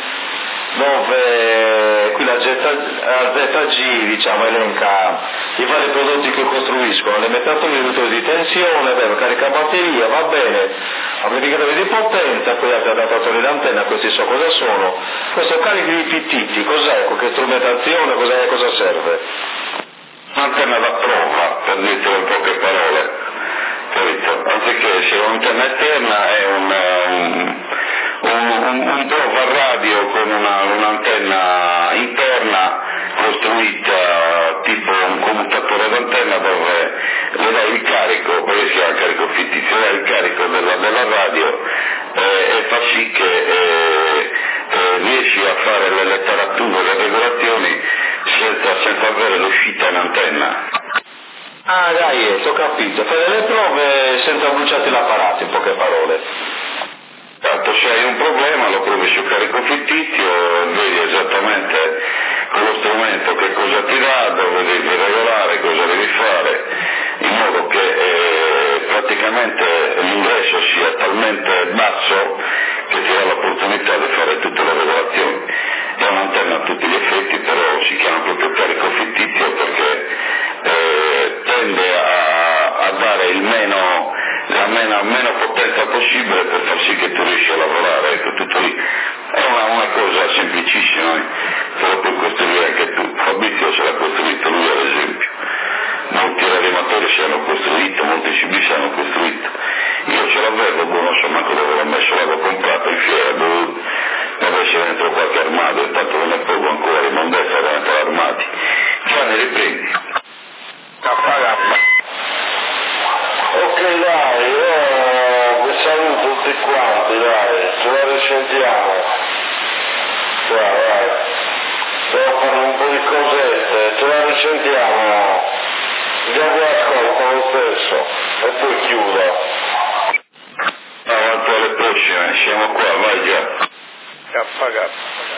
dove qui la Z G, diciamo, elenca i vari prodotti che costruiscono, alimentatori di riduttore di tensione, beh, carica batteria, va bene, amplificatori di potenza, poi altri adattatori d'antenna, questi so cosa sono. Questo carico di fittiti, cos'è? Con che strumentazione, cos'è, cosa serve? Un'antenna da prova, per dirtelo in poche parole, capito? Anziché sia un'antenna esterna è un, un, un, un prova radio con una, un'antenna interna costruita tipo un commutatore d'antenna dove le dai il carico, perché si chiama carico fittizio, dai il carico della, della radio eh, e fa sì che eh, eh, riesci a fare le letterature, le regolazioni senza, senza avere l'uscita in antenna. Ah dai, ho capito, fare le prove senza bruciarti l'apparato, in poche parole. Tanto se hai un problema lo provi sul carico fittizio, vedi esattamente con lo strumento che cosa ti dà, dove devi regolare, cosa devi fare, in modo che eh, praticamente l'ingresso macchina meno potenza possibile per far sì che tu riesci a lavorare, ecco, tutto lì. È una, una cosa semplicissima, eh, che lo puoi costruire anche tu. Fabrizio se l'ha costruito lui ad esempio, molti radimatori si hanno costruito, molti C B si hanno costruito. Io ce l'avevo, boh, non so manco dove l'ho messo, l'avevo comprato in fiera, boh, adesso dentro qualche armadio, intanto non ne provo ancora, in mondezza dentro armati. Gianni, riprendi. Ok dai, io vi saluto tutti quanti, dai, ce la risentiamo. Dai, dai, devo fare un po' di cosette, ce la risentiamo. Già vi ascolto lo stesso e poi chiudo. Avanti alle prossime, siamo qua, vai già. K.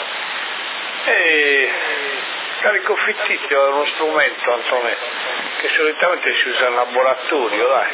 E carico fittizio è uno strumento, Antonio, che solitamente si usa in laboratorio, dai.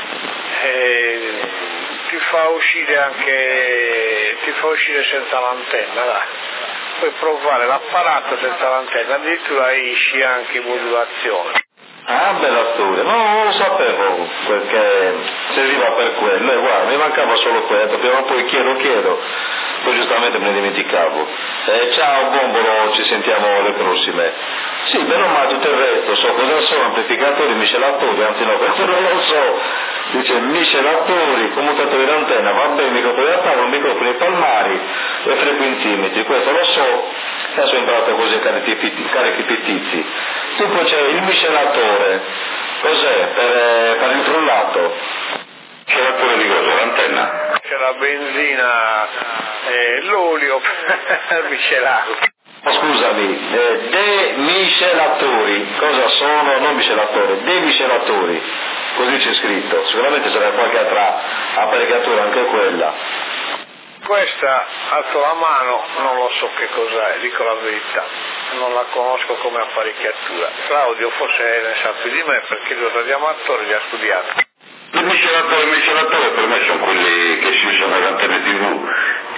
E ti fa uscire anche, ti fa uscire senza l'antenna, dai. Puoi provare l'apparato senza l'antenna, addirittura esci anche in modulazione. Ah, bella storia, no, non lo sapevo perché serviva per quello, e guarda, mi mancava solo quello, prima o poi chiedo, chiedo, poi giustamente me ne dimenticavo. Eh, ciao Bombolo, ci sentiamo alle prossime. Sì, però ma tutto il resto, so cosa sono, amplificatori, miscelatori, anzi no, questo non lo so, dice miscelatori, commutatori d'antenna, vabbè, microfoni da tavolo, microfoni palmari e frequenzimetri, questo lo so, adesso ho imparato così a carichi fittizi. Tu poi c'è il miscelatore, cos'è? Per, per il frullato? Miscelatore di cosa? L'antenna? C'è la benzina, eh, l'olio per miscelare. Scusami, eh, demiscelatori, cosa sono? Non miscelatori, demiscelatori, così c'è scritto, sicuramente sarà qualche altra apparecchiatura, anche quella. Questa, alzo la mano, non lo so che cos'è, dico la verità, non la conosco come apparecchiatura. Claudio forse ne sa più di me perché lo radioamatore li ha studiati. Il miscelatore, il miscelatore per me sono quelli che si usano nelle antenne tivù.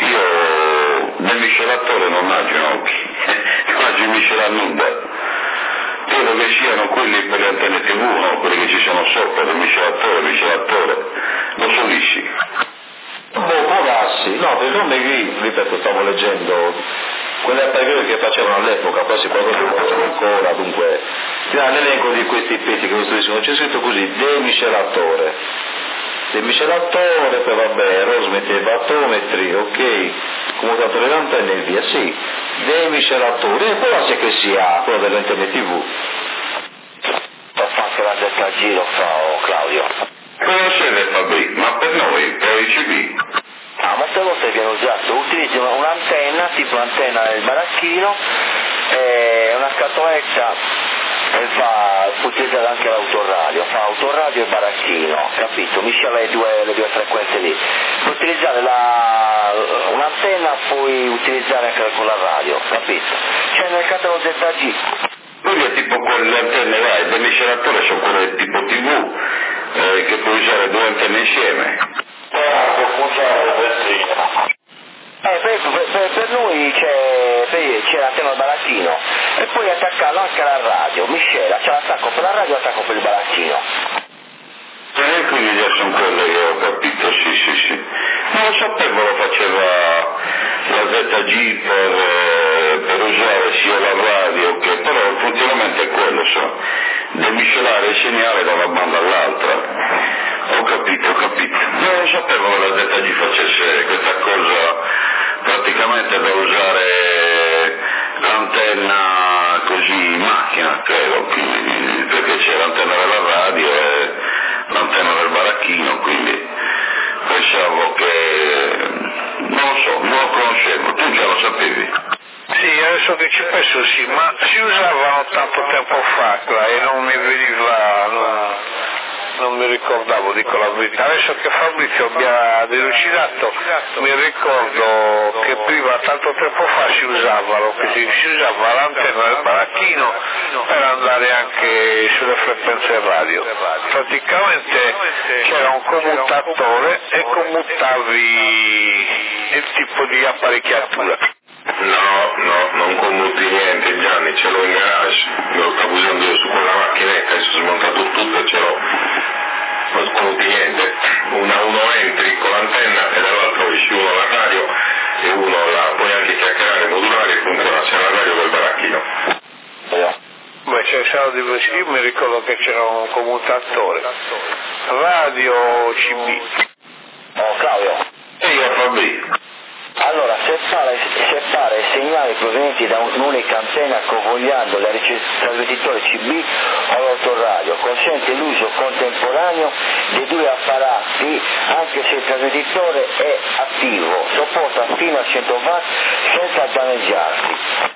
Io nel miscelatore non mangio gnocchi, mangio il miscela nuda. Credo che siano quelli per le antenne tivù, no? Quelli che ci sono sopra, il miscelatore, il miscelatore, lo so lisci. Boh, può darsi, no, perché non mi, ripeto, stavo leggendo quelle apparecchiature che facevano all'epoca, quasi qualcosa che facciano ancora, dunque, nell'elenco di questi pezzi che costruiscono c'è scritto così, demiscelatore, demiscelatore, poi vabbè, aerosmetri e battometri, ok, commutatore d'antenne e via, sì, demiscelatore, e poi sai che sia quello delle antenne tivù. Fa anche la Z G, lo fa Claudio. Cosa serve Fabri? Ma per noi, per i C B? Ah, molte volte viene usato, utilizzi un'antenna, tipo l'antenna del baracchino, e una scatoletta e fa, può utilizzare anche l'autoradio, fa autoradio e baracchino, capito? Miscela le due, le due frequenze lì. Puoi utilizzare la, un'antenna, puoi utilizzare anche con la radio, capito? C'è nel catalogo Z G. Quindi è tipo quelle antenne là, il demiscelatore sono quelle tipo tivù, eh, che puoi usare due antenne insieme. Ah, può usare le vetrine. Eh, per, per, per noi c'è, c'è l'antenna del baracchino e poi attaccarlo anche alla radio, miscela, c'è l'attacco per la radio e l'attacco per il baracchino. E quindi già sono quelle che ho capito, sì sì sì. Non lo sapevo, lo faceva la Z G per, eh, per usare sia la radio che, però il funzionamento è quello, so, demiscelare il segnale da una banda all'altra. Ho capito, ho capito. Non lo sapevo che la Z G facesse questa cosa praticamente da usare l'antenna così in macchina, credo, quindi, perché c'è l'antenna della radio e l'antenna del baracchino, quindi pensavo che, non lo so, non lo conoscevo, tu già lo sapevi? Sì, adesso che ci penso sì, ma si usavano tanto tempo fa qua e non mi veniva, non, non mi ricordavo, dico la verità. Adesso che Fabrizio mi ha delucidato, mi ricordo che prima, tanto tempo fa, si usavano, che si, si usava l'antenna del baracchino per andare anche sulle frequenze radio. Praticamente c'era un commutatore e commutavi il tipo di apparecchiatura. No, no, non commuti niente Gianni, ce l'ho in garage, lo stavo usando io su quella macchinetta, adesso ho smontato tutto e ce l'ho, non commuti niente, una uno ascoltavo diversi, io mi ricordo che c'era un commutatore, radio C B. Oh Claudio. E io Fabri. Allora, separa, separa i segnali provenienti da un'unica antenna convogliando il trasmettitore C B o l'autoradio, consente l'uso contemporaneo dei due apparati anche se il trasmettitore è attivo, sopporta fino a cento watt senza danneggiarsi.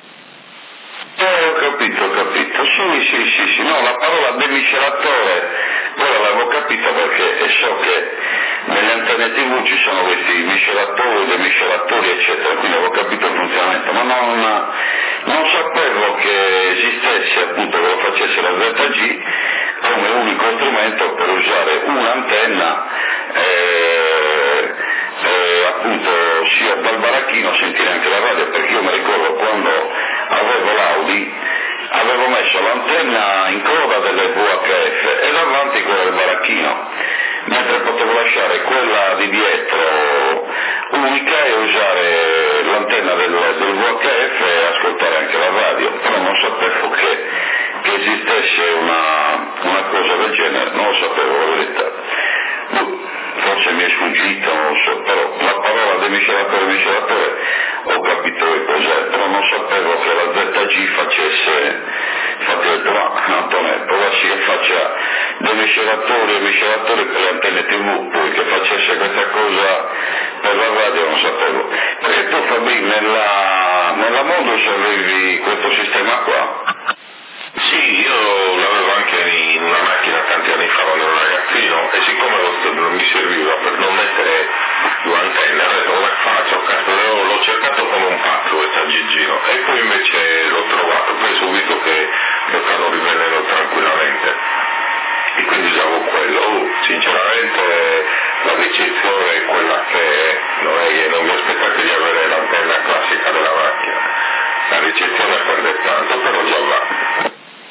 Eh, ho capito, ho capito, sì, sì, sì, sì, no, la parola demiscelatore, ora l'avevo capito perché so che nelle antenne tivù ci sono questi miscelatori, demiscelatori, eccetera, quindi avevo capito il funzionamento, ma non, non sapevo che esistesse appunto che lo facesse la Z G come unico strumento per usare un'antenna eh, eh, appunto sia dal baracchino sentire anche la radio, perché io mi ricordo quando avevo l'Audi avevo messo l'antenna in coda delle V H F e davanti quella del baracchino, mentre potevo lasciare quella di dietro unica e usare l'antenna del, del V H F e ascoltare anche la radio, però non sapevo che, che esistesse una, una cosa del genere, non lo sapevo la verità. Forse mi è sfuggito, non lo so, però la parola demiscelatore miscelatore ho capito che cos'è, però non sapevo che la Z G facesse, infatti ho detto ma Antonio, provarsi che faccia demiscelatori e miscelatori per le antenne tivù, poi che facesse questa cosa per la radio non sapevo. Perché tu Fabri nella, nella Modus avevi questo sistema qua? Sì, io l'avevo anche in una macchina tanti anni fa quando ero ragazzino e siccome non mi serviva per non mettere due antenne, ho detto come faccio? Cazzo, l'ho cercato come un pazzo questo aggiggino e poi invece l'ho trovato, poi subito che lo stanno rivendendo tranquillamente e quindi usavo quello. Oh, sinceramente la ricezione è quella che è, non è che non vi aspettate di avere l'antenna classica della macchina, la ricezione perde tanto, però già va.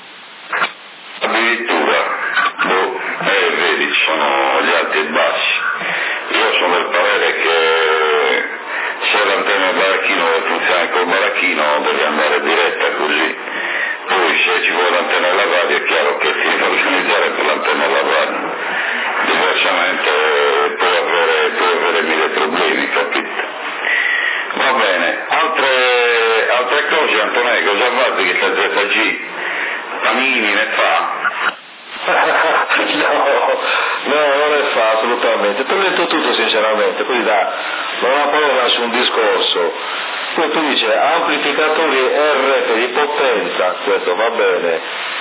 Addirittura, boh, eh, vedi, ci sono gli alti e bassi. Io sono del parere che se l'antenna del baracchino deve funzionare col baracchino deve andare diretta così. Poi se ci vuole l'antenna della radio è chiaro che si deve organizzare per l'antenna della radio. Diversamente puoi avere, puoi avere mille problemi, capito? Va bene, altre, altre cose Antonio, cosa fate che sta Z G? Panini ne fa? no, no, non ne fa assolutamente, ti ho detto tutto sinceramente, quindi da una parola su un discorso, poi tu dici amplificatori R F di potenza, questo va bene,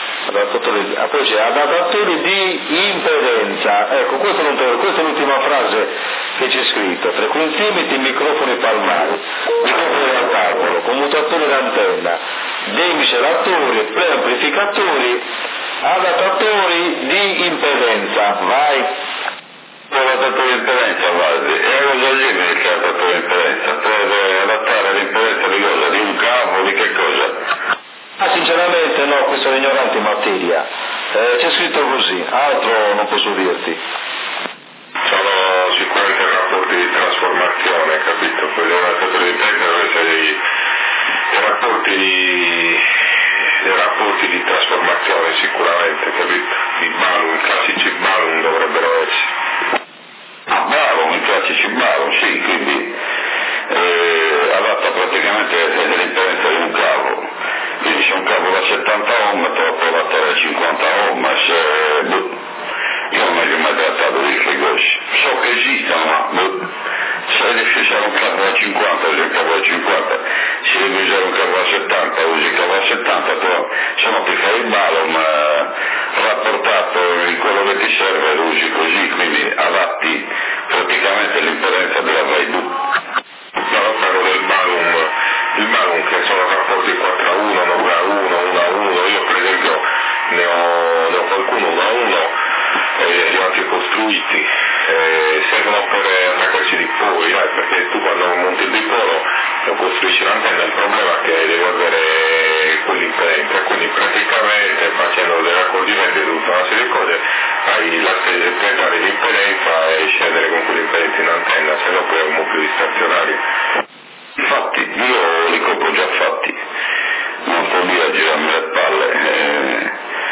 poi c'è adattatori di impedenza, ecco questo non te, questa è l'ultima frase che c'è scritto, frequenziometri, microfoni palmari, microfoni da tavolo, commutatori d'antenna, demiscelatori, preamplificatori, adattatori di impedenza, vai. Adattatore di impedenza, guardi, è cosa simile che adattatore di impedenza, per adattare l'impedenza di cosa? Di un cavo, di che cosa? Ah, sinceramente no, questo è ignorante in materia, eh, c'è scritto così, altro non posso dirti. Sono sicuramente rapporti di trasformazione, capito? Quelli adattatori di impedenza devono essere dei, dei rapporti di dei rapporti di trasformazione sicuramente, capito? Di balun, classici balun dovrebbero essere. Ah, bravo, i classici bravo, sì, quindi eh, adatta praticamente l'impedenza di un cavo, quindi se un cavo da settanta ohm te lo può adattare a cinquanta ohm, se, boh, io non ho mai trattato di che cose, so che esistono, ma boh, se devi usare un cavo da cinquanta, usi un cavo da cinquanta, se devi usare un cavo da settanta, usi il cavo da settanta, però se no ti fai il balon eh, rapportato in quello che ti serve lo usi così, quindi adatti praticamente l'impedenza della vai tu. No, parlo del balun, il balun che sono rapporti quattro a uno, nove a uno, uno a uno, io per esempio ne ho, ne ho qualcuno uno a uno e li ho anche costruiti, eh, servono per attaccarci di poli, eh, perché tu quando monti il dipolo lo costruisci l'antenna, il problema è che devi avere quell'impedenza, quindi praticamente facendo dei raccorgimenti di tutta una serie di cose hai la pesare l'impedenza e scendere con quell'impedenza in antenna, se no poi è un po' più stazionario. Infatti io li compro già fatti, non sto lì a girarmi le palle, eh,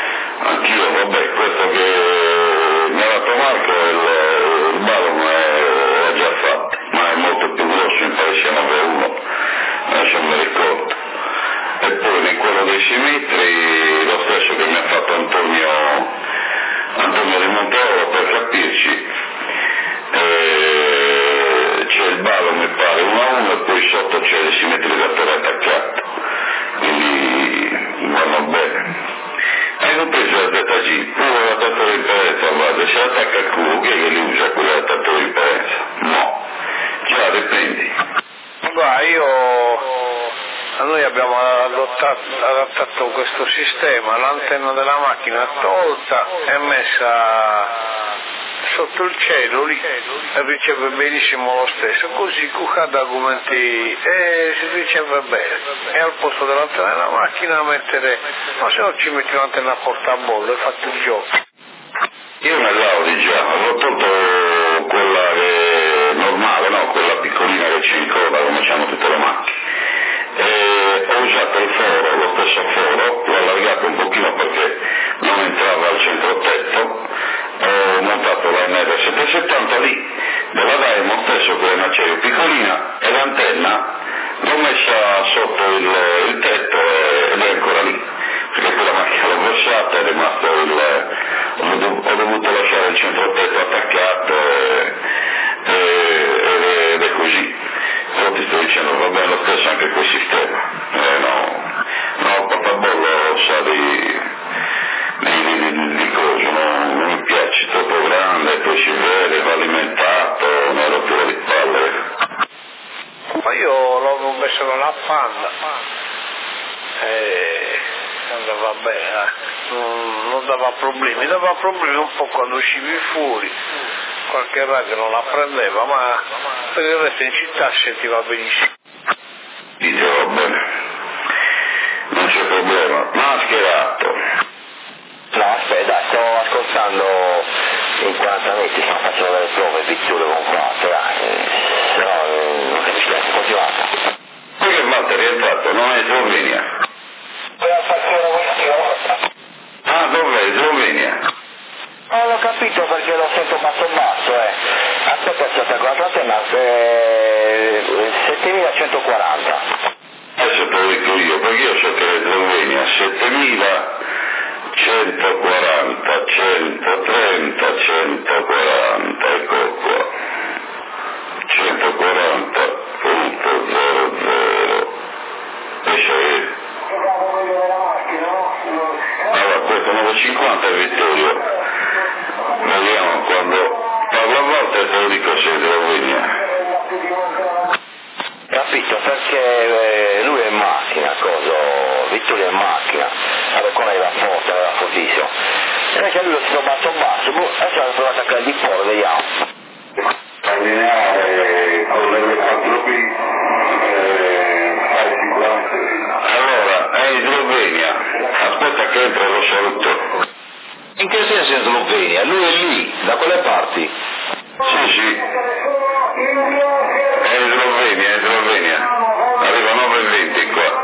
adattato questo sistema, l'antenna della macchina tolta e messa sotto il cielo lì e riceve benissimo lo stesso, così cucca documenti e si riceve bene. E al posto dell'antenna della macchina mettere, ma se no ci metti un'antenna a portabollo e fate il gioco. Io me l'Audi già, ho tolto quella che è normale, no? Quella piccolina che ci incoda come c'hanno tutte le macchine. E ho usato il foro, lo stesso foro, l'ho allargato un pochino perché non entrava al centro tetto, ho montato la M R settecentosettanta lì, della Daimon stesso con un acciaio piccolina e l'antenna l'ho messa sotto il, il tetto ed è ancora lì, perché poi la macchina l'ho versata, è rimasto il, ho dovuto lasciare il centro tetto attaccato e, e, ed è così. Però ti sto dicendo va bene lo stesso anche quel sistema, eh, no, no, portabollo sa di, di, di, di, di cosa, no, non mi piace, troppo grande, poi si vede, va alimentato, una rottura di palle. Ma io l'ho messo nella Panda e andava bene, eh. non, non dava problemi, dava problemi un po' quando uscivi fuori, qualche radio non la prendeva, ma per il resto in città sentiva benissimo. Dice va bene, non c'è problema, mascherato. No, aspetta, sto ascoltando in quaranta metri, stiamo facendo delle prove, pitture con quattro, dai, se no non capisco niente, continuate. Poi che Matte è rientrato, non è Slovenia. Ah, dov'è? Slovenia? Non l'ho capito perché lo sento basso basso, eh. Aspetta, aspetta, con l'antenna eh, settemilacentoquaranta. Adesso te lo dico io, perché io so che è Slovenia, settemilacentoquaranta, centotrenta, centoquaranta, ecco qua. centoquaranta punto zero zero. Esce allora questo novecentocinquanta è Vittorio, vediamo quando parlo a volte te lo dico se è Slovenia. Capito, perché eh, lui è in macchina, cosa? Vittorio è in macchina, vabbè qua aveva forte, aveva fortissimo. E invece lui lo sto basso basso, boh, adesso ho provato a creare di fuori, vediamo. Allineare con le quattro P, fai sicuramente. Allora, è in Slovenia, aspetta che entra lo saluto. In che senso in Slovenia? Lui è lì, da quelle parti? Sì, sì, è in Slovenia, è in Slovenia, arriva nove e venti qua.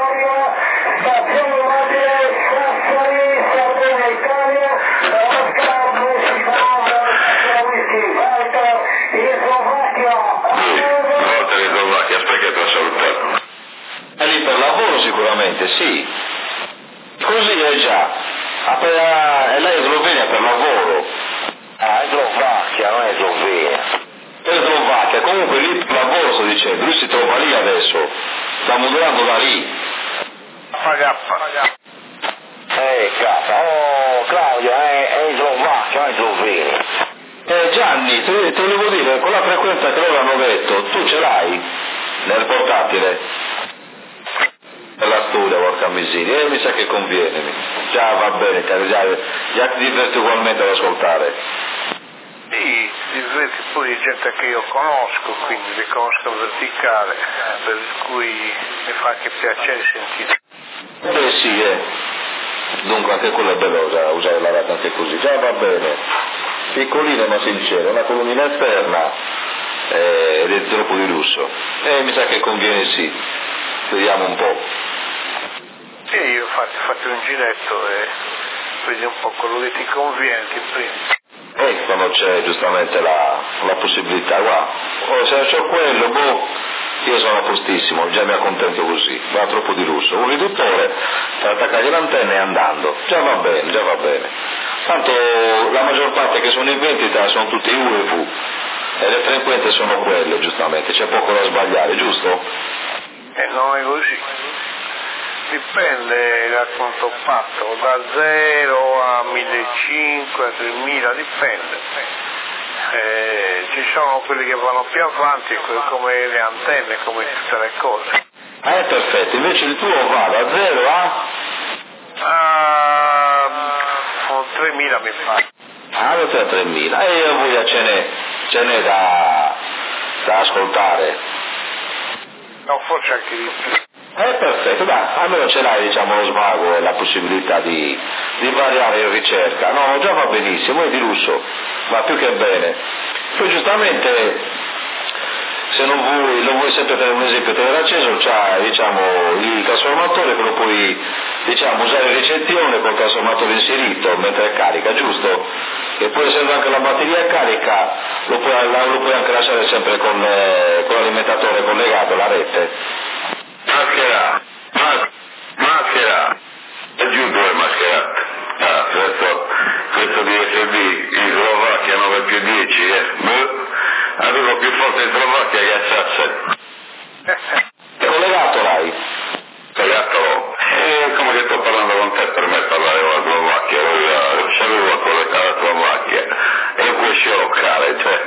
È lì per lavoro sicuramente, sì. Così è già. Appena, e lei è Slovenia per lavoro. Ah, è Slovacchia, non è Slovenia. È Slovacchia, comunque lì per lavoro sto dicendo, lui si trova lì adesso, sta modulando da lì. Eh, cazzo, oh Claudio, è, è in Slovacchia, non è Slovenia. Eh Gianni, te, te volevo dire, con la frequenza che loro hanno detto, tu ce l'hai nel portatile? La studia, porca miseria, e mi sa che conviene. Già va bene, già, già ti diverti ugualmente ad ascoltare. Sì, ti diverti poi di gente che io conosco, quindi li conosco verticale, per cui mi fa anche piacere sentire. Beh sì, eh. Dunque anche quello è bello già, usare la radio anche così, già va bene. Piccolina ma sincera, una colonnina esterna eh, ed è troppo di lusso. E eh, mi sa che conviene sì. Vediamo un po'. Sì, io fate, fate un giretto e vedi un po' quello che ti conviene, ti prendi. E quando c'è giustamente la, la possibilità, guarda, oh, se c'ho quello, boh, io sono a postissimo, già mi accontento così, va troppo di lusso. Un riduttore per attaccare l'antenna e andando, già va bene, già va bene. Tanto la maggior parte che sono in vendita sono tutti U e V e le frequenze sono quelle, giustamente, c'è poco da sbagliare, giusto? E non è così, dipende da quanto fatto, da zero a millecinquecento, a tremila, dipende. Eh, ci sono quelli che vanno più avanti, come le antenne, come tutte le cose. Ah, è perfetto, invece il tuo va da zero a? Uh, tremila mi fa. Ah, avete a tremila, e io voglio ce n'è, ce n'è da, da ascoltare. No, forse anche di più. Eh, perfetto, dai, almeno ce l'hai, diciamo, lo svago e la possibilità di, di variare in ricerca. No, già va benissimo, è di lusso, va più che bene. Poi giustamente, se non vuoi, lo vuoi sempre per un esempio tenere acceso, c'ha, diciamo, il trasformatore che lo puoi, diciamo, usare in ricezione col trasformatore inserito mentre carica, giusto? E poi essendo anche la batteria carica, lo puoi, lo puoi anche lasciare sempre con, eh, con l'alimentatore collegato alla rete. Maschera, mas- maschera, aggiungo due mascherate. Ah, questo, questo D S B in Slovacchia nove più dieci, eh. Beh, arrivo più forte in Slovacchia che a Sassari. È collegato l'hai? Collegato? Eh, come che sto parlando con te, per me parlare con la Slovacchia, io sapevo a collegare la Slovacchia, è un questo locale, cioè.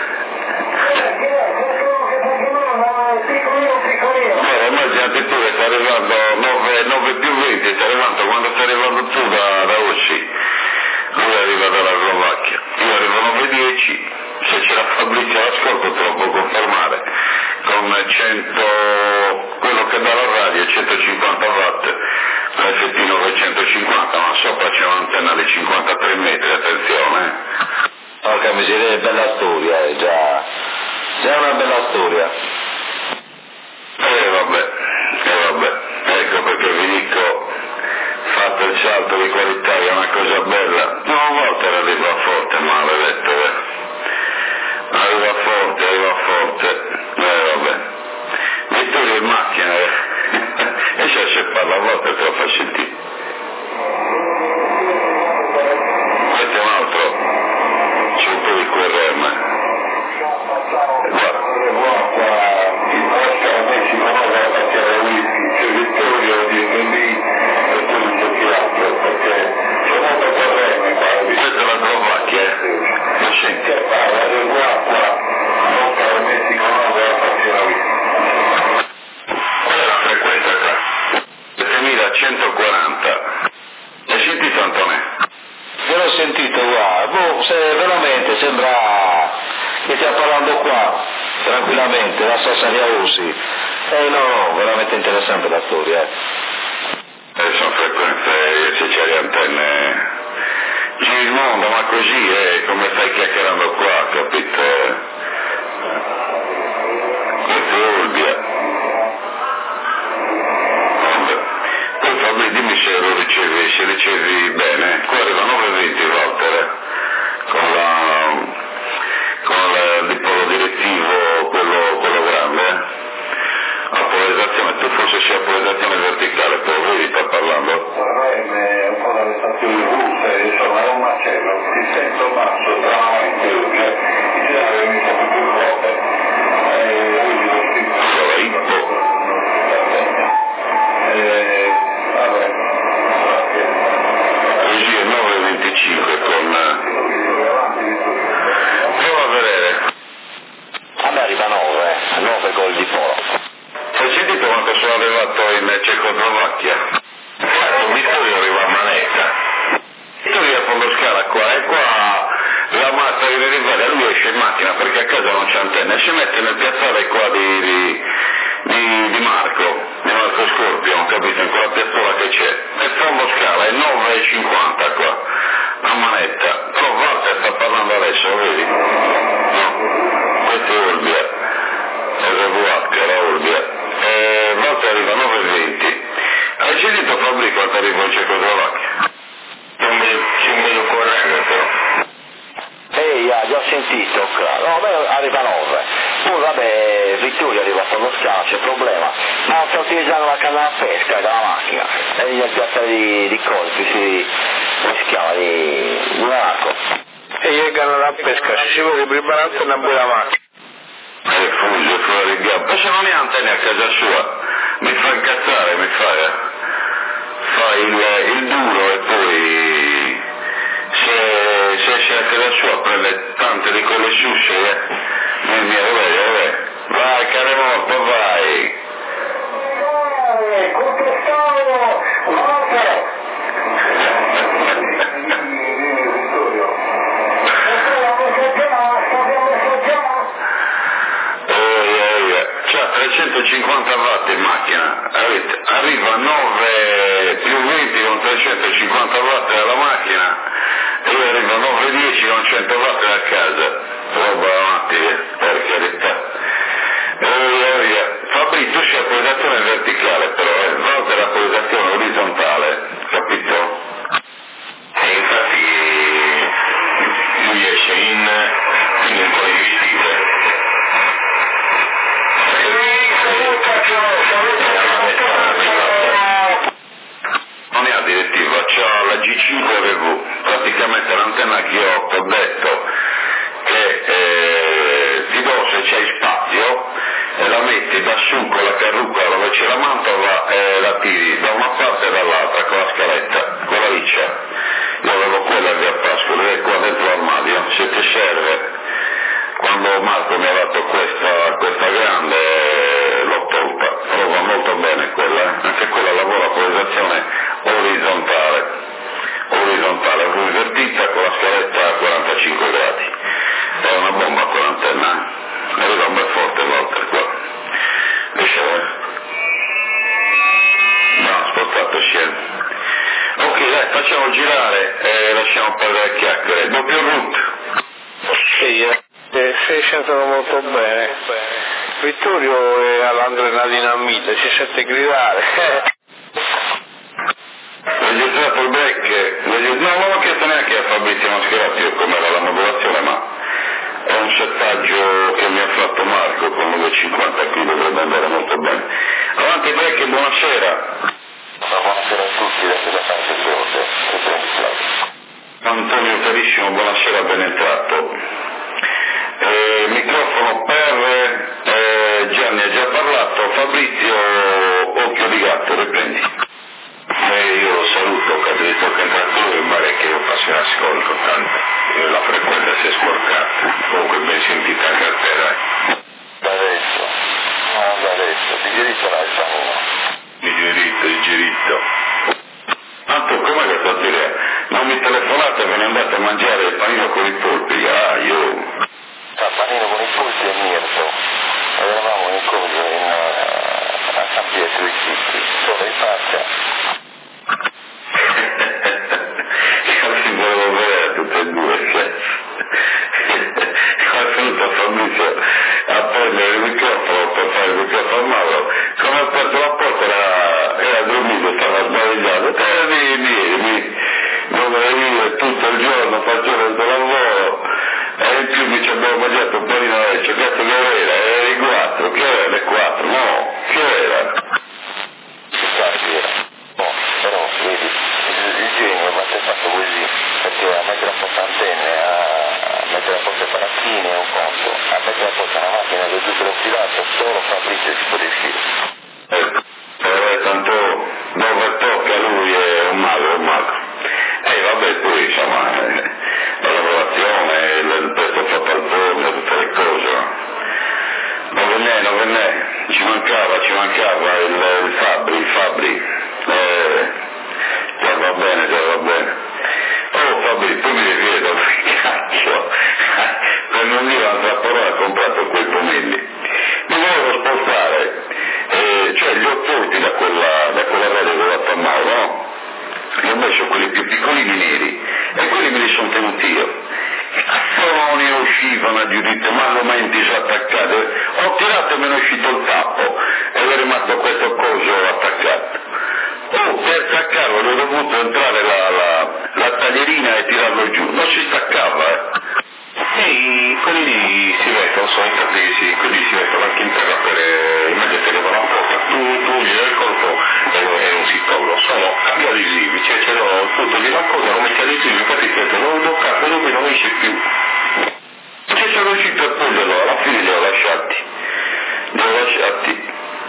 Immaginati tu che stai arrivando nove più venti, stai arrivando quando stai arrivando tu da, da Ossi, lui arriva dalla Slovacchia, io arrivo nove dieci, se c'è la Fabrizio all'ascolto te lo può confermare, con cento, quello che dà la radio centocinquanta watt, l'F T novecentocinquanta, ma sopra c'è un'antenna di cinquantatré metri, attenzione. Porca miseria, è bella storia, è già, già una bella storia. Eh vabbè, eh vabbè, ecco perché vi dico, fatto il salto di qualità è una cosa bella. No, a volte arriva forte, ma vedete, eh. arriva forte, arriva forte, eh vabbè. Vittorio in macchina, eh. e se si parla a volte te lo fa sentire. Questo è un altro, c'è un po' di Q R M. Guarda. Vittorio di lì e poi non c'è più altro perché c'è molto terreno in Bari. Questa è la Slovacchia, eh? Ma sì. Che parla del guacqua, non per Messico non della fazione. Qual è la frequenza qua? settemilacentoquaranta. Hai sentito Antonè? Io l'ho sentito qua, boh, se veramente sembra che stia parlando qua, tranquillamente, da Sassari a Ossi. Eh no, no, veramente interessante la storia. Eh. Eh, sono frequenze, se c'è le antenne, giri il mondo, ma così è come stai chiacchierando qua, capito? Questo è Olbia. Poi Fabri, dimmi se lo ricevi, se ricevi bene. Qua arriva nove venti Walter, con la, con la, il polo direttivo, quello, quello grande. La polarizzazione, tu forse sia polarizzazione verticale, poi vedi sta parlando? Vorrei un po' dalle stazioni russe, insomma è un macello, il senso basso tra avanti e luce, in generale mi sembra più forte. E oggi lo scritto. Allora, Ippo. Eh, vabbè, così è nove venticinque con... Prova a vedere. A me arriva nove, nove gol di polo. Hai sentito quando sono arrivato in Cecoslovacchia? Ecco, Vittorio arriva a manetta. Vittorio a Fondoscala qua, e qua la mazza che viene in varia, lui esce in macchina perché a casa non c'è antenna e si mette nel piazzale qua di, di, di, di Marco, di Marco Scorpio, capito? In quella piazzola che c'è. E Fondoscala è nove e cinquanta qua, a manetta. Però Walter sta parlando adesso, lo vedi? No, questo è Olbia. R V H, era Olbia. Eh, Walter arriva nove e venti. Hai sentito Fabri quando arriva in Cecoslovacchia? Non mi lo correggo però. Ehi, ha già sentito, claro. No, a me arriva nove. Poi vabbè, Vittorio arriva a Fondoscala, c'è problema. Ma sta utilizzando la canna da pesca della macchina. È lì nel piazzale di, di Colpi, si, come si chiama, di, di Monaco. E io canna da pesca, ci si vuole preparare una buona macchina. È fuso, fuori il ghiaccio. Ma se non è antenne a casa sua, mi fa incazzare, mi fa, eh. fa il, il duro e poi se, se esce a casa sua prende tante di quelle susse, eh. Mi mi vabbè, vai cane morto, vai. Contestavo, Walter, lassù con la carruca dove c'è la mantova e la tiri da una parte e dall'altra con la scaletta, con la riccia. Io avevo quella di a Pascoli e qua dentro l'armadio, se ti serve. Quando Marco mi ha dato questa, questa grande l'ho tolta, però va molto bene quella, anche quella lavora con polarizzazione orizzontale, orizzontale, invertita con la scaletta a quarantacinque gradi. È una bomba quell'antenna, arriva un bel forte Walter qua. Riesce a vedere? No, spostato scena. Ok, dai, facciamo girare e lasciamo perdere le chiacchiere. Doppio root. Sì, eh, si sentono molto bene. Vittorio è all'adrenalina, si sente gridare. Registrato il break, regist- no, non l'ho chiesto neanche a Fabrizio Mascherati io com'era la modulazione, ma è un settaggio che mi ha fatto Marco con nove cinquanta, qui dovrebbe andare molto bene. Avanti break e buonasera. Buonasera a tutti, da da parte di Antonio carissimo, buonasera, ben entrato. Eh, microfono per eh, Gianni ha già parlato, Fabrizio occhio di gatto, riprendi. Eh, io lo saluto, che tocca entrare lui, in mare che io faccio un ascolto tanto, eh, la frequenza si è sporcata, comunque ben sentita anche a terra. Da adesso, no, da adesso, digeritto l'alfa uno. Digeritto, digeritto. Tanto com'è che sta dire? Non mi telefonate e ve ne andate a mangiare il panino con i polpi, ah io. Fa panino con i polpi e Mirto, eravamo in cosa in, uh, a San Pietro i Cicchi, solo in faccia. Io si volevo vedere tutte e due, cioè. Ho venuto Fabrizio a prendere il microfono per fare il microfono a Mauro, come ho aperto la porta era, era dormito, stava sbadigliando, te vieni, vieni, non venire tutto il giorno, faccio il lavoro, e in più mi ci abbiamo mangiato un panino a lecce, cazzo che era, era i quattro, che era le quattro, no, che era? Che cazzo era? No, però vedi, il, il genio va sempre fatto così, perché a mettere a posto antenne, a mettere a posto panacchine è un conto, a mettere a posto una macchina del tutto filato, solo Fabrizio ci può riuscire. Ecco, eh, tanto dove tocca lui è un mago, un mago. E eh, vabbè, poi insomma, eh, la lavorazione, il, il pezzo fatto al forno, tutte le cose, no? Non venne, non venne, ci mancava, ci mancava il, il Fabri, il Fabri, eh, già va bene, già va bene. Oh Fabri, tu mi rivedi, cacchio, per non dire un'altra parola ha comprato quei pomelli. Mi volevo spostare, eh, cioè li ho tolti da quella, da quella radio che ho dato a Mauro, no? Li ho messo quelli più piccolini neri e quelli me li sono tenuti io. Non ne uscivano a giudizio, ma argomenti attaccati. Ho tirato e me ne è uscito il tappo ed è rimasto questo coso attaccato. Oh, per staccarlo ho dovuto entrare la, la, la taglierina e tirarlo giù, non si staccava, eh. E quelli lì si mettono, sono incantesi, quelli si mettono anche in terra per eh, immagino che vanno a porta, tu, tu gli dai il colpo e non si tolgono, sono cambi adesivi, cioè c'è no, tu togli la cosa, non metti adesivi, infatti ti non lo toccato, dopo non esce più. Ci sono riuscito a toglierlo, alla fine li ho lasciati, li ho lasciati,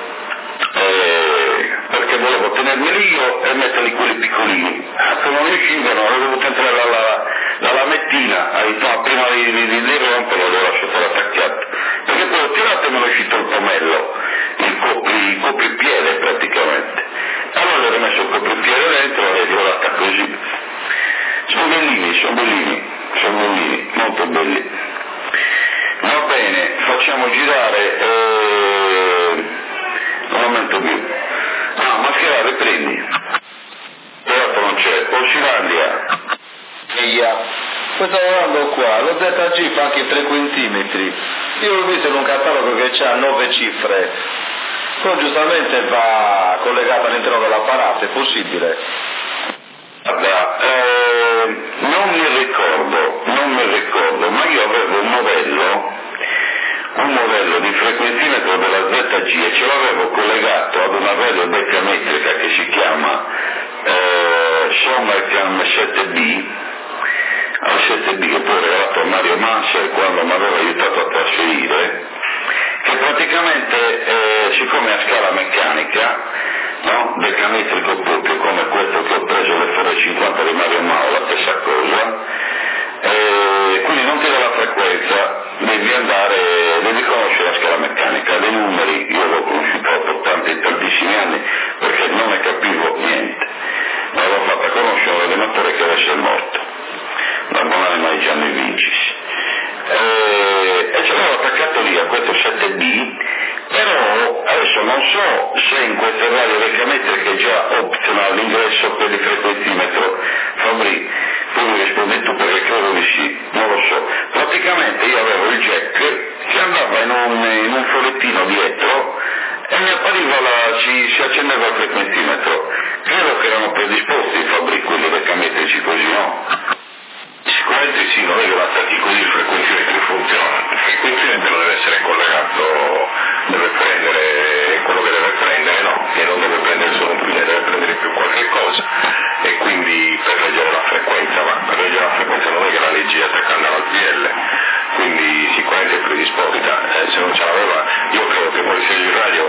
eh, perché volevo tenermeli io e metterli quelli piccolini. Se non riuscivano, ho dovuto entrare alla, la lamettina, no, prima di, di, di, di romperlo, l'ho lasciato attaccato, perché poi ho tirato e mi è uscito il pomello, il, copri, il copripiede praticamente. Allora ho rimesso il copripiede dentro e l'ho lasciato così. Sono bellini, sono bellini, sono bellini, molto belli. Va bene, facciamo girare, eh, un momento più. Ah, Maschera, riprendi. Però non c'è, Oscilandia. Via. Poi stavo guardando qua, lo Z G fa anche tre centimetri. Io l'ho visto in un catalogo che ha nove cifre. Poi giustamente va collegato all'interno dell'apparato, è possibile? Guarda, eh, non mi ricordo, non mi ricordo, ma io avevo un modello, un modello di frequenzimetro della Z G e ce l'avevo collegato ad una radio decametrica che si chiama eh, Sommercam sette B, al sette B che poi ho regalato a Mario Manser quando mi aveva aiutato a trasferire, che praticamente eh, si elettrico proprio come questo che ho preso l'F cinquanta di Mario Mao, la stessa cosa, e quindi non ti dà la frequenza, devi andare, devi conoscere la scala meccanica, dei numeri, io l'ho conosciuto per tanti, tantissimi anni perché non ne capivo niente, ma l'ho fatta conoscere un allenatore che adesso è morto, la buonanima di Gianni Vincis, e, e ce l'avevo attaccato lì a questo sette B, però adesso non so se in queste radio radiometriche è già optional l'ingresso per il frequenzimetro. Fabri, tu mi rispondi tu perché credo di sì, non lo so. Praticamente io avevo il jack che andava in un, in un fogliettino dietro e mi appariva la, si, si accendeva il frequenzimetro. Credo che erano predisposti i Fabri, quelli reccametrici così, no? Sicuramente sì, non è che l'attacchi così il frequenzimetro funziona, il frequenzimetro deve essere collegato, deve prendere quello che deve prendere, no, che non deve prendere solo un fine, deve prendere più qualche cosa, e quindi per leggere la frequenza, ma per leggere la frequenza non è che la leggi attaccando al P L, quindi sicuramente è predisposta, eh, se non ce l'aveva, io credo che Polizia di Radio,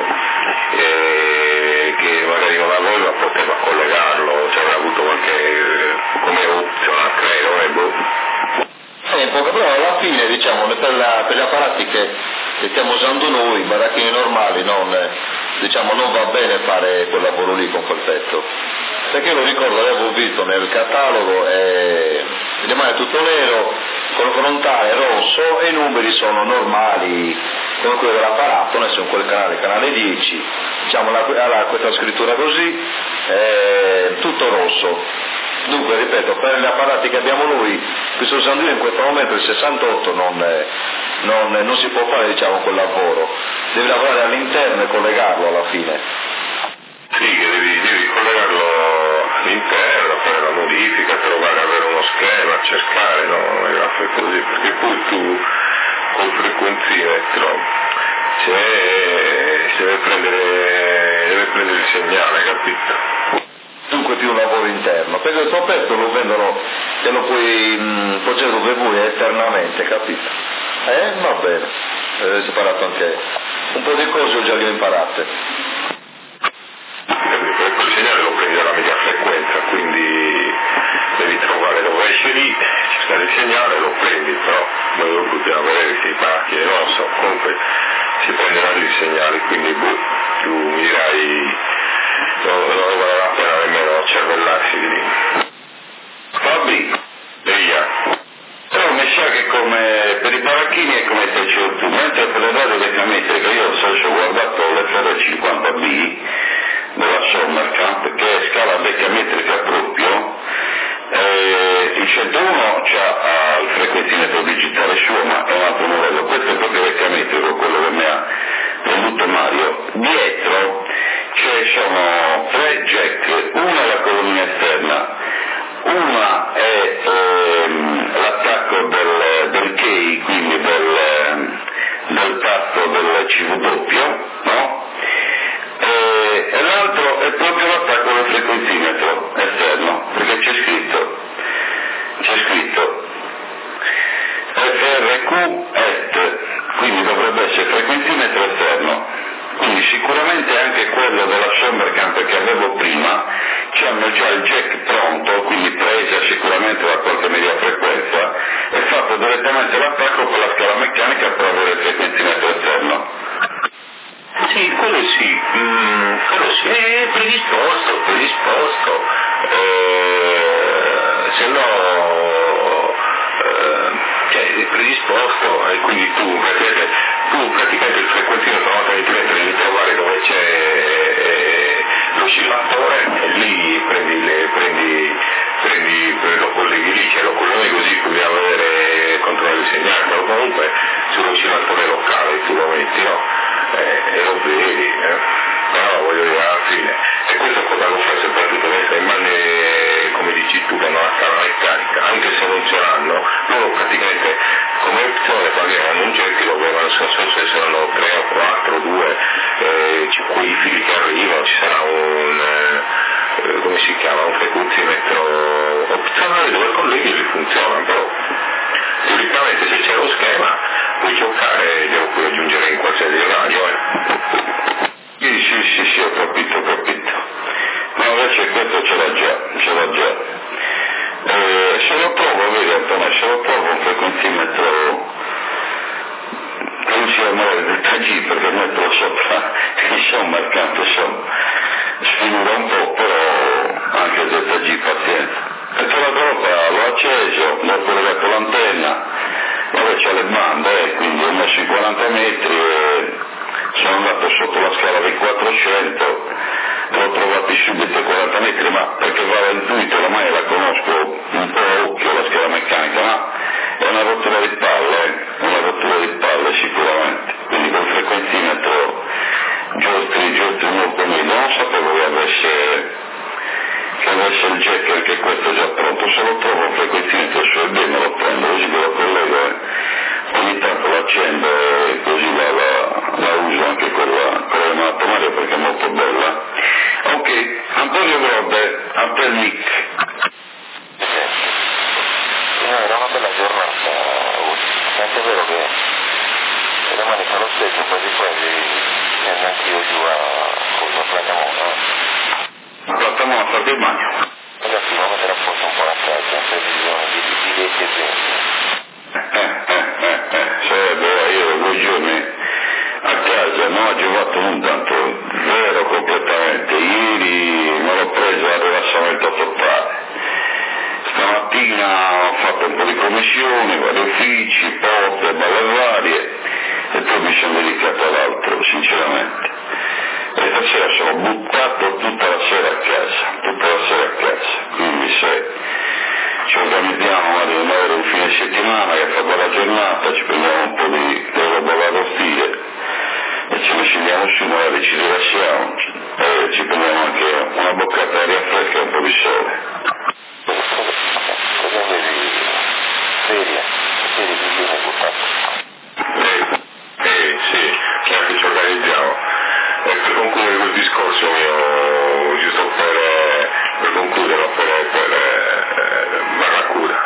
eh, che magari non aveva, poteva collegarlo, cioè aveva avuto qualche, come opzione, credo, e boh. Eh, però alla fine, diciamo, per, la, per gli apparati che, che stiamo usando noi, i baracchini normali, non, diciamo, non va bene fare quel lavoro lì con quel pezzo. Perché lo ricordo, l'avevo visto nel catalogo, e rimane tutto nero, con il frontale rosso e i numeri sono normali, come quello dell'apparato, noi siamo quel canale, canale dieci, diciamo, la, la, questa scrittura così, eh, tutto rosso. Dunque, ripeto, per gli apparati che abbiamo noi, che sto usando io in questo momento, il sessantotto non, non, non si può fare, diciamo, quel lavoro, devi lavorare all'interno e collegarlo alla fine. Sì, che devi, devi collegarlo all'interno, fare la modifica, trovare, avere uno schema, cercare, no, non è così, perché poi tu col frequenzimetro se deve prendere, deve prendere il segnale, capito? Dunque più un lavoro interno, perché il tuo pezzo lo vendono e lo puoi mh, poggiare dove vuoi eternamente, capito? Eh? Va bene, hai separato anche un po' di cose, ho già le ho imparate. Capito? E quel segnale lo prendi dalla media frequenza, quindi devi trovare dove esce lì, ci sta il segnale, lo prendi, però noi dobbiamo vedere se i pacchi, non lo so, comunque si prenderà lì il segnale, quindi boh, tu mi dirai, non, non vale la pena nemmeno cervellarsi di lì. Fabri, Eia. però mi sa che come per i baracchini è come te c'è tu, mentre per le radio declametriche io ho guardato l'F cinquanta B della Sommerkamp, che è scala declametrica proprio, eh, il centouno c'ha il frequenzimetro digitale suo, ma è un altro modello, questo è proprio declametrico, quello che mi ha venduto Mario. Dietro ci sono tre jack, una è la colonna esterna, una è ehm, l'attacco del, del key, quindi del, del tasto del C W, no? E, e l'altro è proprio l'attacco del frequenzimetro esterno, perché c'è scritto, c'è scritto F R Q E T, quindi dovrebbe essere frequenzimetro esterno. Quindi sicuramente anche quello della Sommerkamp che avevo prima c'hanno già il jack pronto, quindi presa sicuramente da qualche media frequenza, e fatto direttamente l'attacco con la scala meccanica per avere il frequenzimetro esterno. Sì, quello sì, mm, quello sì, è predisposto, predisposto, eh, se no, eh, cioè è predisposto, e quindi tu, perché tu praticamente il frequenzimetro una volta che ti metti devi trovare dove c'è eh, l'oscillatore e lì prendi, le, prendi, prendi, lo colleghi lì, cioè lo colleghi così puoi avere controllo di segnale, però comunque sull'oscillatore locale tu lo metti, no? Eh, e lo vedi, eh? Però voglio dire alla fine, e questo cosa lo fai soprattutto nelle mani, come dici tu, che hanno la scala meccanica, anche se non ce l'hanno, loro praticamente come opzione pagheranno un jack, lo vengono, non so se saranno tre o quattro, due, eh, quei fili che arrivano, ci sarà un, eh, come si chiama, un frequenzimetro opzionale dove colleghi li funzionano, però teoricamente se c'è lo schema puoi giocare e lo puoi aggiungere in qualsiasi radio. Eh. Sì, sì, sì, sì, ho capito, ho capito. Ma G perché metterlo sopra insomma il canto insomma sfigura un po', però anche Z G pazienza. E poi l'altra volta l'ho acceso, l'ho collegato l'antenna, vabbè c'è le bande, eh, quindi ho messo i quaranta metri e sono andato sotto la scala dei quattrocento e ho trovato subito i quaranta metri, ma perché va intuito, ormai la conosco un po' a occhio la scala meccanica, ma è una rottura di palle, eh, una rottura di palle sicuramente, quindi col frequenzimetro giostri, giostri molto meglio, non sapevo che avesse che avesse il jack, anche questo è già pronto, se lo trovo un frequenzimetro su E B me lo prendo, così che lo collego e ogni tanto lo accendo e così la, la, la uso anche con la, con la automatica perché è molto bella. Ok, Antonio Grobbe, a te Nick. No, era una bella giornata, è anche vero che domani fa lo stesso, quasi quasi scendo anch'io giù a cosa prendiamo. Partiamo a fare il bagno. Ragazzi, vamo a mettere a posto un po' la casa, in previsione di, di vecchi esempi. Eh, eh, eh, eh, sarebbe, io due giorni a casa, non ho giocato non tanto, vero completamente, ieri me l'ho preso al rilassamento totale. Stamattina ho fatto un po' di commissioni, vari uffici, porte, balle varie e poi mi sono dedicato all'altro, sinceramente. E stasera sono buttato tutta la sera a casa, tutta la sera a casa, quindi se ci organizziamo magari un avere un fine settimana che fa bella giornata, ci prendiamo un po' di roba da stile e ci scendiamo su, magari ci rilassiamo e ci prendiamo anche una boccata d'aria fresca e un po' di sole. Cosa avevi? Serie? Serie di giorni buttato? Eh, eh sì, che anche ci organizziamo. E per concludere quel discorso mio, giusto per, per concluderlo, per, per eh, Barracuda,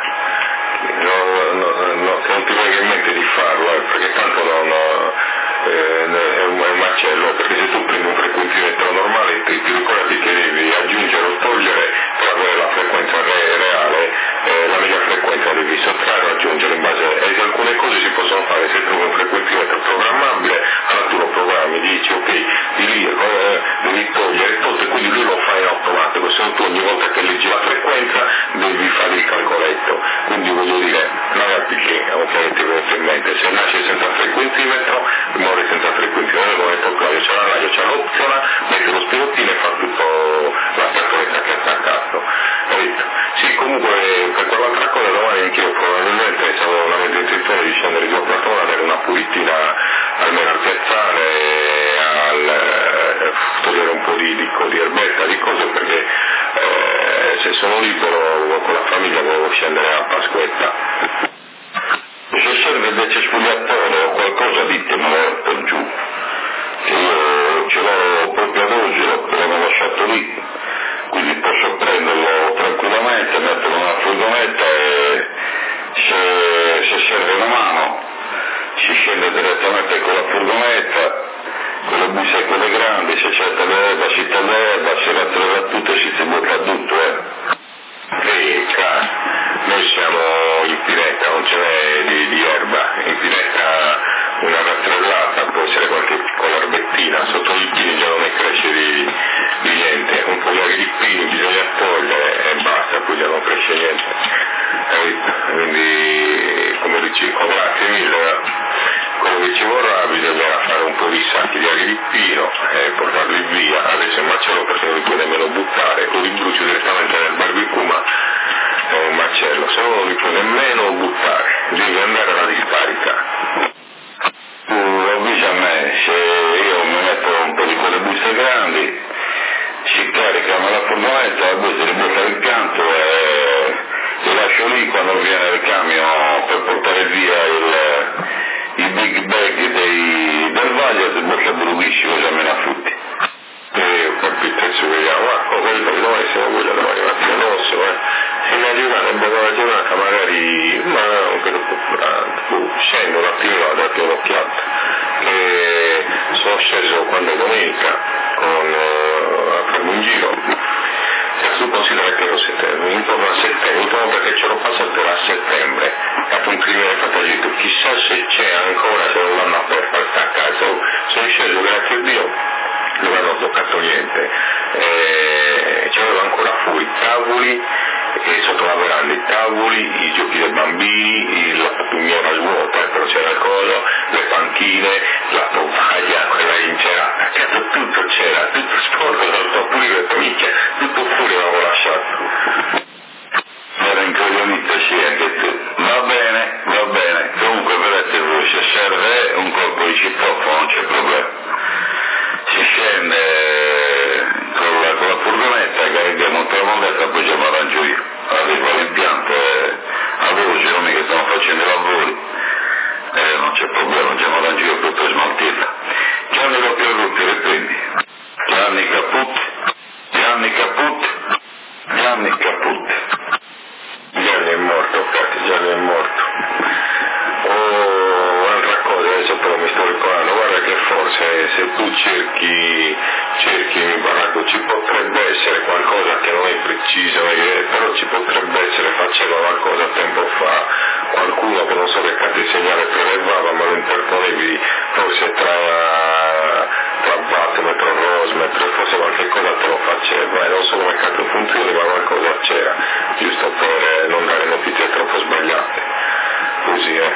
no, no, no, che non ti venga in mente di farlo, eh, perché tanto non, eh, è, un, è un macello, perché se tu prendi un frequenzimetro normale ti, ti ricordati che devi aggiungere o togliere per avere la frequenza re, reale, eh, la media frequenza devi sottrarre o aggiungere in base, e alcune cose si possono fare se trovi un frequenzimetro programmabile, allora tu lo programmi, dici ok, di lì eh, devi togliere tutto e quindi lui lo fa in automatico, se non tu ogni volta che leggi la frequenza devi fare il calcoletto, quindi voglio dire, ragazzi che ovviamente venuto in mente, se nasce senza frequenzimetro, muore senza frequenzimetro, come detto Claudio, c'è la radio, c'è l'opzione, mette lo spirottino e fa tutto la cartoletta che sta a cazzo. Sì, comunque per quell'altra cosa domani anch'io probabilmente avevo una mezza intenzione di scendere giù a Platone, avere una pulitina almeno al piazzale, al eh, togliere un po' di, di, di erbetta, di cose, perché eh, se sono libero con la famiglia volevo scendere a Pasquetta. Se serve invece sfogliatore o qualcosa ditemelo per giù, che io ce l'ho proprio ad oggi, l'ho lasciato lì, quindi posso prenderlo tranquillamente, metterlo nella furgonetta e se, se serve una mano si scende direttamente con la furgonetta, con le buste quelle grandi, se c'è l'erba si toglie l'erba, si rattella tutto e si sblocca tutto. Eh. Sì, chiaro, noi siamo in Pinetta, non ce n'è di, di erba, in Pinetta una rastrellata, può essere qualche piccola erbettina, sotto gli pini già non ne cresce di, di niente, un po' di pini bisogna togliere e basta, poi già non cresce niente. Eh, quindi, come dicevo, grazie mille. Quello che ci vorrà bisognerà fare un po' di sacchi di ali di pino e portarli via, adesso è un macello perché non li puoi nemmeno buttare, o li brucio direttamente nel barbecue, ma è un macello, se no non li puoi nemmeno buttare, devi andare alla discarica. Tu lo dici a me, se io mi metto un po' di quelle buste grandi, si carica nella furgonetta, la busta li butta il canto e li lascio lì quando viene il camion per portare via il... i big bag dei, del Valle si boccia bruvissimo, se me ne affutti. E ho capito, adesso vediamo, ma ho capito che domani siamo quella domani mattina rosso, eh. Se una giornata, è una giornata magari, ma non credo più, scendo un attimino a darti un'occhiata, che sono sceso quando è domenica con, uh, a farmi un giro. Tu considera che ero settembre, intorno a settembre, intorno perché ce l'ho passato a settembre, e appunto mi è fatto detto, chissà se c'è ancora, se non l'hanno aperta a casa, tavoli, e sotto la veranda i tavoli, i giochi dei bambini, la pattumiera svuota, però c'era il coso, le panchine, la tovaglia, quella in c'era, cazzo, tutto c'era, tutto sporco, tutto pulito, minchia, tutto fuori l'avevo lasciato. Era incoglionito, sì, anche tu. Va bene, va bene. Comunque vedete, se serve un colpo di citofono non c'è problema. Si scende con la, con la furgonetta, carichiamo un tramonetta, poi ci arrangio io. Arriva l'impianto e a voce, non è che stanno facendo i lavori. Eh, non c'è problema, ci arrangio io tutto smaltirla. Gianni lo più rutti, riprendi. Gianni Caputti, Gianni Caputti, Gianni Caputti. Gianni è morto, cazzo, Gianni è morto. Oh, un'altra cosa, adesso però mi sto ricordando, guarda che forse se tu cerchi, cerchi in baracco ci potrebbe essere qualcosa che non è preciso, però ci potrebbe essere, faceva qualcosa tempo fa, qualcuno che non so che cazzo di segnale prelevava, ma lo interponevi forse tra, tra Batmetro, Rosmetro, forse qualche cosa te lo faceva, e non so come cazzo funziona, ma qualcosa c'era, giusto per non dare notizie troppo sbagliate, così eh,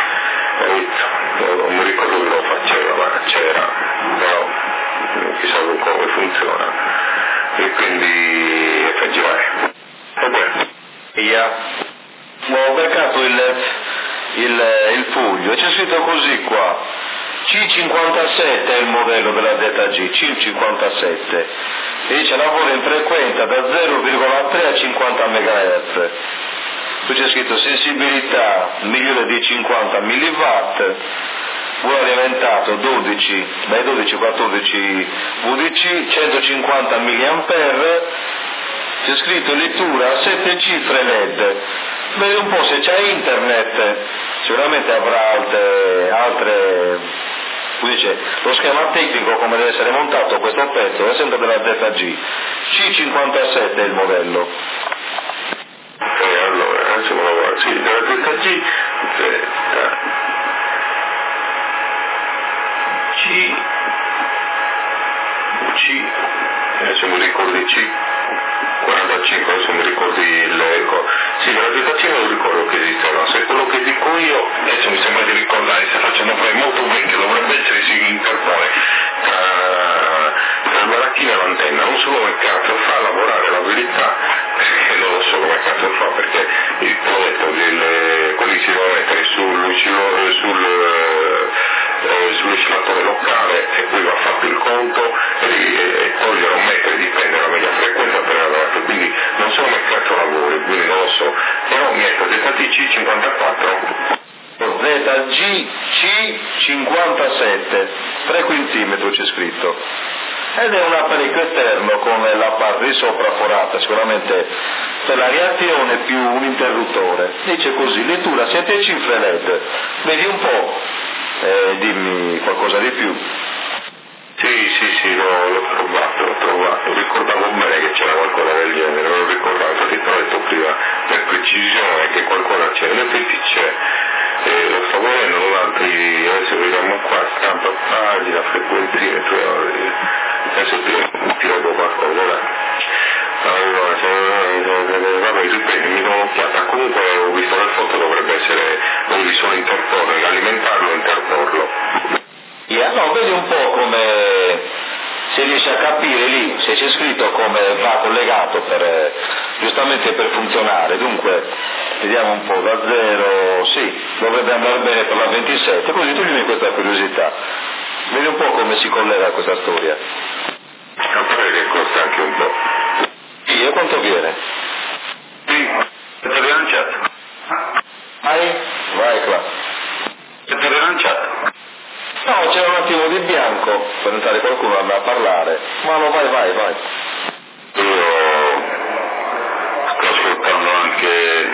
non mi ricordo che lo faceva, ma c'era, però chissà come funziona, e quindi F G I. Vabbè. Yeah. Ho beccato il, il, il foglio, c'è scritto così qua, C cinquantasette è il modello della Z G, C cinquantasette, e dice lavora in frequenza da zero virgola tre a cinquanta megahertz, poi c'è scritto sensibilità migliore di cinquanta milliwatt, vuole alimentato dodici, dai dodici a quattordici V D C, centocinquanta milliampere, c'è scritto lettura a sette cifre L E D. Vedi un po' se c'è internet, sicuramente avrà altre, altre come dice, lo schema tecnico come deve essere montato questo pezzo è sempre della Z G, C cinquantasette è il modello. E allora, adesso me lo guardo, sì, della Z G, Z C, C, adesso mi ricordi C, quarantacinque, adesso mi ricordi il, sì, della Z C non lo ricordo che esisteva, se quello che dico io, adesso mi sembra di ricordare, sta facendo fare molto vecchio, dovrebbe essere, si interpone tra, tra il baracchino e l'antenna, non so come cazzo fa a lavorare, la verità, perché non lo so come cazzo fa, perché il progetto, quelli si devono mettere sul, sul, sul Eh, sull'oscillatore locale e poi va fatto il conto e, e togliere o mettere, dipende dalla media frequenza per la, quindi non so come cazzo lavori, quindi non lo so, però metto Z T C cinquantaquattro, Z G C cinquantasette, tre quintimetri c'è scritto, ed è un apparecchio esterno con la parte di sopra forata, sicuramente per la reazione più un interruttore, dice così, lettura sette cifre L E D, vedi un po'. Eh, dimmi qualcosa di più. Sì, sì, sì, l'ho, l'ho trovato, l'ho trovato, ricordavo bene che c'era qualcosa del genere, l'ho ricordato, infatti te l'ho detto prima, per precisione che qualcosa c'è, in effetti c'è, eh, lo sto vedendo, altri, adesso vediamo qua, stampa pagina, frequenzimetro, adesso ti, ti leggo qualcosa, dai. Allora, se, vabbè, ripeto, mi sono occhiata, comunque ho visto le foto, dovrebbe essere, non vi sono interporre, alimentarlo e interporlo. Yeah, no, vedi un po' come, se riesci a capire lì, se c'è scritto come va collegato per, giustamente per funzionare, dunque, vediamo un po', da zero, sì, dovrebbe andare bene per la ventisette, così toglimi questa curiosità, vedi un po' come si collega questa storia. Capire che costa anche un po'. Sì, e quanto viene? Sì, ti hai rilanciato. Vai? Vai qua. Ti hai rilanciato. No, c'era un attimo di bianco per entrare qualcuno a parlare. Ma no, vai, vai, vai. Io sto ascoltando anche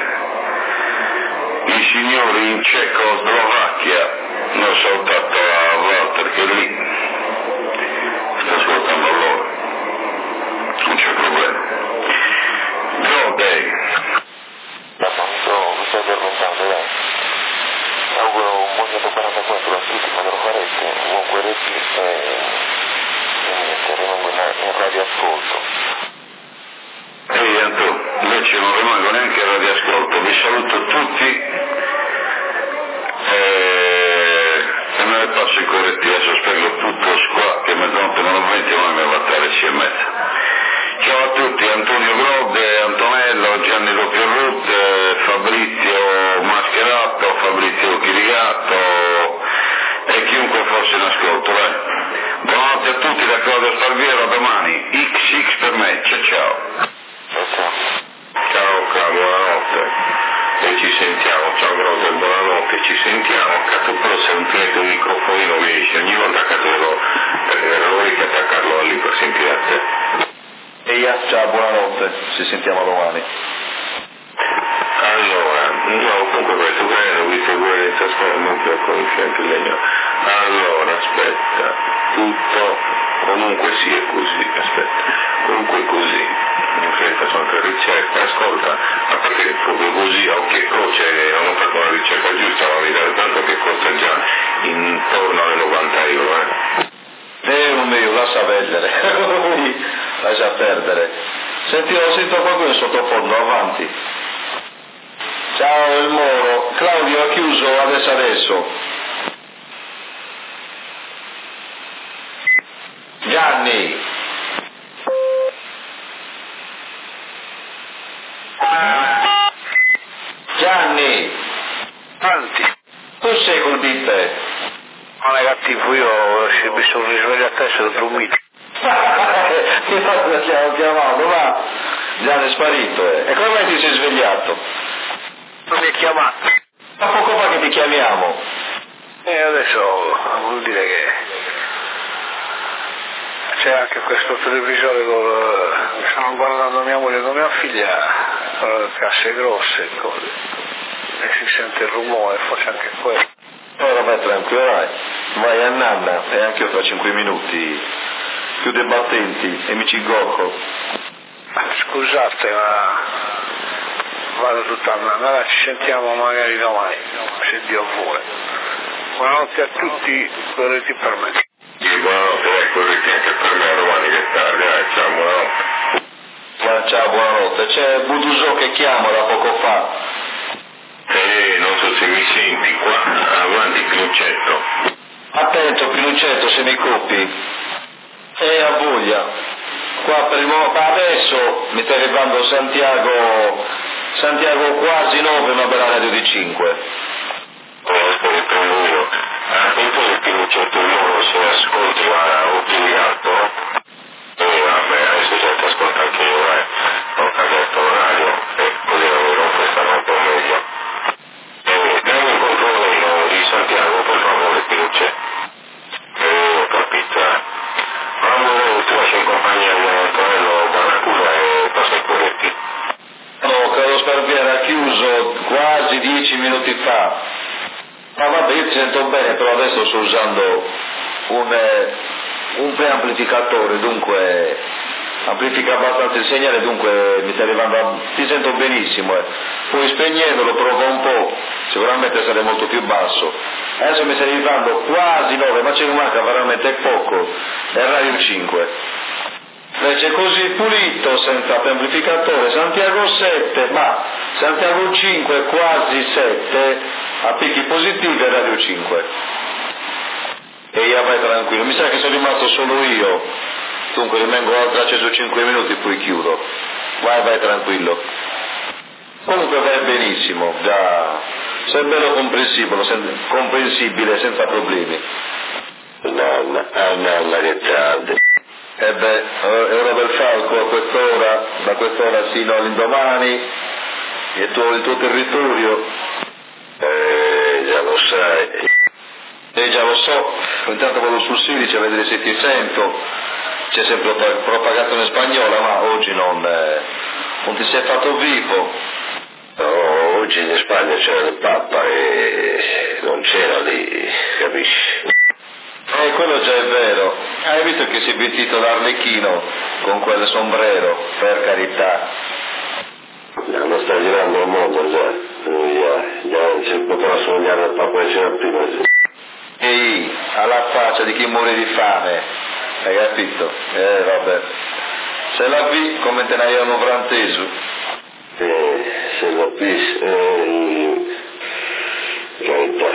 i signori in Cecoslovacchia, non soltanto a Walter che è lì, sto ascoltando loro, non c'è problema. Go Day. Io mi stai addormentando, dai. Auguro un buon centoquarantaquattro a tutti, ma lo farete, buon guaretti e, e niente, rimango in, in radioascolto. Ehi Antonio. saluto tutti e, e me ne passo i correttivi, adesso spiego tutto qua che mezzanotte meno venti non mi va a tre e mezza. Ciao a tutti, Antonio Grode, Antonello, Gianni Doppio Ruth, Fabrizio Mascherato, Fabrizio Chirigatto e chiunque fosse in ascolto. Eh. Buonanotte a tutti da Claudio Sparviero, a domani, X X per me, ciao ciao. Ciao Claudio, buonanotte e ci sentiamo, ciao Grode, buonanotte, ci sentiamo, cazzo però se non tenete un microfonino mi dice, ogni volta che devo errori che attaccarlo lì per sentire a te. Eia, ciao, buonanotte, ci sentiamo domani. Allora, no, comunque questo bene, ho visto guerra in trascorso, non più conoscente il legno. Allora, aspetta, tutto, comunque sì è così, aspetta, comunque è così, ok, faccio anche ricerca, ascolta, a parte che proprio così, a occhio e croce, non ho fatto una ricerca giusta, ma mi dà tanto che costa già intorno alle novanta euro, eh. Eh, non mio, lascia perdere, lascia perdere. Senti, ho sentito qualcuno in sottofondo, avanti. Ciao il Moro, Claudio ha chiuso adesso adesso. Gianni. Gianni. Tanti. Tu sei col bip. Non è cattivo, io mi sono risvegliato adesso e ho dormito. Che fatto che stiamo chiamando? Ma Gianni è sparito, eh. E come mai ti sei svegliato? Non mi ha chiamato. Ma poco fa che ti chiamiamo. E adesso vuol dire che c'è anche questo televisore dove mi stanno guardando mia moglie e mia figlia, casse grosse, cose. E si sente il rumore, forse anche quello. Ora vai tranquillo, vai. Vai a nanna e anche io fra cinque minuti. Chiude i battenti e mi ci gocco. Scusate, ma vado tutta a nanna. Allora ci sentiamo magari domani, se Dio vuole. Buonanotte a tutti, corretti per me. Sì, buonanotte, ecco, corretti anche per me, domani che è tardi, eh, ciao, buonanotte. Ciao, ciao, buonanotte. C'è Buduso che chiama da poco fa. Eh, non so se mi senti qua, avanti Pinuccetto. Attento Pinuccetto se mi copi. E a voglia. Qua per il momento, adesso mi sta arrivando Santiago, Santiago quasi nove, una bella radio di cinque. Oh, aspetta un lungo. Anche un po' di Pinuccetto il loro se ascolti, ma obbligato. E vabbè, adesso già ti ascolta anche io, eh. Ho cambiato la radio e così avevo questa notte meglio. Dammi un controllo di Santiago, per favore, Pinucce. Eh, ho capito. Quando ti lascio in compagnia di Antonello Barracuda e passa i corretti. No, Carlo Sparviera ha chiuso quasi dieci minuti fa. Ma vabbè, io ti sento bene, però adesso sto usando un, eh, un preamplificatore, dunque amplifica abbastanza il segnale, dunque mi sta arrivando, a, ti sento benissimo, eh. Poi spegnendolo provo un po', sicuramente sarà molto più basso. Adesso mi sta arrivando quasi nove, ma ce ne manca veramente poco, è Radio cinque. Invece così pulito, senza amplificatore, Santiago sette, ma Santiago cinque, quasi sette, a picchi positivi e Radio cinque. E io vai tranquillo, mi sa che sono rimasto solo io, dunque rimango acceso cinque minuti poi chiudo. Vai, vai tranquillo. Comunque vai benissimo, già, sei bello comprensibile, sen- comprensibile senza problemi. Nanna, ah nanna che tardi. E beh, è ora del falco a quest'ora, da quest'ora sino all'indomani, e il tuo, il tuo territorio. Eh, già lo sai. E già lo so, intanto vado sul Silice a vedere se ti sento, c'è sempre propagazione spagnola, ma oggi non, eh, non ti sei fatto vivo. No, oggi in Spagna c'era il Papa e non c'era lì, capisci? Eh, quello già è vero. Hai visto che si è vestito da Arlecchino con quel sombrero, per carità. Non sta girando il mondo già, già, già si potrà sognare al Papa che c'era prima. Ehi, alla faccia di chi muore di fame, hai capito? Eh, vabbè. Se la vi, come te ne hai un francese. Eh, se la pista, eh, carità.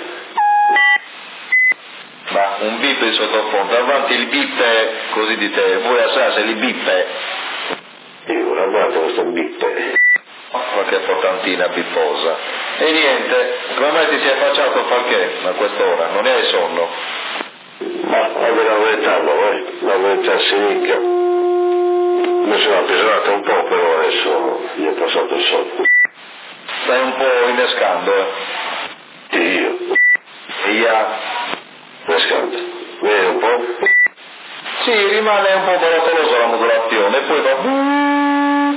Ma un bip in sottofondo, avanti il bip così di te, voi a se li bip. Io la guardo questo bip. Qualche portantina bipposa. E niente, come mai ti sei affacciato Falché a quest'ora? Non ne hai sonno? Ma vabbè, la verità, no, eh? La verità si mica. Mi sono appisolato un po', però adesso gli è passato il sonno. Stai un po' innescando, eh? E io? E io? Innescando. Vedi un po'? Sì, rimane un po' baratolosa la modulazione, e poi fa...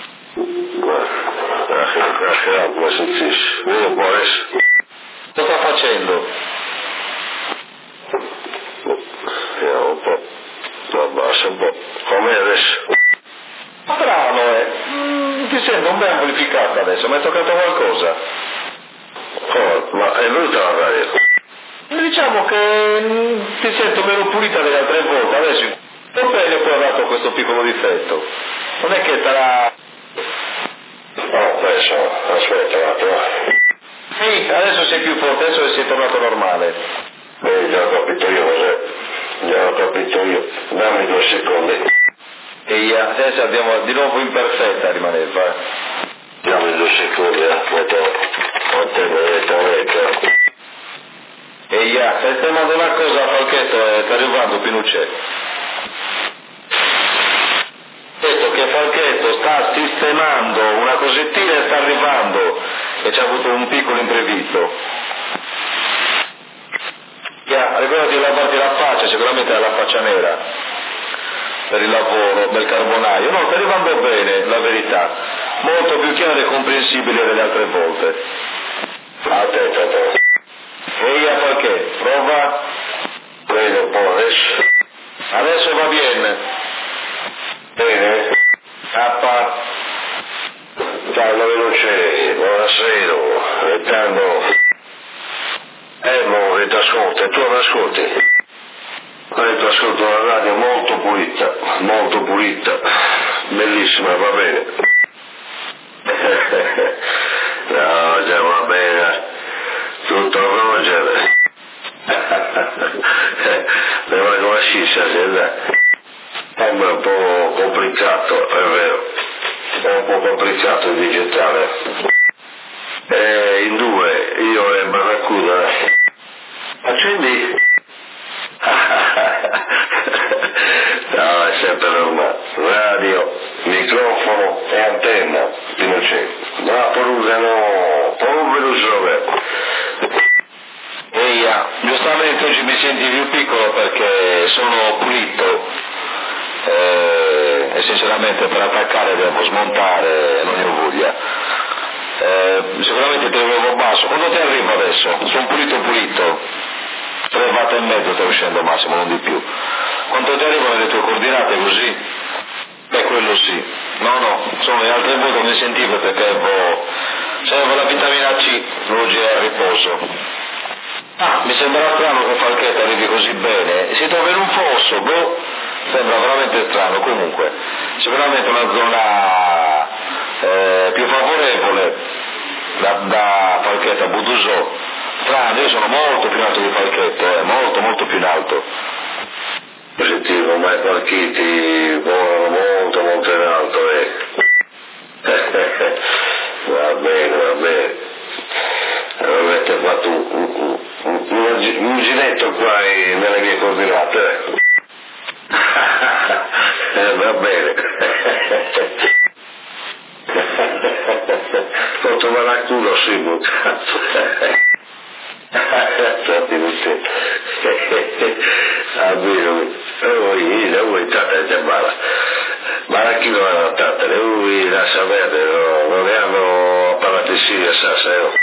Guarda, come sentisci? Vedi un po' adesso? Cosa sta facendo? Vediamo un po'. Abbassa un po'. Com'è adesso? Strano, eh? Mm, ti sento un po' amplificata adesso, mi è toccato qualcosa. Oh, ma è venuta la radio? Diciamo che mm, ti sento meno pulita delle altre volte, adesso non bene poi ha dato questo piccolo difetto. Non è che sarà... Oh, adesso, aspetta un attimo. Sì, adesso sei più forte, adesso sei tornato normale. Eh, già ho capito io cos'è. Già ho capito io. Dammi due secondi. E io, adesso abbiamo di nuovo imperfetta rimaneva. Dammi due secondi, aspetta. Aspetta, e io, stai fermando una cosa Falchetto, sta arrivando Pinochet. Detto che Falchetto sta sistemando una cosettina e sta arrivando e ci ha avuto un piccolo imprevisto. Yeah, ricordati di lavarti la faccia, sicuramente hai la faccia nera per il lavoro del carbonaio. No, sta arrivando bene, la verità, molto più chiaro e comprensibile delle altre volte. Attenta, attenta. E io Falché, prova. Vedi un po' adesso. Adesso va bene. Bene? K. Ciao, veloce, buonasera, rettando. Eh, mo, e ti ascolta, e tu mi ascolti? Eh, ti ascolto una radio molto pulita, molto pulita, bellissima, va bene. No, già va bene, tutto Roger. Ne va con la sciscia, è un po' complicato, è vero, è un po' complicato il digitale. Eh, in due, io e Barracuda. Accendi? No, è sempre normale. Radio, microfono e antenna, Pinochet. Ma poluvano, poluvano. Eia, giustamente oggi mi senti più piccolo perché sono pulito eh, e sinceramente per attaccare devo smontare, non ne ho voglia. Eh, sicuramente ti avevo basso. Quando ti arrivo adesso? Sono pulito pulito. tre watt e mezzo stai uscendo massimo, non di più. Quanto ti arrivano le tue coordinate così? Beh, quello sì. No, no, sono le altre volte non mi sentivo perché avevo, avevo la vitamina C, oggi è a riposo. Ah, mi sembra strano che Falchetto arrivi così bene. Si trova in un fosso, boh, sembra veramente strano. Comunque, sicuramente una zona eh, più favorevole da, da Falchetto a Budusò. Strano, io sono molto più in alto di Falchetto, eh, molto molto più in alto. Sentivo mai Falchetti volano molto molto in alto, eh. Va bene, va bene. Avete fatto un, un, un, un, un giretto qua in, nelle mie coordinate. Eh, va bene. Fatto male a culo, sì, bucato. Ah, bene, voi, voi, tata, già male. Ma a chi lo hanno tata? Lui la sapete, no? Non ne hanno parlato di Siria, sa, sai?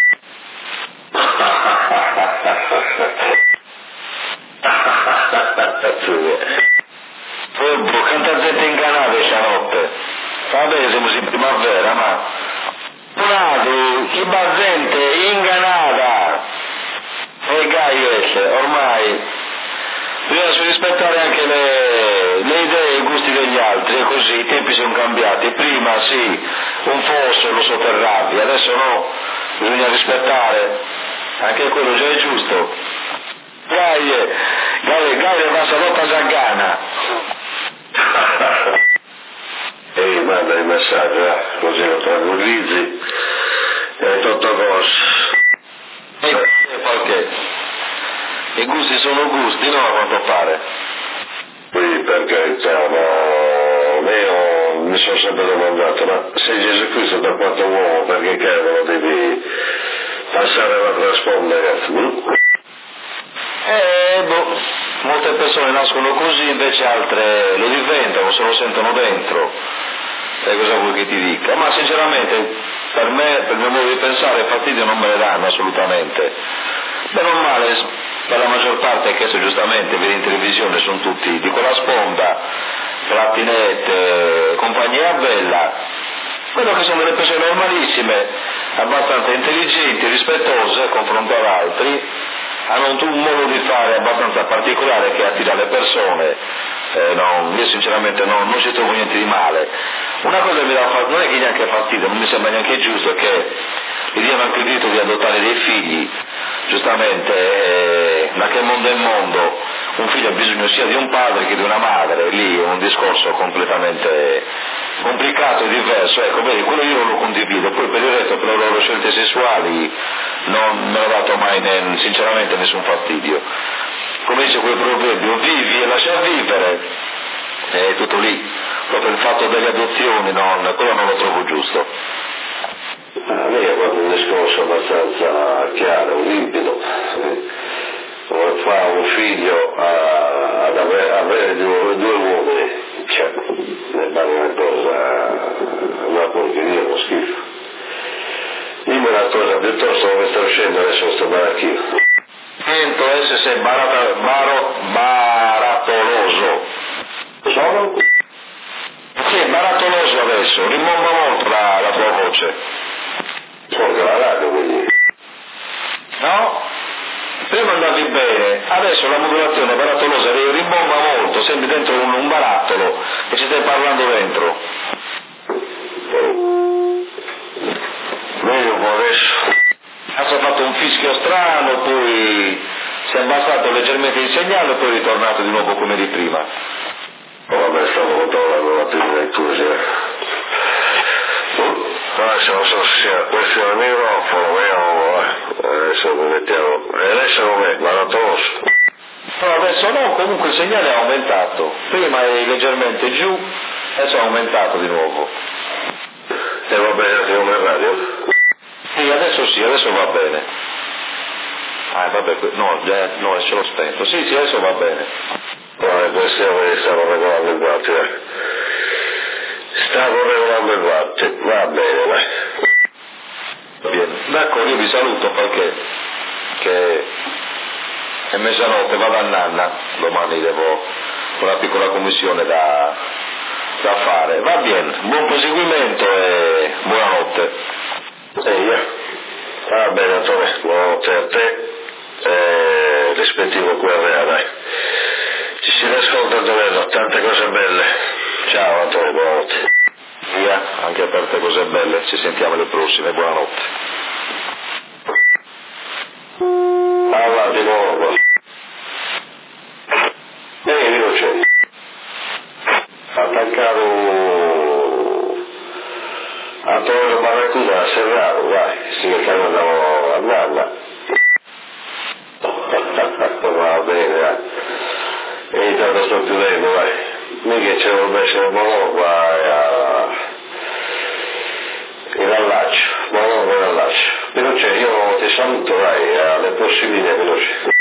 Orbo, quanta gente in Canada stanotte. Vabbè, siamo in primavera, ma... Bravo, chi va gente in Canada? E Gaies, ormai... Bisogna rispettare anche le, le idee e i gusti degli altri, è così, i tempi sono cambiati, prima sì, un fosso lo sotterravi, adesso no, bisogna rispettare, anche quello già è giusto. Gaie, Gaie, Gaie va salota a Zangana. E manda il messaggio, eh, così lo tranquillizzi, è tutto cosa. Perché? I gusti sono gusti, no, a quanto pare. Qui per carità, ma io mi sono sempre domandato, ma se Gesù Cristo da quanto uomo, perché cavolo devi passare la traspondere? Eh, boh, molte persone nascono così, invece altre lo diventano, se lo sentono dentro. E cosa vuoi che ti dica? Ma sinceramente, per me, per il mio modo di pensare, fastidio non me ne danno assolutamente. Bene o male, per la maggior parte, che se giustamente vedi in televisione, sono tutti di quella sponda, frattinette, compagnia bella, quello che sono delle persone normalissime, abbastanza intelligenti, rispettose, confronto ad altri, hanno un modo di fare abbastanza particolare che attira le persone, eh, no, io sinceramente no, non ci trovo niente di male. Una cosa che mi dà fastidio, non è che neanche fastidio, non mi sembra neanche giusto, è che gli diano anche il diritto di adottare dei figli, giustamente, eh, da che mondo è mondo, un figlio ha bisogno sia di un padre che di una madre, lì è un discorso completamente complicato e diverso, ecco, vedi, quello io non lo condivido, poi per il resto per le loro scelte sessuali non me l'ho dato mai né, sinceramente nessun fastidio. Come dice quel proverbio, vivi e lascia vivere, è tutto lì, proprio il fatto delle adozioni, non, quello non lo trovo giusto. Ah, lei ha fatto un discorso abbastanza chiaro, limpido, come fa un figlio a, ad avere, avere due, due uomini, cioè, ne pare una cosa, una porcheria, uno schifo. Dimmi una cosa, piuttosto come sta uscendo adesso sto baracchino. Sento essere barata, baro, baratoloso. Sono? Sì, baratoloso adesso, rimbomba molto la, la tua voce. Porca la radio, quindi. No? Prima andavi bene, adesso la modulazione baratolosa rimbomba molto, sembri dentro un, un barattolo e ci stai parlando dentro. Meglio con adesso. Adesso ha fatto un fischio strano, poi si è abbassato leggermente il segnale e poi è ritornato di nuovo come di prima. Oh, vabbè, stavo controllando la prima lettura. Adesso non so se sia questo il microfono, vediamo, eh. Adesso mi mettiamo. E adesso com'è? Baratoloso? No, adesso no, comunque il segnale è aumentato. Prima è leggermente giù, adesso è aumentato di nuovo. E va bene anche come radio? Sì, adesso sì, adesso va bene. Ah, vabbè, no, già, no, ce l'ho spento. Sì, sì, adesso va bene. No, è questione che stavo regolando il watt, eh. Stavo regolando il watt, va bene, dai. Bene, d'accordo, io vi saluto perché che è mezzanotte, vado a nanna, domani devo una piccola commissione da, da fare. Va bene, buon proseguimento e buonanotte. Eia, va bene Antonio, buonanotte a te e rispettivo Q R A, dai. Ci si riascolta Antonello, tante cose belle. Ciao Antonio, buonanotte. Via, anche per te cose belle, ci sentiamo alle prossime, buonanotte. Avanti nuovo. Ehi, veloce. Attaccato Antonio Barracuda a Serrano, vai, sì che andavo a Nanna. Va bene, dai. E intanto sto chiudendo, vai. Mica c'è un invece un monologo, vai a... in allaccio, monologo in allaccio. Veloce, io ti saluto, vai, alle prossime linee, veloce.